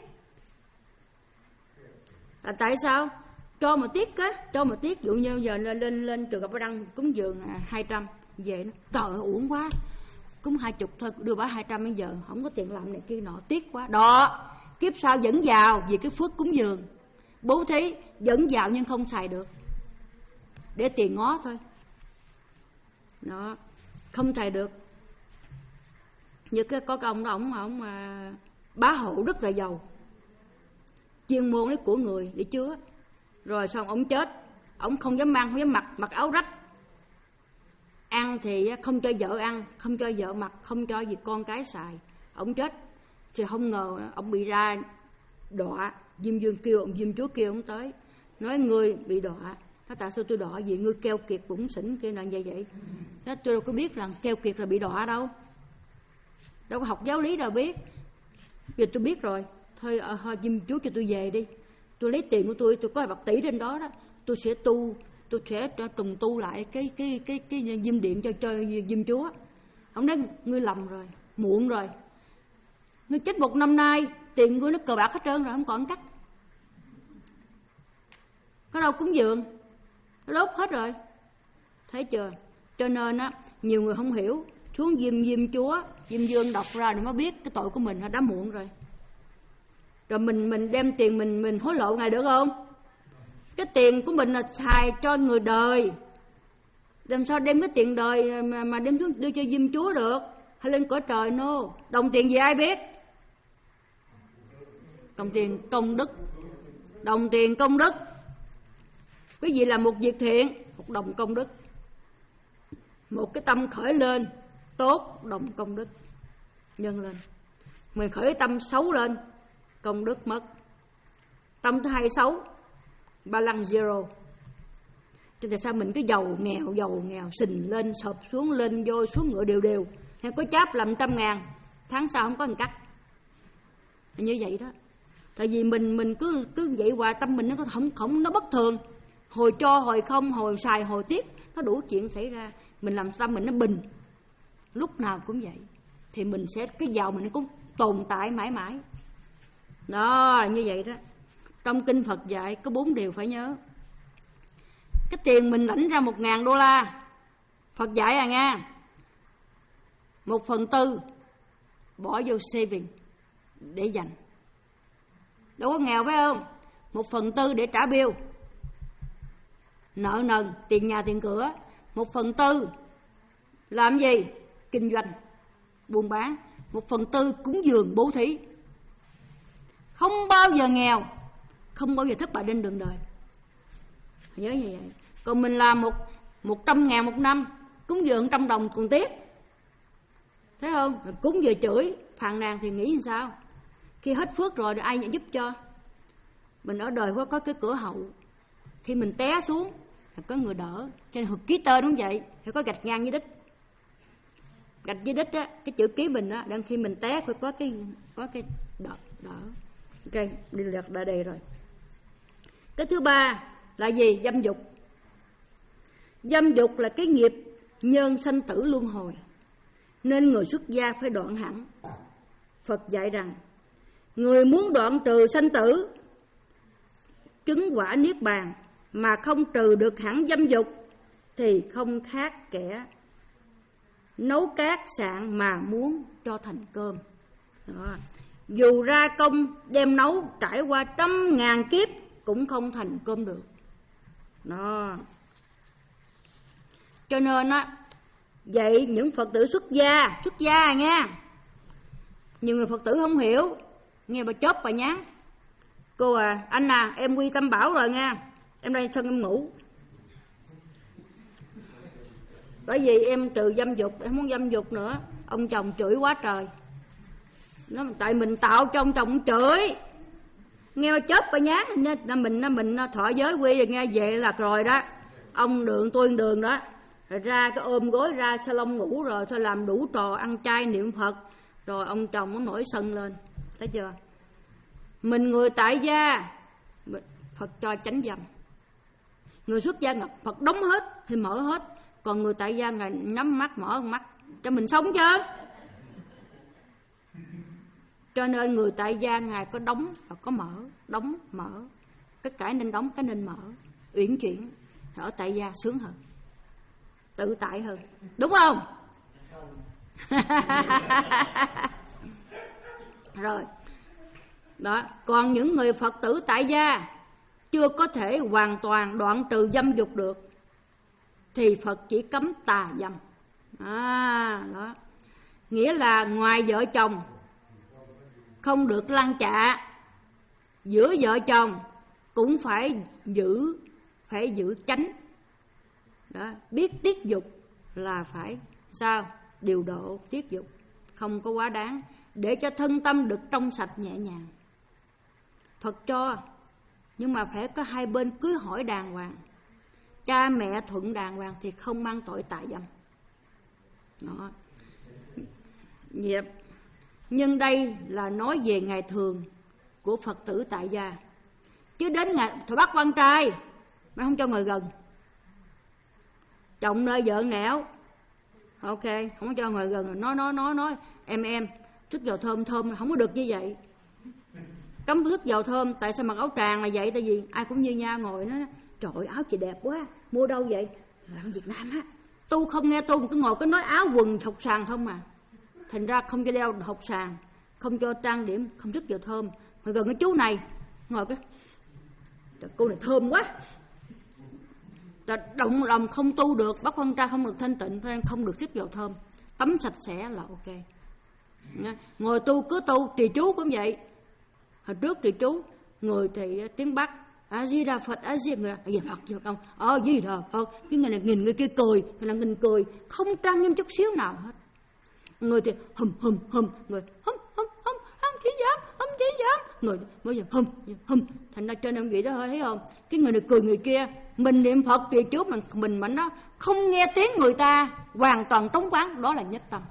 Là tại sao? Cho mà tiếc á, cho mà tiếc. Ví dụ như giờ lên lên lên trường gặp bà Đăng cúng dường hai trăm về nó, trời ơi uổng quá, cúng hai chục thôi, đưa bà hai trăm bây giờ không có tiền làm này kia nọ, tiếc quá. Đó, kiếp sau vẫn vào vì cái phước cúng dường, bố thí vẫn vào nhưng không xài được, để tiền ngó thôi. Đó, không xài được. Như cái có cái ông đó, ông ông mà bá hộ rất là giàu, chuyên môn lấy của người để chứa. Rồi xong ông chết, ông không dám mang, không dám mặc, mặc áo rách. Ăn thì không cho vợ ăn, không cho vợ mặc, không cho gì con cái xài. Ông chết thì không ngờ ông bị ra đọa. Diêm Dương kêu, ông Diêm Chúa kêu ông tới, nói ngươi bị đọa. Nói tại sao tôi đọa gì, ngươi keo kiệt bủn xỉn kia là vậy vậy. Thế tôi đâu có biết rằng keo kiệt là bị đọa đâu, đâu có học giáo lý đâu biết. Giờ tôi biết rồi, thôi, à, thôi Diêm Chúa cho tôi về đi, tôi lấy tiền của tôi, tôi có bạc tỷ trên đó đó, tôi sẽ tu, tôi sẽ trùng tu lại cái cái cái cái, cái Diêm Điện cho cho Diêm Chúa. Ông nói ngươi lầm rồi, muộn rồi, ngươi chết một năm nay, tiền ngươi nó cờ bạc hết trơn rồi, không còn cắt. Có đâu cúng dường, lốt hết rồi, thấy chưa? Cho nên á, nhiều người không hiểu, xuống Diêm Diêm Chúa, Diêm Dương đọc ra rồi mới biết cái tội của mình đã muộn rồi. Rồi mình mình đem tiền mình mình hối lộ Ngài được không? Cái tiền của mình là xài cho người đời, làm sao đem cái tiền đời mà, mà đem xuống đưa cho Diêm Chúa được, hay lên cõi trời no. Đồng tiền gì ai biết? Đồng tiền công đức, đồng tiền công đức. Quý vị làm một việc thiện, một đồng công đức. Một cái tâm khởi lên tốt, đồng công đức nhân lên. Mình khởi tâm xấu lên, công đức mất. Tâm thứ hai xấu, ba lăng zero. Cho tại sao mình cứ giàu nghèo, giàu nghèo, xình lên, sụp xuống, lên vô, xuống ngựa đều đều. Hay có cháp làm trăm ngàn, tháng sau không có một cắt. Như vậy đó. Tại vì mình mình cứ cứ vậy hoài, tâm mình nó không không nó bất thường. Hồi cho, hồi không, hồi xài, hồi tiếc, nó đủ chuyện xảy ra. Mình làm tâm mình nó bình, lúc nào cũng vậy, thì mình sẽ, cái giàu mình cũng tồn tại mãi mãi. Đó là như vậy đó. Trong kinh Phật dạy có bốn điều phải nhớ. Cái tiền mình lãnh ra một ngàn đô la, Phật dạy à nha, một phần tư bỏ vô saving để dành. Đâu có nghèo phải không? Một phần tư để trả bill, nợ nần, tiền nhà tiền cửa. Một phần tư làm gì? Kinh doanh, buôn bán. Một phần tư cúng dường bố thí. Không bao giờ nghèo, không bao giờ thất bại trên đường đời. Nhớ như vậy. Còn mình làm một một trăm ngàn một năm, cúng dường trăm đồng còn tiếc, thấy không? Cúng vừa chửi phàn nàn thì nghĩ làm sao? Khi hết phước rồi thì ai nhận giúp cho? Mình ở đời có cái cửa hậu, khi mình té xuống thì có người đỡ. Cho nên ký tên đúng vậy, phải có gạch ngang với đích. Gạch với đích á, cái chữ ký mình á, đang khi mình té phải có cái có cái đỡ đỡ. Ok, đi lượt đã đây rồi. Cái thứ ba là gì? Dâm dục. Dâm dục là cái nghiệp nhân sanh tử luân hồi, nên người xuất gia phải đoạn hẳn. Phật dạy rằng người muốn đoạn trừ sanh tử, chứng quả niết bàn mà không trừ được hẳn dâm dục thì không khác kẻ nấu cát sạn mà muốn cho thành cơm. Đó. Dù ra công đem nấu trải qua trăm ngàn kiếp cũng không thành cơm được. Đó. Cho nên á, vậy những Phật tử xuất gia, xuất gia nha. Nhiều người Phật tử không hiểu, nghe bà chớp bà nhán. Cô à, anh à, em quy tâm bảo rồi nha, em đây sân em ngủ. Bởi vì em trừ dâm dục, em muốn dâm dục nữa. Ông chồng chửi quá trời. Nó tại mình tạo cho ông chồng chửi. Nghe bà chớp bà nhán, nên mình mình thọ giới quy rồi nghe vậy là rồi đó. Ông đường tôi đường đó. Rồi ra cái ôm gối ra salon ngủ rồi thôi, làm đủ trò ăn chay niệm Phật. Rồi ông chồng nó nổi sân lên. Thấy chưa? Mình người tại gia Phật cho tránh dâm. Người xuất gia ngập Phật đóng hết thì mở hết. Còn người tại gia ngày nhắm mắt mở mắt cho mình sống chứ. Cho nên người tại gia ngài có đóng và có mở. Đóng mở, cái cái nên đóng, cái nên mở, uyển chuyển. Ở tại gia sướng hơn, tự tại hơn, đúng không? Rồi đó. Còn những người Phật tử tại gia chưa có thể hoàn toàn đoạn trừ dâm dục được thì Phật chỉ cấm tà dâm. À, đó. Nghĩa là ngoài vợ chồng không được lăn chạ, giữa vợ chồng cũng phải giữ phải giữ chánh. Đó, biết tiết dục là phải sao? Điều độ tiết dục, không có quá đáng, để cho thân tâm được trong sạch nhẹ nhàng. Phật cho, nhưng mà phải có hai bên cưới hỏi đàng hoàng, cha mẹ thuận đàng hoàng thì không mang tội tà dâm. Đó. Yep. Nhưng đây là nói về ngày thường của Phật tử tại gia. Chứ đến ngày thôi bắt con trai mà không cho người gần. Chồng nơi vợ nẻo, ok, không cho người gần. Nói nói nói nói em em sức dầu thơm thơm không có được như vậy. Cấm sức dầu thơm. Tại sao mặc áo tràng là vậy? Tại vì ai cũng như nhau ngồi nói trời ơi, áo chị đẹp quá, mua đâu vậy? Là ở Việt Nam á. Tu không nghe tu, cứ ngồi cứ nói áo quần thọc sàn không mà. Thành ra không cho đeo thọc sàn, không cho trang điểm, không sức dầu thơm. Mà gần cái chú này ngồi cái trời, cô này thơm quá. Động lòng không tu được, bắt con trai không được thanh tịnh, không được sức dầu thơm, tắm sạch sẽ là ok. Ngồi tu cứ tu, trì chú cũng vậy. Hồi trước trì chú người thì tiếng Bắc A Di Đà Phật, A Di người gì Phật chưa không? Ờ gì Đà Phật, cái người này nhìn người kia cười, người là nhìn cười, không trang nghiêm chút xíu nào hết. Người thì hum hum hum, người hum hum hum, không chỉ dám, không chỉ dám, người bây giờ hum hum, thành ra cho nên vậy đó, thấy không? Cái người này cười người kia, mình niệm Phật trì chú mà mình mà nó không nghe tiếng người ta, hoàn toàn trống vắng, đó là nhất tâm.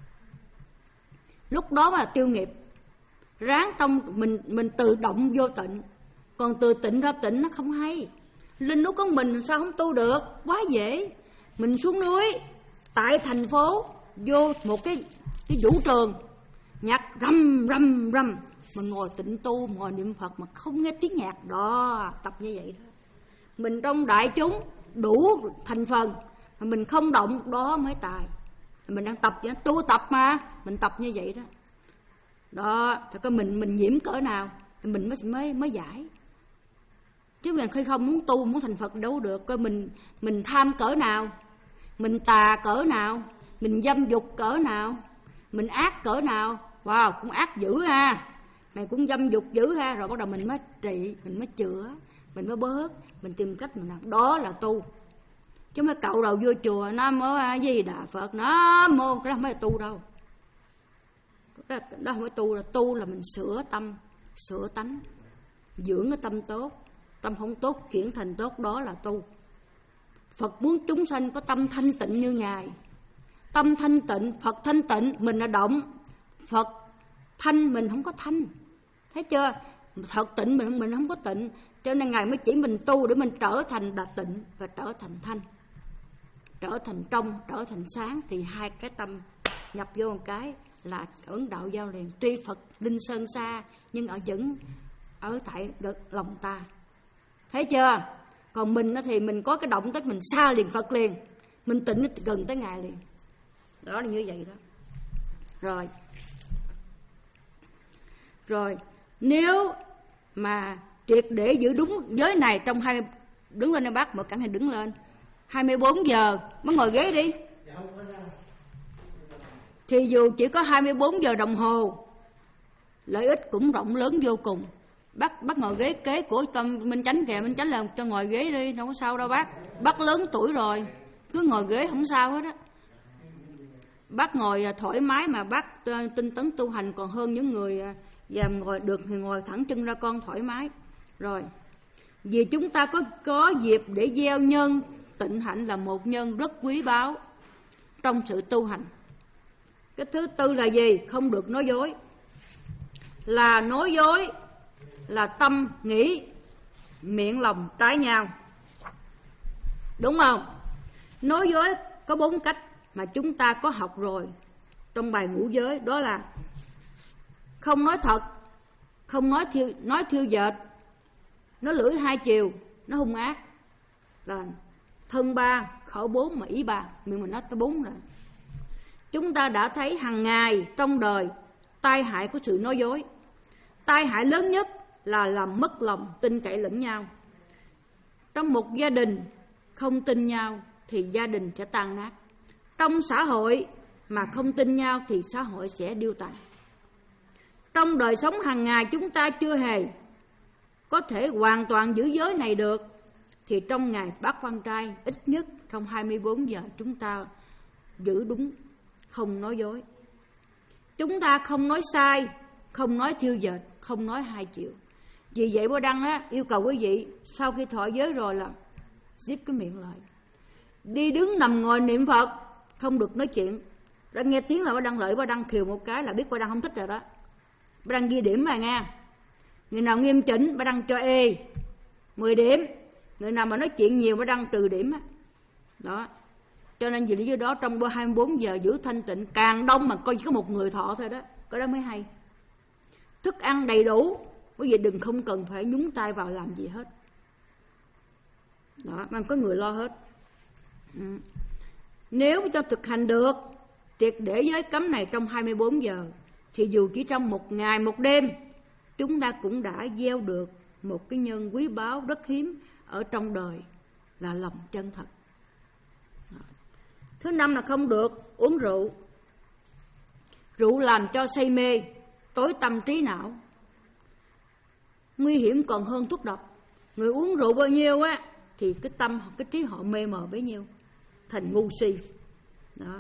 Lúc đó mà tiêu nghiệp. Ráng trong mình mình tự động vô tịnh. Còn từ tịnh ra tịnh nó không hay. Linh núi có mình sao không tu được? Quá dễ. Mình xuống núi, tại thành phố, vô một cái cái vũ trường, nhạc rầm rầm rầm, mà ngồi tịnh tu, ngồi niệm Phật mà không nghe tiếng nhạc. Đó, tập như vậy đó. Mình trong đại chúng đủ thành phần mà mình không động, đó mới tài. Mình đang tập vậy, tu tập mà, mình tập như vậy đó. Đó, thì coi mình mình nhiễm cỡ nào thì mình mới mới mới giải. Chứ mình khi không muốn tu, muốn thành Phật đâu được. Coi mình mình tham cỡ nào, mình tà cỡ nào, mình dâm dục cỡ nào, mình ác cỡ nào. Wow, cũng ác dữ ha, mày cũng dâm dục dữ ha. Rồi bắt đầu mình mới trị, mình mới chữa, mình mới bớt, mình tìm cách mình làm. Đó là tu. Chứ mới cạo đầu vô chùa Nam Mô A Di Đà Phật, Nam Mô, cái đó không phải là tu đâu. Đó, đó không phải tu, là tu là mình sửa tâm, sửa tánh, dưỡng cái tâm tốt. Tâm không tốt chuyển thành tốt, đó là tu. Phật muốn chúng sanh có tâm thanh tịnh như Ngài. Tâm thanh tịnh, Phật thanh tịnh, mình là động. Phật thanh, mình không có thanh. Thấy chưa? Phật tịnh, mình, mình không có tịnh. Cho nên Ngài mới chỉ mình tu để mình trở thành đà tịnh và trở thành thanh, trở thành trong, trở thành sáng. Thì hai cái tâm nhập vô một cái là ấn đạo giao liền. Tuy Phật linh sơn xa nhưng ở vẫn ở tại lòng ta. Thấy chưa? Còn mình thì mình có cái động tác mình xa liền Phật liền, mình tịnh gần tới Ngài liền. Đó là như vậy đó. Rồi Rồi Nếu mà triệt để giữ đúng giới này trong hai, đứng lên đây bác, mở cẳng hay đứng lên, hai mươi bốn giờ mới ngồi ghế đi. Thì dù chỉ có hai mươi bốn giờ đồng hồ, lợi ích cũng rộng lớn vô cùng. Bác bác ngồi ghế kế của Tâm Minh Chánh kìa, Minh Chánh là cho ngồi ghế đi, không có sao đâu bác. Bác lớn tuổi rồi, cứ ngồi ghế không sao hết á. Bác ngồi thoải mái mà bác tinh tấn tu hành còn hơn những người và ngồi được thì ngồi thẳng chân ra con thoải mái. Rồi, vì chúng ta có có dịp để gieo nhân tịnh hạnh là một nhân rất quý báu trong sự tu hành. Cái thứ tư là gì? Không được nói dối. Là nói dối là tâm nghĩ miệng lòng trái nhau, đúng không? Nói dối có bốn cách mà chúng ta có học rồi trong bài ngũ giới. Đó là không nói thật, không nói thiêu, nói thiêu dệt, nói lưỡi hai chiều, nó hung ác, là thân ba, khẩu bốn mà ý ba. Miệng mình nói tới bốn rồi. Chúng ta đã thấy hàng ngày trong đời tai hại của sự nói dối. Tai hại lớn nhất là làm mất lòng tin cậy lẫn nhau. Trong một gia đình không tin nhau thì gia đình sẽ tan nát. Trong xã hội mà không tin nhau thì xã hội sẽ điêu tàn. Trong đời sống hàng ngày chúng ta chưa hề có thể hoàn toàn giữ giới này được, thì trong ngày Bát Quan Trai ít nhất trong hai mươi bốn giờ chúng ta giữ đúng, không nói dối. Chúng ta không nói sai, không nói thiêu dệt, không nói hai chiều. Vì vậy Bố Đăng á, yêu cầu quý vị sau khi thọ giới rồi là zip cái miệng lại. Đi đứng nằm ngồi niệm Phật không được nói chuyện. Đã nghe tiếng là Bố Đăng lợi, Bố Đăng khiều một cái là biết Bố Đăng không thích rồi đó. Bố Đăng ghi điểm mà nghe. Người nào nghiêm chỉnh Bố Đăng cho E mười điểm. Người nào mà nói chuyện nhiều Bố Đăng trừ điểm á. Đó. Cho nên vì lý do đó trong hai mươi bốn giờ giữ thanh tịnh càng đông mà coi chỉ có một người thọ thôi đó. Cái đó mới hay. Thức ăn đầy đủ, quý vị đừng không cần phải nhúng tay vào làm gì hết. Đó, mà có người lo hết. Ừ. Nếu cho thực hành được triệt để giới cấm này trong hai mươi bốn giờ, thì dù chỉ trong một ngày một đêm, chúng ta cũng đã gieo được một cái nhân quý báu rất hiếm ở trong đời, là lòng chân thật. Thứ năm là không được uống rượu. Rượu làm cho say mê, tối tâm trí não, nguy hiểm còn hơn thuốc độc. Người uống rượu bao nhiêu á thì cái tâm, cái trí họ mê mờ bấy nhiêu, thành ngu si. Đó.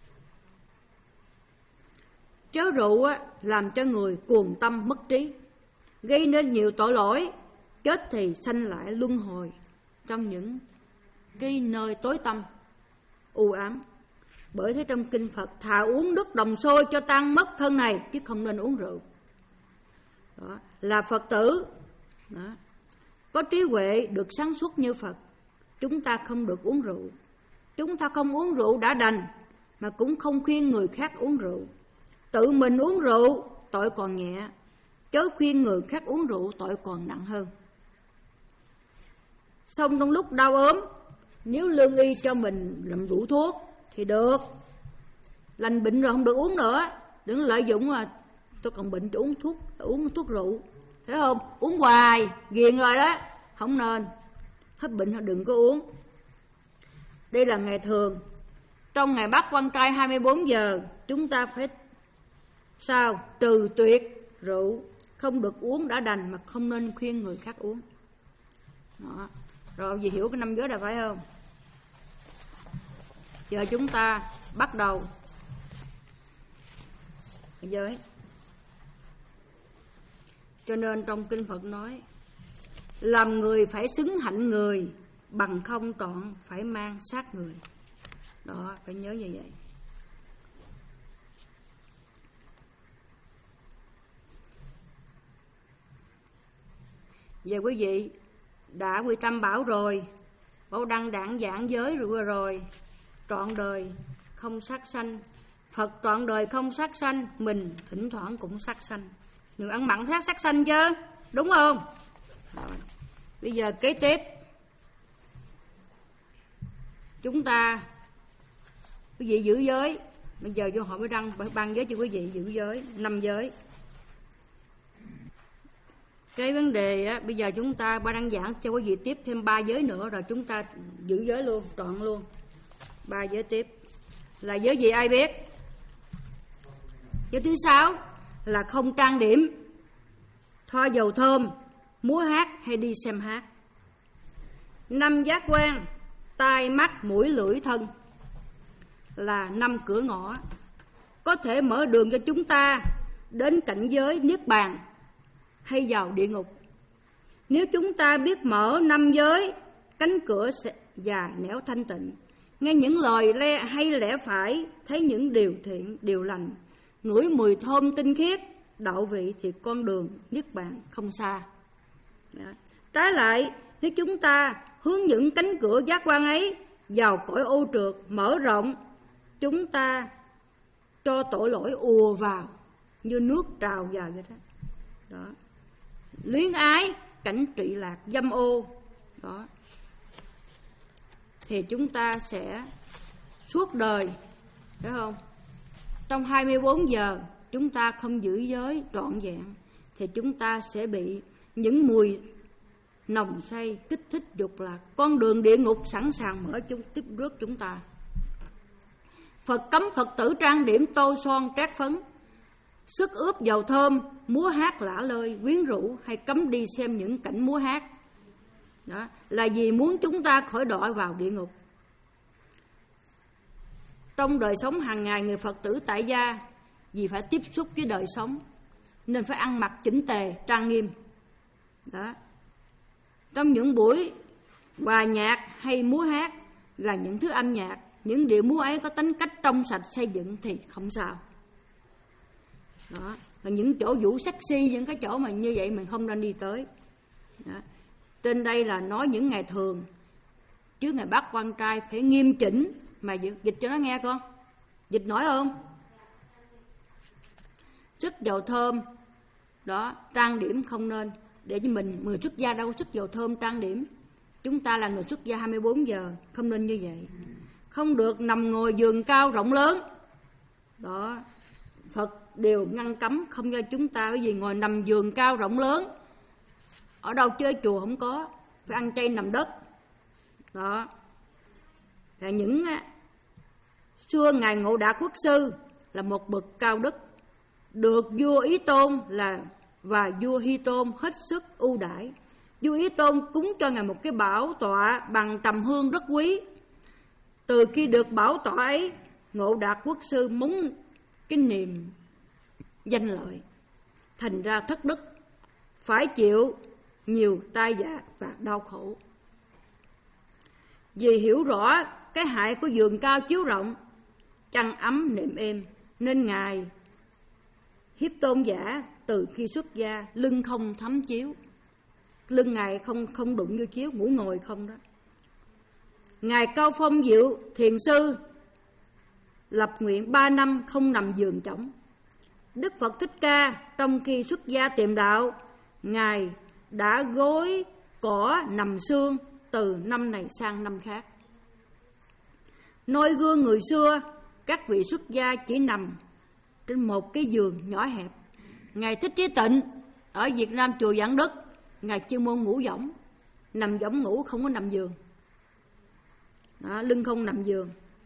Chớ rượu á làm cho người cuồng tâm mất trí, gây nên nhiều tội lỗi, chết thì sanh lại luân hồi trong những cái nơi tối tăm u ám. Bởi thế trong kinh Phật thà uống nước đồng sôi cho tan mất thân này, chứ không nên uống rượu. Đó. Là Phật tử đó, có trí huệ được sáng suốt như Phật, chúng ta không được uống rượu. Chúng ta không uống rượu đã đành, mà cũng không khuyên người khác uống rượu. Tự mình uống rượu tội còn nhẹ, chớ khuyên người khác uống rượu tội còn nặng hơn. Xong trong lúc đau ốm, nếu lương y cho mình làm rượu thuốc thì được, lành bệnh rồi không được uống nữa. Đừng lợi dụng mà tôi còn bệnh tôi uống thuốc, uống thuốc rượu, thấy không? Uống hoài ghiền rồi đó, không nên. Hết bệnh đừng có uống. Đây là ngày thường. Trong ngày Bát Quan Trai hai mươi bốn giờ, chúng ta phải sao? Trừ tuyệt rượu, không được uống đã đành mà không nên khuyên người khác uống. Đó. Rồi gì hiểu cái năm giới là phải không? Giờ chúng ta bắt đầu giới. Cho nên trong kinh Phật nói, làm người phải xứng hạnh người, bằng không trọn phải mang sát người. Đó, phải nhớ như vậy. Vậy quý vị đã quy tâm bảo rồi, bảo đăng đảng giảng giới rồi rồi, trọn đời không sát sanh. Phật trọn đời không sát sanh, mình thỉnh thoảng cũng sát sanh. Đừng ăn mặn sát sát sanh chứ, đúng không? Rồi. Bây giờ kế tiếp, chúng ta quý vị giữ giới. Bây giờ vô hỏi mới đăng ban giới cho quý vị giữ giới, năm giới. Cái vấn đề á, bây giờ chúng ta ba đăng giảng cho quý vị tiếp thêm ba giới nữa, rồi chúng ta giữ giới luôn, trọn luôn. Ba giới tiếp là giới gì ai biết? Giới thứ sáu là không trang điểm, thoa dầu thơm, múa hát hay đi xem hát. Năm giác quan, tai mắt mũi lưỡi thân là năm cửa ngõ có thể mở đường cho chúng ta đến cảnh giới niết bàn hay vào địa ngục. Nếu chúng ta biết mở năm giới, cánh cửa sẽ dài nẻo thanh tịnh, nghe những lời le hay lẽ phải, thấy những điều thiện điều lành, ngửi mùi thơm tinh khiết đạo vị, thì con đường niết bàn không xa. Đó. Trái lại, nếu chúng ta hướng những cánh cửa giác quan ấy vào cõi ô trượt mở rộng, chúng ta cho tội lỗi ùa vào như nước trào vào vậy đó. Đó. Luyến ái, cảnh trụy lạc, dâm ô. Đó. Thì chúng ta sẽ suốt đời, phải không? Trong hai mươi bốn giờ chúng ta không giữ giới trọn vẹn thì chúng ta sẽ bị những mùi nồng say kích thích dục lạc, con đường địa ngục sẵn sàng mở chúng tiếp rước chúng ta. Phật cấm Phật tử trang điểm tô son trát phấn, sức ướp dầu thơm, múa hát lả lơi quyến rũ, hay cấm đi xem những cảnh múa hát. Đó là vì muốn chúng ta khỏi đọa vào địa ngục. Trong đời sống hàng ngày, người Phật tử tại gia vì phải tiếp xúc với đời sống nên phải ăn mặc chỉnh tề, trang nghiêm. Đó. Trong những buổi hòa nhạc hay múa hát và những thứ âm nhạc, những điệu múa ấy có tính cách trong sạch xây dựng thì không sao. Đó. Còn những chỗ vũ sexy, những cái chỗ mà như vậy mình không nên đi tới. Đó. Trên đây là nói những ngày thường, chứ ngày Bát Quan Trai phải nghiêm chỉnh. Mà dịch cho nó nghe con. Dịch nổi không? Sức dầu thơm. Đó, trang điểm không nên. Để cho mình, người xuất gia đâu có sức dầu thơm trang điểm. Chúng ta là người xuất gia hai mươi bốn giờ, không nên như vậy. Không được nằm ngồi giường cao rộng lớn. Đó, Phật đều ngăn cấm không cho chúng ta cái gì ngồi nằm giường cao rộng lớn. Ở đâu chơi chùa không có, phải ăn chay nằm đất. Đó. Và những xưa ngài Ngộ Đạt Quốc sư là một bậc cao đức, được vua Ý Tôn là và vua Hy Tôn hết sức ưu đãi. Vua Ý Tôn cúng cho ngài một cái bảo tọa bằng trầm hương rất quý. Từ khi được bảo tọa ấy, Ngộ Đạt Quốc sư muốn cái niềm danh lợi, thành ra thất đức, phải chịu nhiều tai vạ và đau khổ. Vì hiểu rõ cái hại của giường cao chiếu rộng, chăn ấm nệm êm, nên ngài Hiếp Tôn giả từ khi xuất gia lưng không thấm chiếu, lưng ngài không không đụng vô chiếu, ngủ ngồi không đó. Ngài Cao Phong Diệu thiền sư lập nguyện ba năm không nằm giường trống. Đức Phật Thích Ca trong khi xuất gia tìm đạo, ngài đã gối cỏ nằm xương từ năm này sang năm khác. Noi gương người xưa các vị xuất gia chỉ nằm trên một cái giường nhỏ hẹp. Ngài Thích Trí Tịnh ở Việt Nam chùa Vạn Đức, Ngài chuyên môn ngủ võng, nằm võng ngủ, không có nằm giường. Đó, lưng không nằm giường.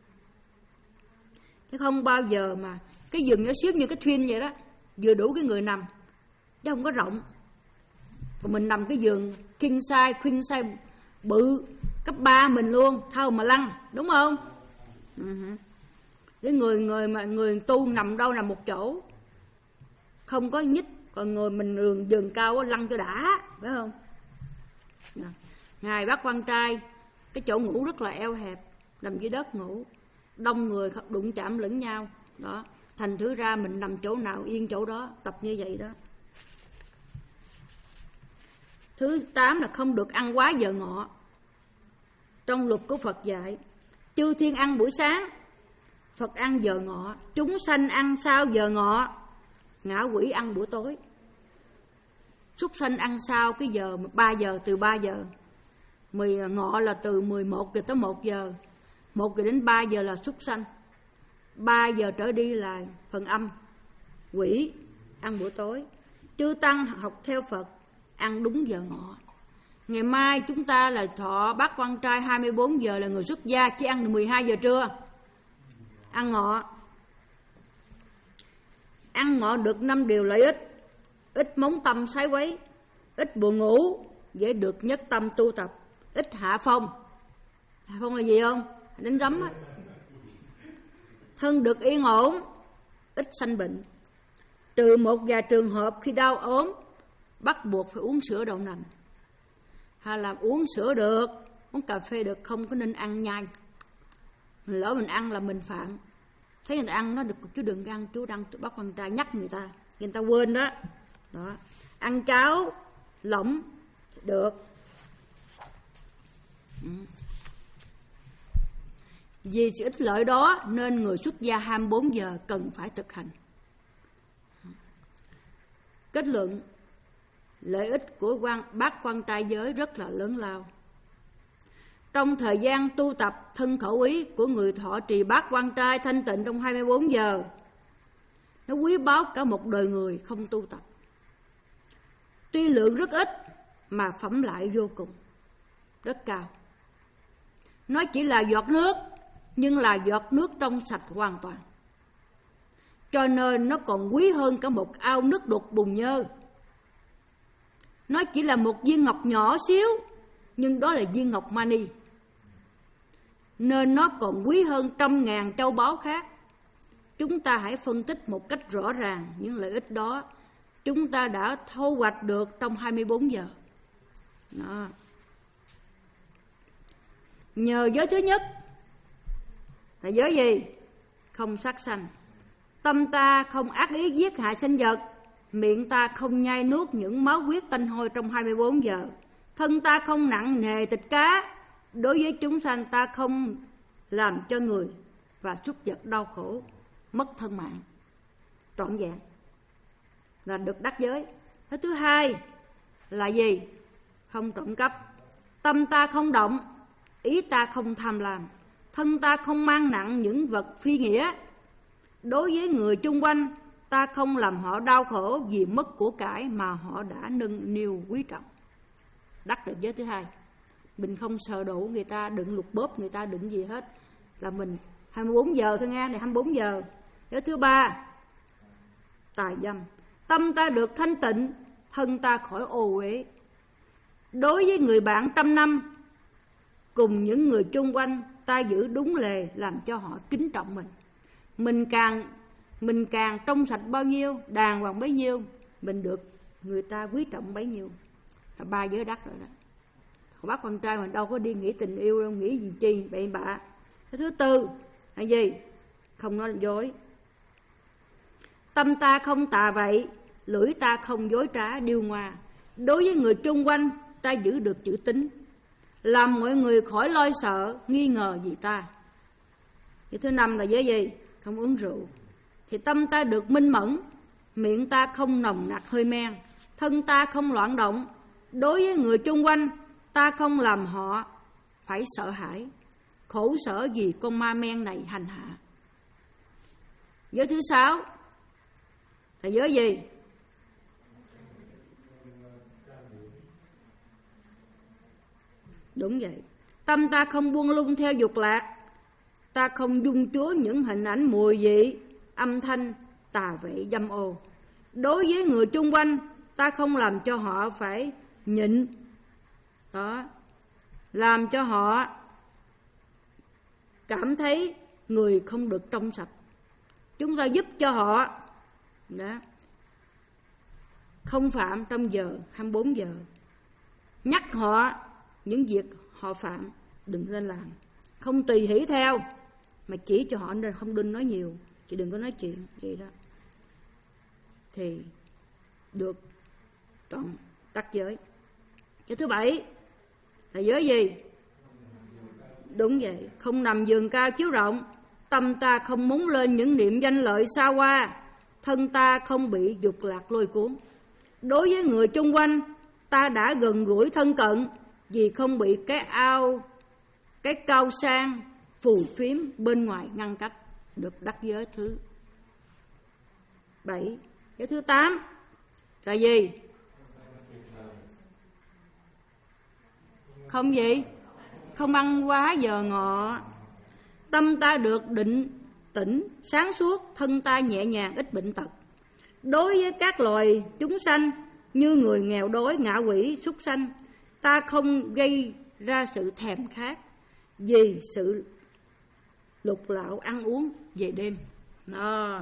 Chứ không bao giờ mà cái giường nhỏ xíu như cái thuyền vậy đó, vừa đủ cái người nằm, chứ không có rộng. Còn mình nằm cái giường king size, queen size bự cấp ba mình luôn, thao mà lăn, đúng không? Uh-huh. Cái người người mà người tu nằm đâu nằm một chỗ, không có nhích, còn người mình giường giường cao lăn cho đã, phải không? Ngài Bác Quan Trai cái chỗ ngủ rất là eo hẹp, nằm dưới đất ngủ, đông người đụng chạm lẫn nhau đó, thành thử ra mình nằm chỗ nào yên chỗ đó, tập như vậy đó. Thứ tám là không được ăn quá giờ ngọ. Trong luật của Phật dạy, chư thiên ăn buổi sáng, Phật ăn giờ ngọ, chúng sanh ăn sau giờ ngọ, ngã quỷ ăn buổi tối. Súc sanh ăn sau cái giờ ba giờ, từ ba giờ. Mười ngọ là từ mười một giờ tới một giờ. một giờ đến ba giờ là súc sanh. ba giờ trở đi là phần âm, quỷ ăn buổi tối. Chư tăng học theo Phật ăn đúng giờ ngọ. Ngày mai chúng ta là thọ Bác Quan Trai hai mươi bốn giờ, là người xuất gia chỉ ăn mười hai giờ trưa, ăn ngọ. Ăn ngọ được năm điều lợi ích: ít móng tâm sái quấy, ít buồn ngủ, dễ được nhất tâm tu tập, ít hạ phong. Hạ phong là gì không? Đánh giấm á. Thân được yên ổn, ít sanh bệnh, trừ một vài trường hợp khi đau ốm bắt buộc phải uống sữa đậu nành, hay là uống sữa được, uống cà phê được, không có nên ăn nhai. Lỡ mình ăn là mình phạm. Thấy người ta ăn nó được, chú đừng ăn, chú đang Bác Quan Trai nhắc người ta, người ta quên đó. Đó. Ăn cháo lỏng được. Ừ. Vì sự ích lợi đó nên người xuất gia hai mươi bốn giờ cần phải thực hành. Kết luận, lợi ích của quan, Bác Quan Trai giới rất là lớn lao. Trong thời gian tu tập thân khẩu ý của người thọ trì Bác Quan Trai thanh tịnh trong hai mươi bốn giờ, nó quý báu cả một đời người không tu tập. Tuy lượng rất ít mà phẩm lại vô cùng, rất cao. Nó chỉ là giọt nước, nhưng là giọt nước trong sạch hoàn toàn. Cho nên nó còn quý hơn cả một ao nước đục bùn nhơ. Nó chỉ là một viên ngọc nhỏ xíu, nhưng đó là viên ngọc mani, nên nó còn quý hơn trăm ngàn châu báu khác. Chúng ta hãy phân tích một cách rõ ràng những lợi ích đó chúng ta đã thu hoạch được trong hai mươi bốn giờ. Đó. Nhờ giới thứ nhất là giới gì? Không sát sanh. Tâm ta không ác ý giết hại sinh vật, miệng ta không nhai nuốt những máu huyết tanh hôi trong hai mươi bốn giờ, thân ta không nặng nề thịt cá, đối với chúng sanh ta không làm cho người và súc vật đau khổ, mất thân mạng, trọn vẹn là được đắc giới. Cái thứ hai là gì? Không trộm cắp. Tâm ta không động, ý ta không tham lam, thân ta không mang nặng những vật phi nghĩa, đối với người chung quanh ta không làm họ đau khổ vì mất của cải mà họ đã nâng niu quý trọng. Đắc được giới thứ hai. Mình không sờ đổ người ta, đừng lục bóp người ta, đừng gì hết, là mình hai mươi bốn giờ thôi nghe, này hai mươi bốn giờ. Giới thứ ba, tài dâm. Tâm ta được thanh tịnh, thân ta khỏi ô uế. Đối với người bạn trăm năm, cùng những người chung quanh, ta giữ đúng lề làm cho họ kính trọng mình. Mình càng mình càng trong sạch bao nhiêu, đàng hoàng bấy nhiêu, mình được người ta quý trọng bấy nhiêu. Là ba giới đắc rồi đó. Bác Quan Trai mình đâu có đi nghĩ tình yêu đâu, nghĩ gì chi bậy bạ. Cái thứ tư là gì? Không nói dối. Tâm ta không tà vậy, lưỡi ta không dối trá điêu ngoa. Đối với người chung quanh, ta giữ được chữ tín, làm mọi người khỏi lo sợ, nghi ngờ gì ta. Cái thứ năm là giới gì? Không uống rượu. Thì tâm ta được minh mẫn, miệng ta không nồng nặc hơi men, thân ta không loạn động. Đối với người chung quanh, ta không làm họ phải sợ hãi, khổ sở vì con ma men này hành hạ. Giới thứ sáu là giới gì? Đúng vậy. Tâm ta không buông lung theo dục lạc, ta không dung chứa những hình ảnh mùi vị, âm thanh, tà vệ dâm ô. Đối với người chung quanh, ta không làm cho họ phải nhịn. Đó. Làm cho họ cảm thấy người không được trong sạch. Chúng ta giúp cho họ đó, không phạm trong giờ hai mươi bốn giờ. Nhắc họ những việc họ phạm đừng nên làm. Không tùy hỷ theo, mà chỉ cho họ nên không đừng nói nhiều, chỉ đừng có nói chuyện vậy đó. Thì được trọn tắc giới. Cái thứ bảy là giới gì? Đúng vậy. Không nằm giường cao chiếu rộng, tâm ta không muốn lên những niệm danh lợi xa hoa, thân ta không bị dục lạc lôi cuốn. Đối với người chung quanh, ta đã gần gũi thân cận, vì không bị cái ao, cái cao sang, phù phiếm bên ngoài ngăn cách. Được đắc giới thứ bảy. Giới thứ tám là gì? Không gì? Không ăn quá giờ ngọ. Tâm ta được định tĩnh, sáng suốt, thân ta nhẹ nhàng, ít bệnh tật. Đối với các loài chúng sanh như người nghèo đói, ngạ quỷ, súc sanh, ta không gây ra sự thèm khát vì sự lục lạo ăn uống về đêm. Đó.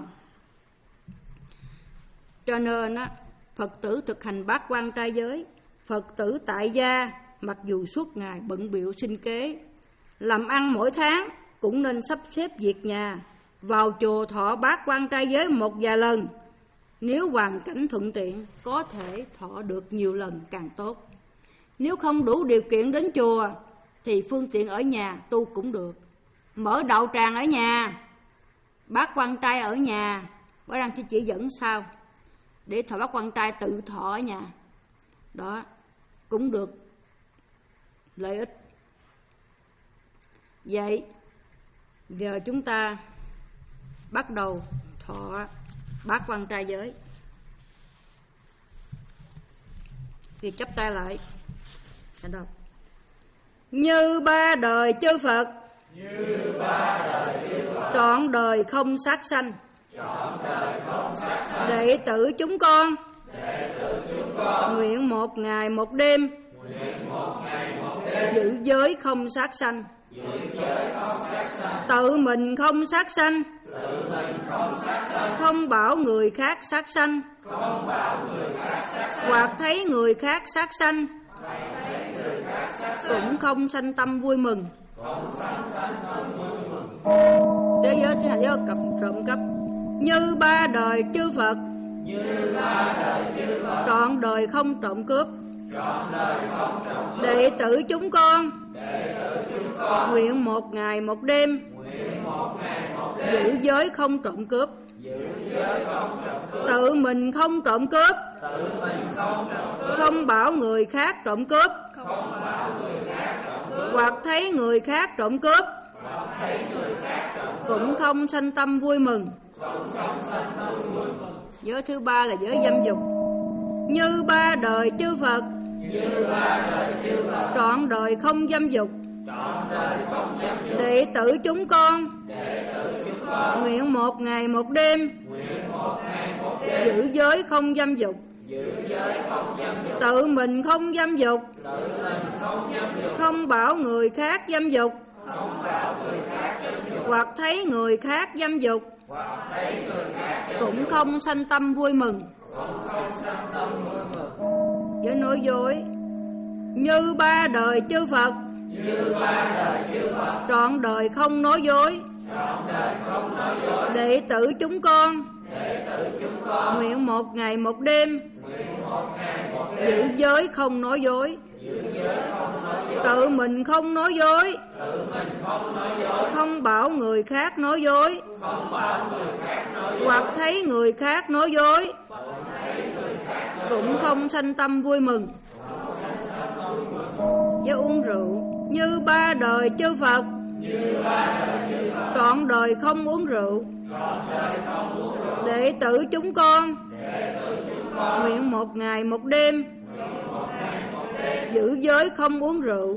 Cho nên á, Phật tử thực hành bát quan trai giới, Phật tử tại gia mặc dù suốt ngày bận bịu sinh kế, làm ăn mỗi tháng cũng nên sắp xếp việc nhà, vào chùa thọ bát quan trai giới một vài lần. Nếu hoàn cảnh thuận tiện, có thể thọ được nhiều lần càng tốt. Nếu không đủ điều kiện đến chùa, thì phương tiện ở nhà tu cũng được. Mở đạo tràng ở nhà, bát quan trai ở nhà. Bác đang chỉ dẫn sao để thọ bát quan trai tự thọ ở nhà. Đó, cũng được lợi ích. Vậy giờ chúng ta bắt đầu thọ bát quan trai giới. Thì chắp tay lại. Đọc. Như ba đời chư Phật, như ba đời chư Phật, trọn đời không sát sanh, trọn đời không sát sanh. Đệ tử chúng con, đệ tử chúng con, nguyện một ngày một đêm, nguyện một ngày một đêm, giữ giới không sát sanh, giữ giới không sát sanh, tự mình không sát sanh, tự mình không sát sanh, không bảo người khác sát sanh, không bảo người khác sát sanh, hoặc thấy người khác sát sanh, cũng không sanh tâm vui mừng. Thế giới thứ hai giới cặp trộm cắp. Như ba đời chư Phật, như ba đời chư Phật, trọn đời không trộm cướp, trọn đời không trộm cướp. Đệ tử chúng con, đệ tử chúng con, nguyện một ngày một đêm, nguyện một ngày một đêm, giữ giới không trộm cướp, giữ giới không trộm cướp, tự mình không trộm cướp, tự mình không trộm cướp, không bảo người khác trộm cướp, không bảo người khác trộm cướp, hoặc thấy người khác trộm cướp, hoặc thấy người khác trộm cướp, cũng không sanh tâm vui mừng. không sống sanh tâm vui mừng. Giới thứ ba là giới dâm dục. Như ba đời chư Phật, như ba đời chư Phật, trọn đời không dâm dục, trọn đời không dâm dục. Đệ tử chúng con, đệ tử chúng con, nguyện một ngày một đêm, nguyện một ngày một đêm, giữ giới không dâm dục, giữ giới không dâm dục, tự mình không dâm dục, tự mình không dâm dục, không bảo người khác dâm dục, không bảo người khác dâm dục, hoặc thấy người khác dâm dục, hoặc thấy người khác dâm cũng dục, không sanh tâm vui mừng. cũng không sanh tâm vui mừng. Giới nói dối. Như ba đời chư Phật, như ba đời chư Phật, trọn đời không nói dối, trọn đời không nói dối. Đệ tử chúng con, đệ tử chúng con, nguyện một ngày một đêm, nguyện một ngày một giữ đêm, giới không nói dối, giữ giới không nói dối, tự mình không nói dối, tự mình không nói dối, không bảo người khác nói dối, không bảo người khác nói dối, hoặc thấy người khác nói dối, không thấy người khác nói cũng không sanh tâm vui mừng. Giới uống rượu. Như ba đời chư Phật, như ba đời chư Phật, trọn đời không uống rượu, Đệ tử chúng con nguyện một ngày một đêm giữ giới không uống rượu,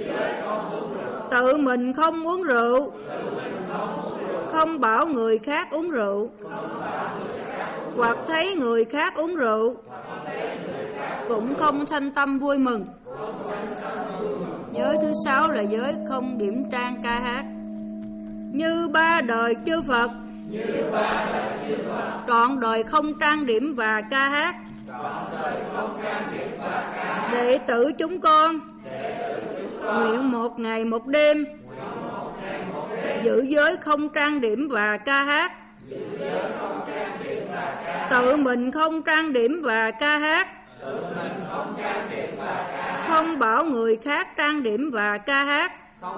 tự mình không uống rượu, không bảo người khác uống rượu, hoặc thấy người khác uống rượu, cũng không sanh tâm vui mừng. Giới thứ sáu là giới không điểm trang ca hát. Như ba đời chư Phật, trọn đời không trang điểm và ca hát. Đệ tử chúng con nguyện một ngày một đêm giữ giới không trang điểm và ca hát, tự mình không trang điểm và ca hát, không bảo người khác trang điểm và ca hát,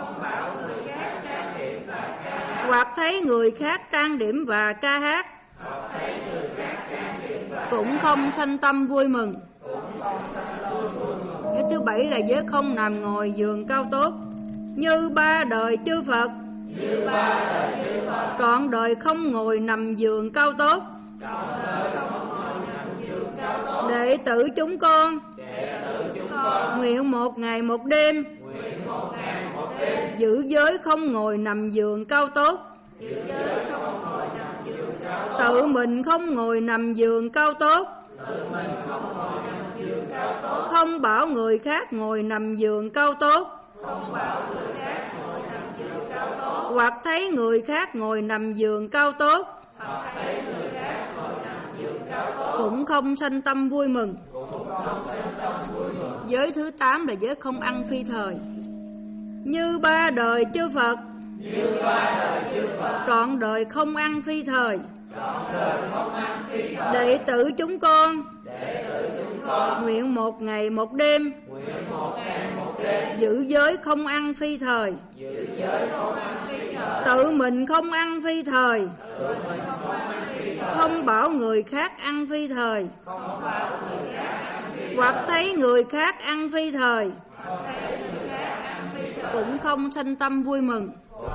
hoặc thấy người khác trang điểm và ca hát, cũng không sanh tâm vui mừng. Giới thứ bảy là giới không nằm ngồi giường cao tốt. Như ba đời chư Phật, trọn đời không ngồi nằm giường cao tốt. Đệ tử chúng con nguyện một ngày một đêm giữ giới không ngồi nằm giường cao tốt, tự mình không ngồi nằm giường cao tốt, không bảo người khác ngồi nằm giường cao tốt, hoặc thấy người khác ngồi nằm giường cao tốt, cũng không sanh tâm vui mừng. Giới thứ tám là giới không ăn phi thời. Như ba đời chư Phật, trọn đời không ăn phi thời. Đệ tử chúng con nguyện một ngày một đêm giữ giới không ăn phi thời, tự mình không ăn phi thời, không bảo người khác ăn phi thời, hoặc thấy người khác ăn phi thời, cũng không sanh tâm vui mừng.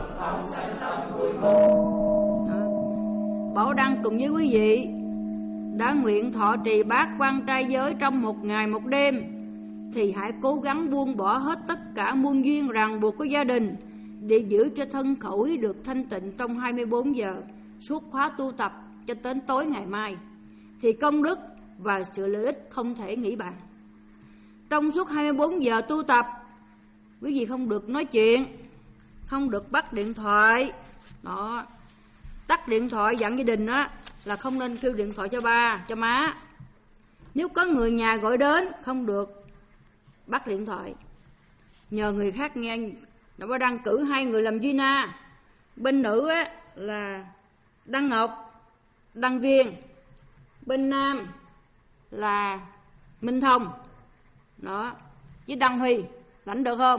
Bảo Đăng cùng với quý vị đã nguyện thọ trì bát quan trai giới trong một ngày một đêm, thì hãy cố gắng buông bỏ hết tất cả muôn duyên ràng buộc của gia đình để giữ cho thân khẩu ý được thanh tịnh trong hai mươi bốn giờ suốt khóa tu tập cho đến tối ngày mai, thì công đức và sự lợi ích không thể nghĩ bàn. Trong suốt hai mươi bốn giờ tu tập, quý vị không được nói chuyện, không được bắt điện thoại. Đó, tắt điện thoại dặn gia đình á là không nên kêu điện thoại cho ba, cho má. Nếu có người nhà gọi đến, không được bắt điện thoại. Nhờ người khác nghe. Nó có đăng cử hai người làm duy na. Bên nữ á là Đăng Ngọc, Đăng Viên. Bên nam là Minh Thông. Đó, với Đăng Huy. Lãnh được không?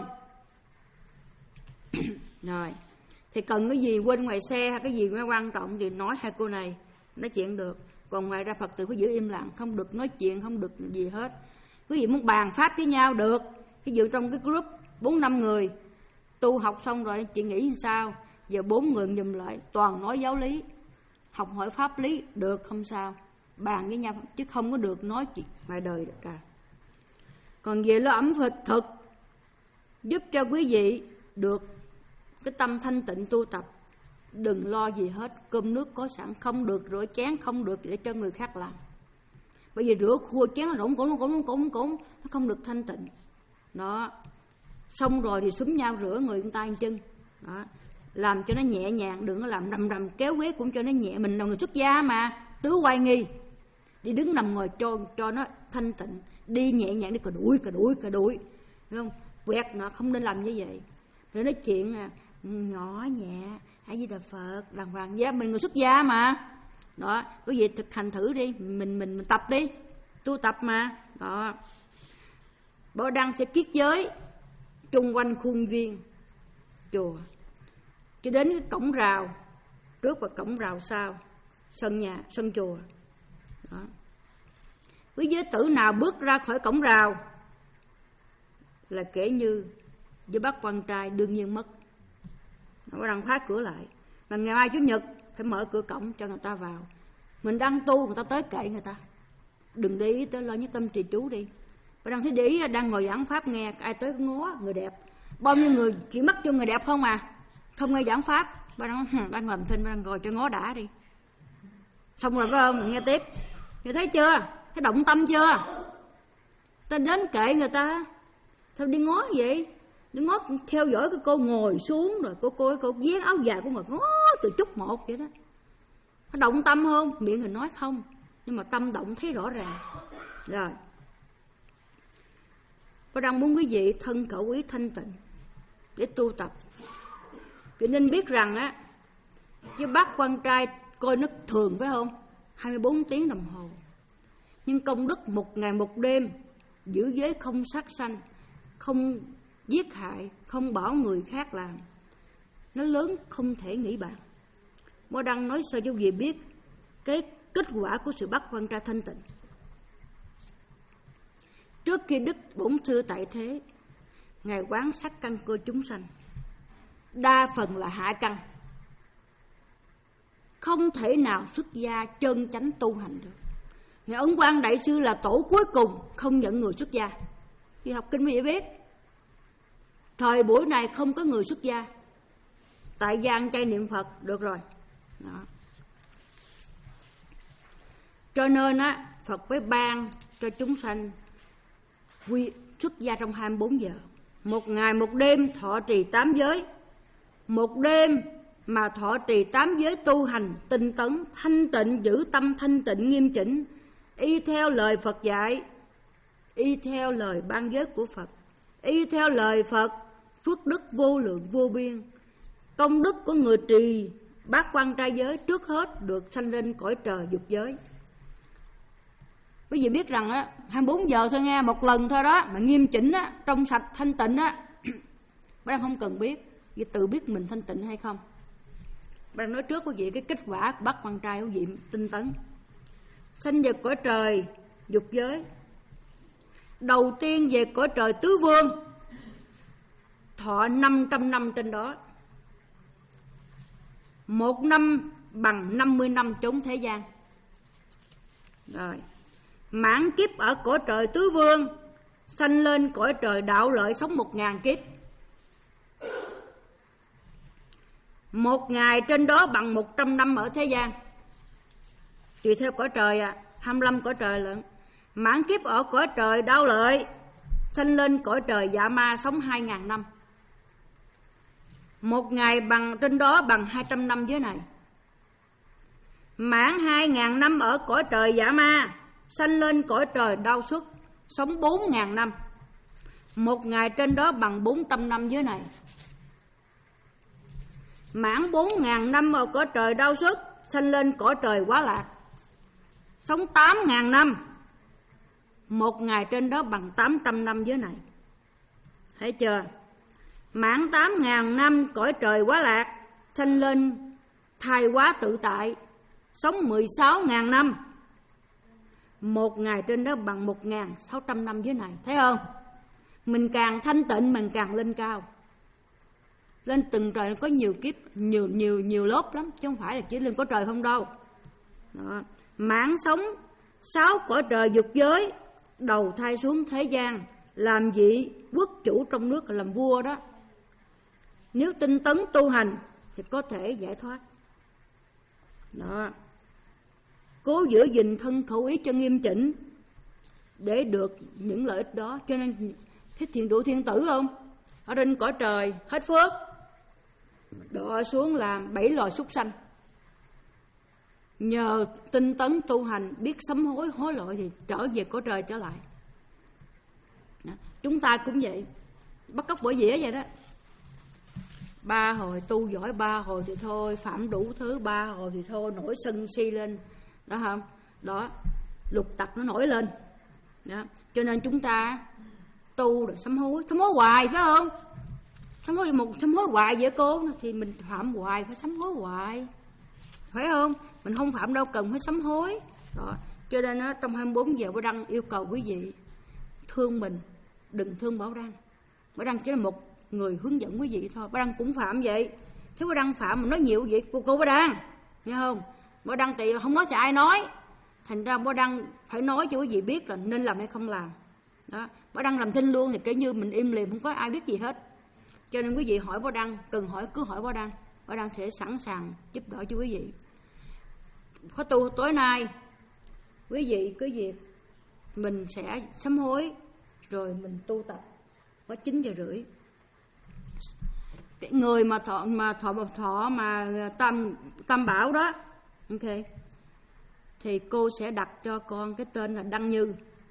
Rồi, thì cần cái gì quên ngoài xe hay cái gì quan trọng thì nói hai cô này nói chuyện được. Còn ngoài ra Phật tử phải giữ im lặng, không được nói chuyện, không được gì hết. Quý vị muốn bàn pháp với nhau được. Ví dụ trong cái group bốn năm người tu học xong rồi, chị nghĩ sao? Giờ bốn người nhùm lại toàn nói giáo lý, học hỏi pháp lý được không sao? Bàn với nhau chứ không có được nói chuyện ngoài đời được cả. Còn về lo ẩm thực thực giúp cho quý vị được cái tâm thanh tịnh tu tập, đừng lo gì hết. Cơm nước có sẵn, không được rửa chén, không được để cho người khác làm. Bởi vì rửa khua chén nó rỗng cũng cũng cũng cũng nó không được thanh tịnh. Đó, xong rồi thì xúm nhau rửa người tay chân. Đó, làm cho nó nhẹ nhàng, đừng có làm rầm rầm kéo quét, cũng cho nó nhẹ. Mình là người xuất gia mà, tứ oai nghi, đi đứng nằm ngồi cho cho nó thanh tịnh, đi nhẹ nhàng, đi cà đuổi cà đuổi cà đuổi, thấy không? Quẹt nó không nên làm như vậy. Rồi nói chuyện à, nhỏ nhẹ, hãy Di Đà Phật, đàng hoàng. Dạ, mình người xuất gia mà. Đó, quý vị thực hành thử đi, mình mình mình tập đi, tu tập mà. Đó, Bảo Đăng sẽ kiết giới chung quanh khuôn viên chùa, cho đến cái cổng rào trước và cổng rào sau sân nhà, sân chùa. Đó, quý giới tử nào bước ra khỏi cổng rào là kể như với bác quan trai đương nhiên mất. Bảo Đăng khóa cửa lại. Và ngày mai Chủ nhật phải mở cửa cổng cho người ta vào. Mình đang tu, người ta tới kệ người ta. Đừng để ý tới, lo nhất tâm trì chú đi. Bà đang thấy để ý, đang ngồi giảng pháp nghe, ai tới ngó người đẹp. Bao nhiêu người chỉ mắt cho người đẹp không à, không nghe giảng pháp. Bà đang đang ngầm thinh, bà đang ngồi cho ngó đã đi. Xong rồi phải không, nghe tiếp. Người thấy chưa, thấy động tâm chưa? Ta đến kệ người ta, sao đi ngó vậy? Đi ngó theo dõi cái cô ngồi xuống rồi cô cô cô vén áo dài của người, ngó từ chút một vậy đó. Có động tâm không? Miệng thì nói không, nhưng mà tâm động thấy rõ ràng. Rồi, tôi đang muốn quý vị thân khẩu ý thanh tịnh để tu tập. Vì nên biết rằng á, với bác quan trai coi nó thường phải không? hai mươi bốn tiếng đồng hồ. Nhưng công đức một ngày một đêm giữ giới không sát sanh, không giết hại, không bảo người khác làm, nó lớn không thể nghĩ bàn. Mo Đăng nói sao cho quý vị biết cái kết quả của sự bắt quan trai thanh tịnh. Trước khi Đức Bổn Sư tại thế, Ngài quán sát căn cơ chúng sanh, đa phần là hạ căn, không thể nào xuất gia chân chánh tu hành được. Ngài Ấn Quang Đại Sư là tổ cuối cùng không nhận người xuất gia. Đi học kinh mới biết, thời buổi này không có người xuất gia, tại gia ăn chay niệm Phật được rồi. Đó. Cho nên á, Phật mới ban cho chúng sanh quy xuất gia trong hai mươi bốn giờ. Một ngày một đêm thọ trì tám giới. Một đêm mà thọ trì tám giới tu hành tinh tấn, thanh tịnh, giữ tâm thanh tịnh nghiêm chỉnh, y theo lời Phật dạy, y theo lời ban giới của Phật, y theo lời Phật, phước đức vô lượng vô biên. Công đức của người trì bát quan trai giới trước hết được sanh lên cõi trời dục giới. Quý vị biết rằng á, hai mươi bốn giờ thôi nghe, một lần thôi đó, mà nghiêm chỉnh á, trong sạch thanh tịnh á, bác đang không cần biết, vì tự biết mình thanh tịnh hay không. Bác đang nói trước quý vị cái kết quả của bát quan trai quý vị tinh tấn. Sanh về cõi trời dục giới. Đầu tiên về cõi trời tứ vương, thọ năm trăm năm trên đó. Một năm bằng năm mươi năm chốn thế gian. Rồi, mãn kiếp ở cõi trời tứ vương, sanh lên cõi trời đạo lợi sống một ngàn kiếp. Một ngày trên đó bằng một trăm năm ở thế gian. Tùy theo cõi trời à, hai mươi lăm cõi trời lận. Mãn kiếp ở cõi trời đạo lợi, sanh lên cõi trời dạ ma sống hai ngàn năm. Một ngày bằng trên đó bằng hai trăm năm giới này. Mãn hai ngàn năm ở cõi trời dạ ma, sanh lên cõi trời đau xuất, sống bốn ngàn năm. Một ngày trên đó bằng bốn trăm năm giới này. Mãn bốn ngàn năm ở cõi trời đau xuất, sanh lên cõi trời Quá Lạc, sống tám ngàn năm. Một ngày trên đó bằng tám trăm năm giới này. Thấy chưa? Mãn tám ngàn năm cõi trời Quá Lạc, sanh lên thai hóa tự tại, sống mười sáu ngàn năm. Một ngày trên đó bằng một ngàn sáu trăm năm dưới này. Thấy không? Mình càng thanh tịnh mình càng lên cao. Lên từng trời có nhiều kiếp, nhiều nhiều nhiều lớp lắm, chứ không phải là chỉ lên cõi trời không đâu. Đó. Mãn sống sáu cõi trời dục giới, đầu thai xuống thế gian, làm vị quốc chủ trong nước, làm vua đó. Nếu tinh tấn tu hành thì có thể giải thoát. Đó. Cố giữ gìn thân khẩu ý cho nghiêm chỉnh để được những lợi ích đó. Cho nên thích thiện độ thiên tử không? Ở trên cõi trời hết phước, đọa xuống làm bảy loài súc sanh. Nhờ tinh tấn tu hành, biết sám hối hối lỗi thì trở về cõi trời trở lại. Đó. Chúng ta cũng vậy, bắt cóc bởi dĩa vậy đó. Ba hồi tu giỏi, ba hồi thì thôi phạm đủ thứ, ba hồi thì thôi nổi sân si lên, đó không? Đó, lục tập nó nổi lên. Đó. Cho nên chúng ta tu rồi sám hối, sám hối hoài phải không? Sám hối một sám hối hoài vậy cô, thì mình phạm hoài, phải sám hối hoài, phải không? Mình không phạm đâu cần phải sám hối. Đó. Cho nên đó, trong hai mươi bốn giờ Bảo Đăng yêu cầu quý vị thương mình, đừng thương Bảo Đăng. Bảo Đăng chỉ là một người hướng dẫn quý vị thôi. Bảo Đăng cũng phạm vậy. Thế Bảo Đăng phạm mà nói nhiều vậy, cô cô Bảo Đăng Nghe không? Bố Đăng thì không nói thì ai nói. Thành ra bố Đăng phải nói cho quý vị biết là nên làm hay không làm. Đó. Bố Đăng làm thinh luôn thì kể như mình im lìm, không có ai biết gì hết. Cho nên quý vị hỏi bố Đăng, cần hỏi cứ hỏi bố Đăng. Bố Đăng sẽ sẵn sàng giúp đỡ cho quý vị. Khóa tu tối nay quý vị cứ việc mình sẽ sám hối rồi mình tu tập có chín giờ rưỡi. Cái người mà thọ mà thọ thọ mà tam tam bảo đó, ok, thì cô sẽ đặt cho con cái tên là Đăng Như,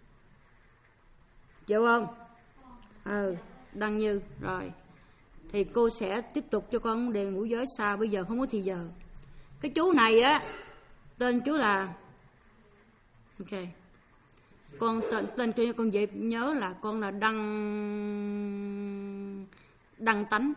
chịu không? Ừ, Đăng Như rồi. Thì cô sẽ tiếp tục cho con đề ngũ giới sao, bây giờ không có thì giờ. Cái chú này á, tên chú là, ok, con tên tên cho con dễ nhớ là con là Đăng Đăng Tánh.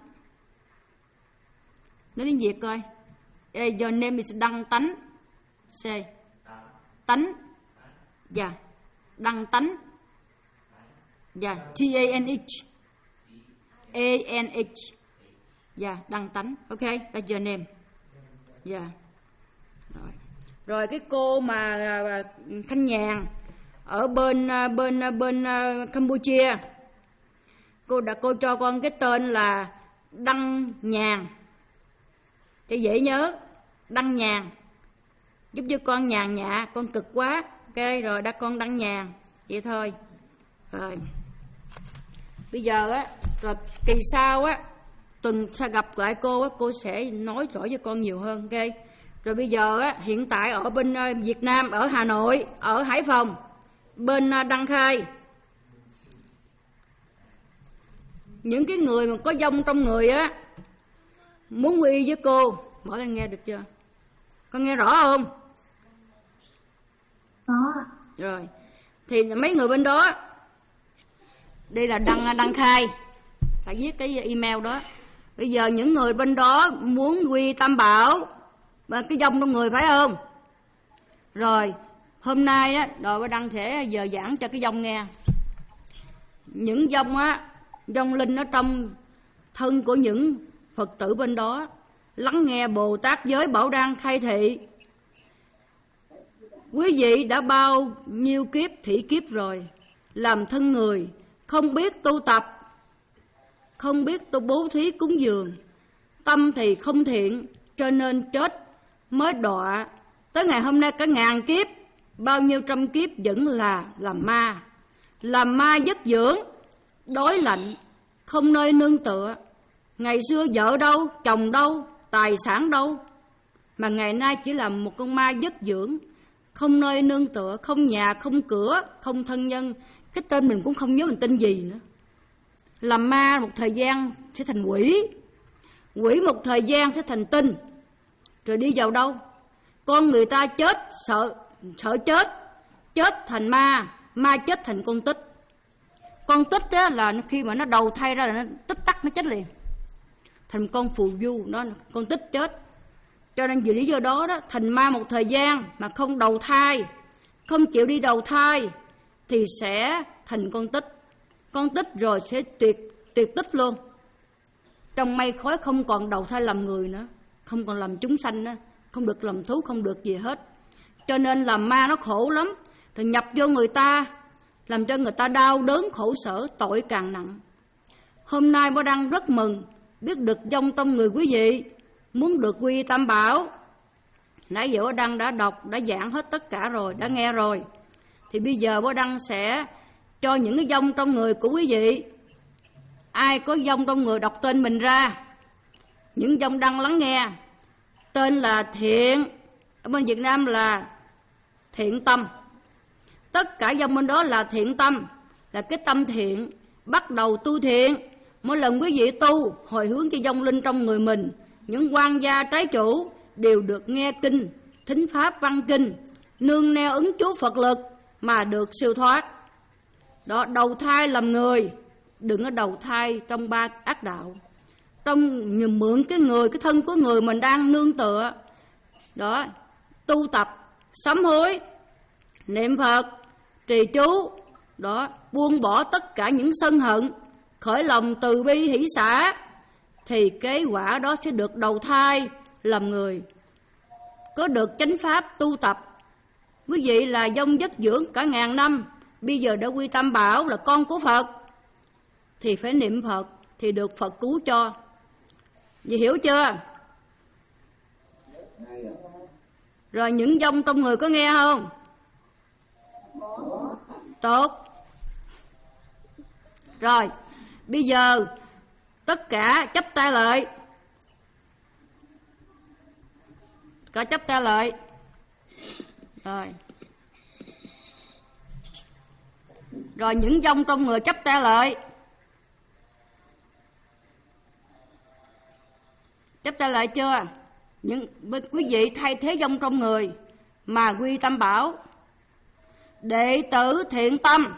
Nói tiếng Việt coi. Your name is Đăng Tánh. Say Tánh. Dạ. Đăng Tánh. Dạ. T A N H. A N H. Dạ. Đăng Tánh. Ok. That's your name. Dạ. Rồi. Rồi cái cô mà Thanh Nhàn ở bên bên bên Campuchia, cô đã cô cho con cái tên là Đăng Nhàn cho dễ nhớ. Đăng Nhàn giúp cho con nhàn nhã, con cực quá. Ok rồi, đã con Đăng Nhàn vậy thôi. Rồi bây giờ á, rồi kỳ sau á, tuần sẽ gặp lại cô á, cô sẽ nói rõ cho con nhiều hơn. Ok. Rồi bây giờ á, hiện tại ở bên Việt Nam, ở Hà Nội, ở Hải Phòng, bên Đăng Khai, những cái người mà có dông trong người á, muốn quy với cô, mở lên nghe được chưa? Con nghe rõ không? Có. Rồi thì mấy người bên đó, đây là Đăng Đăng Khai, phải viết cái email đó. Bây giờ những người bên đó muốn quy Tam Bảo và cái dông trong người, phải không? Rồi hôm nay á, đội bà Đăng sẽ giờ giảng cho cái dông nghe. Những dông á, dông linh ở trong thân của những Phật tử bên đó, lắng nghe Bồ Tát giới Bảo Đăng khai thị. Quý vị đã bao nhiêu kiếp thị kiếp rồi, làm thân người, không biết tu tập, không biết tu bố thí cúng dường, tâm thì không thiện, cho nên chết mới đọa. Tới ngày hôm nay cả ngàn kiếp, bao nhiêu trăm kiếp vẫn là làm ma. Làm ma dất dưỡng, đói lạnh, không nơi nương tựa. Ngày xưa vợ đâu, chồng đâu, tài sản đâu, mà ngày nay chỉ là một con ma dất dưỡng, không nơi nương tựa, không nhà, không cửa, không thân nhân. Cái tên mình cũng không nhớ mình tên gì nữa. Làm ma một thời gian sẽ thành quỷ, quỷ một thời gian sẽ thành tinh. Rồi đi vào đâu? Con người ta chết sợ sợ chết, chết thành ma, ma chết thành con tích. Con tích đó là khi mà nó đầu thai ra là nó tích tắc nó chết liền, thành con phù du, đó là con tích chết. Cho nên vì lý do đó đó, thành ma một thời gian mà không đầu thai, không chịu đi đầu thai thì sẽ thành con tích. Con tích rồi sẽ tuyệt tuyệt tích luôn. Trong mây khói không còn đầu thai làm người nữa, không còn làm chúng sanh nữa, không được làm thú, không được gì hết. Cho nên làm ma nó khổ lắm. Rồi nhập vô người ta, làm cho người ta đau đớn khổ sở, tội càng nặng. Hôm nay Bố Đăng rất mừng biết được dông trong người quý vị, muốn được quy Tam Bảo. Nãy giờ Bố Đăng đã đọc, đã giảng hết tất cả rồi, đã nghe rồi. Thì bây giờ Bố Đăng sẽ cho những cái dông trong người của quý vị. Ai có dông trong người đọc tên mình ra. Những dông Đăng lắng nghe. Tên là Thiện, ở bên Việt Nam là Thiện Tâm. Tất cả dông bên đó là thiện tâm, là cái tâm thiện, bắt đầu tu thiện. Mỗi lần quý vị tu, hồi hướng cho dông linh trong người mình, những quan gia trái chủ đều được nghe kinh, thính pháp văn kinh, nương neo ứng chú Phật lực mà được siêu thoát. Đó, đầu thai làm người, đừng có đầu thai trong ba ác đạo. Trong mượn cái người, cái thân của người mình đang nương tựa. Đó, tu tập, sám hối, niệm Phật, trì chú, đó, buông bỏ tất cả những sân hận, khởi lòng từ bi hỷ xả, thì cái quả đó sẽ được đầu thai làm người. có được chánh pháp tu tập. Quý vị là dông dứt dưỡng cả ngàn năm, bây giờ đã quy tam bảo là con của Phật, thì phải niệm Phật thì được Phật cứu cho. Vậy hiểu chưa? Rồi những dông trong người có nghe không? Tốt. Rồi, bây giờ tất cả chắp tay lại. Cả chắp tay lại. Rồi. Rồi những dông trong người chắp tay lại. Chắp tay lại chưa? Những quý vị thay thế dông trong người mà quy tam bảo. Đệ tử thiện tâm.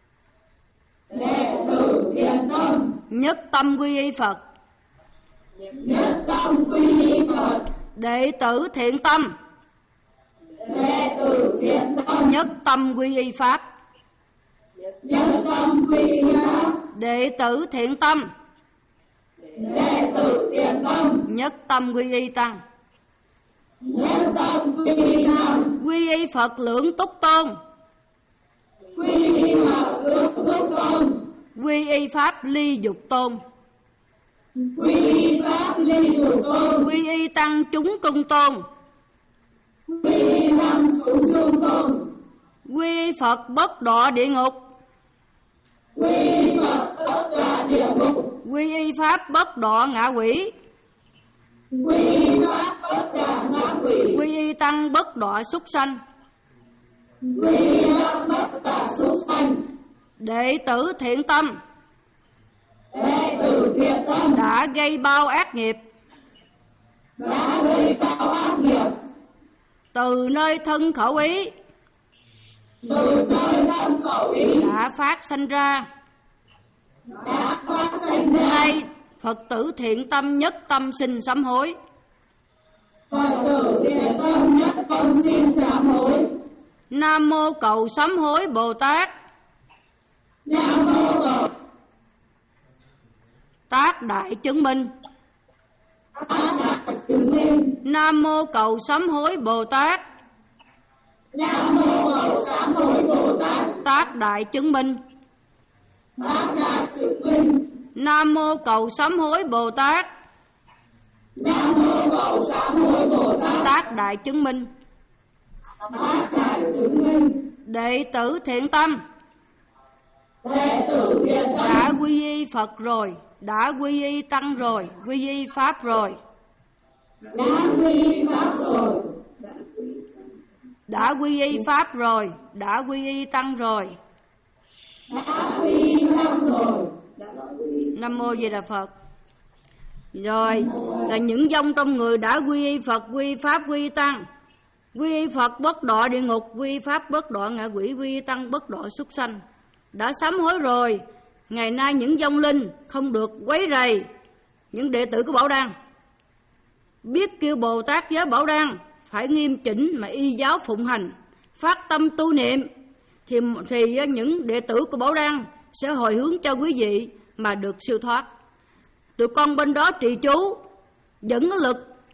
Đệ tử thiện tâm. Nhất tâm quy y Phật. Nhất tâm quy y Phật. Đệ tử thiện tâm. Đệ tử thiện tâm. Nhất tâm quy y Pháp. Nhất tâm quy y Pháp. Đệ tử thiện tâm. Đệ tử thiện tâm. Nhất tâm quy y Tăng. Nhất tâm quy y Tăng. Quy y Phật lưỡng túc tôn. Quy y Phật lưỡng túc tôn. Quy y Pháp ly dục tôn. Quy y Pháp ly dục tôn. Quy y Tăng chúng trung tôn. Quy y Tăng chúng trung tôn. Quy y Phật bất đọa địa ngục. Quy y Phật bất đọa địa ngục. Quy y Pháp bất đọa ngạ quỷ. Quy y Pháp bất đọa ngạ quỷ. Quy y Tăng bất đọa súc sanh. Quy y Tăng bất đọa súc sanh. Đệ tử thiện tâm. Đệ tử thiện tâm. Đã gây bao ác nghiệp. Đã gây bao ác nghiệp. Từ nơi thân khẩu ý. Từ nơi thân khẩu ý. Đã phát sanh ra. Đã phát sanh ra. Nay Phật tử thiện tâm nhất tâm xin sám hối. Phật tử thiện tâm nhất tâm xin sám hối. Nam mô cầu sám hối Bồ Tát. Nam mô cầu Tát đại chứng minh. Tát đại chứng minh. Nam mô cầu sám hối Bồ Tát. Nam mô cầu sám hối Bồ Tát. Tát đại chứng minh. Tát đại chứng minh. Nam mô cầu sám hối Bồ Tát. Nam mô cầu sám hối Bồ Tát. Tát đại chứng minh. Tát đại chứng minh. Đệ tử thiện tâm. Đệ tử thiện tâm. Đã quy y Phật rồi, đã quy y Tăng rồi, quy y Pháp rồi. Đã quy y Pháp rồi. Đã quy y Pháp rồi, đã quy y Tăng rồi. Đã quy y Tăng rồi. Nam mô Di Đà Phật. Rồi là những dông trong người đã quy y Phật, quy y Pháp, quy y Tăng. Quy y Phật bất đọa địa ngục, quy y Pháp bất đọa ngạ quỷ, quy y Tăng bất đọa súc sanh. Đã sám hối rồi. Ngày nay những vong linh không được quấy rầy những đệ tử của Bảo Đăng. Biết kêu Bồ Tát giới Bảo Đăng phải nghiêm chỉnh mà y giáo phụng hành, phát tâm tu niệm, thì, thì những đệ tử của Bảo Đăng sẽ hồi hướng cho quý vị mà được siêu thoát. Tụi con bên đó trì chú, dẫn lực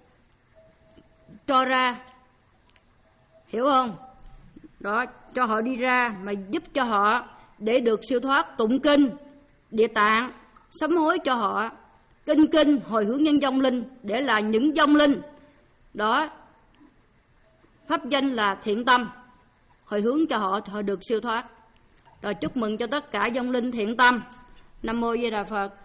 cho ra, hiểu không? Đó, cho họ đi ra mà giúp cho họ để được siêu thoát, tụng kinh Địa Tạng, sám hối cho họ, kinh kinh hồi hướng nhân vong linh để là những vong linh đó pháp danh là thiện tâm, hồi hướng cho họ họ được siêu thoát. Rồi chúc mừng cho tất cả vong linh thiện tâm. Nam mô Di Đà Phật.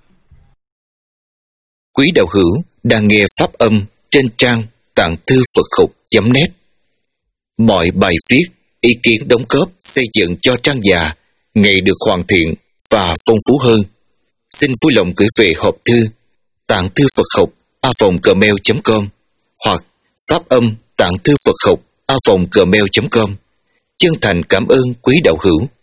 Quý đạo hữu đang nghe pháp âm trên trang tạng thư Phật học chấm net. Mọi bài viết, ý kiến đóng góp xây dựng cho trang già ngày được hoàn thiện và phong phú hơn. Xin vui lòng gửi về hộp thư tạng thư Phật học a vòng gmail chấm com hoặc pháp âm tạng thư Phật học a vòng gmail chấm com. Chân thành cảm ơn quý đạo hữu.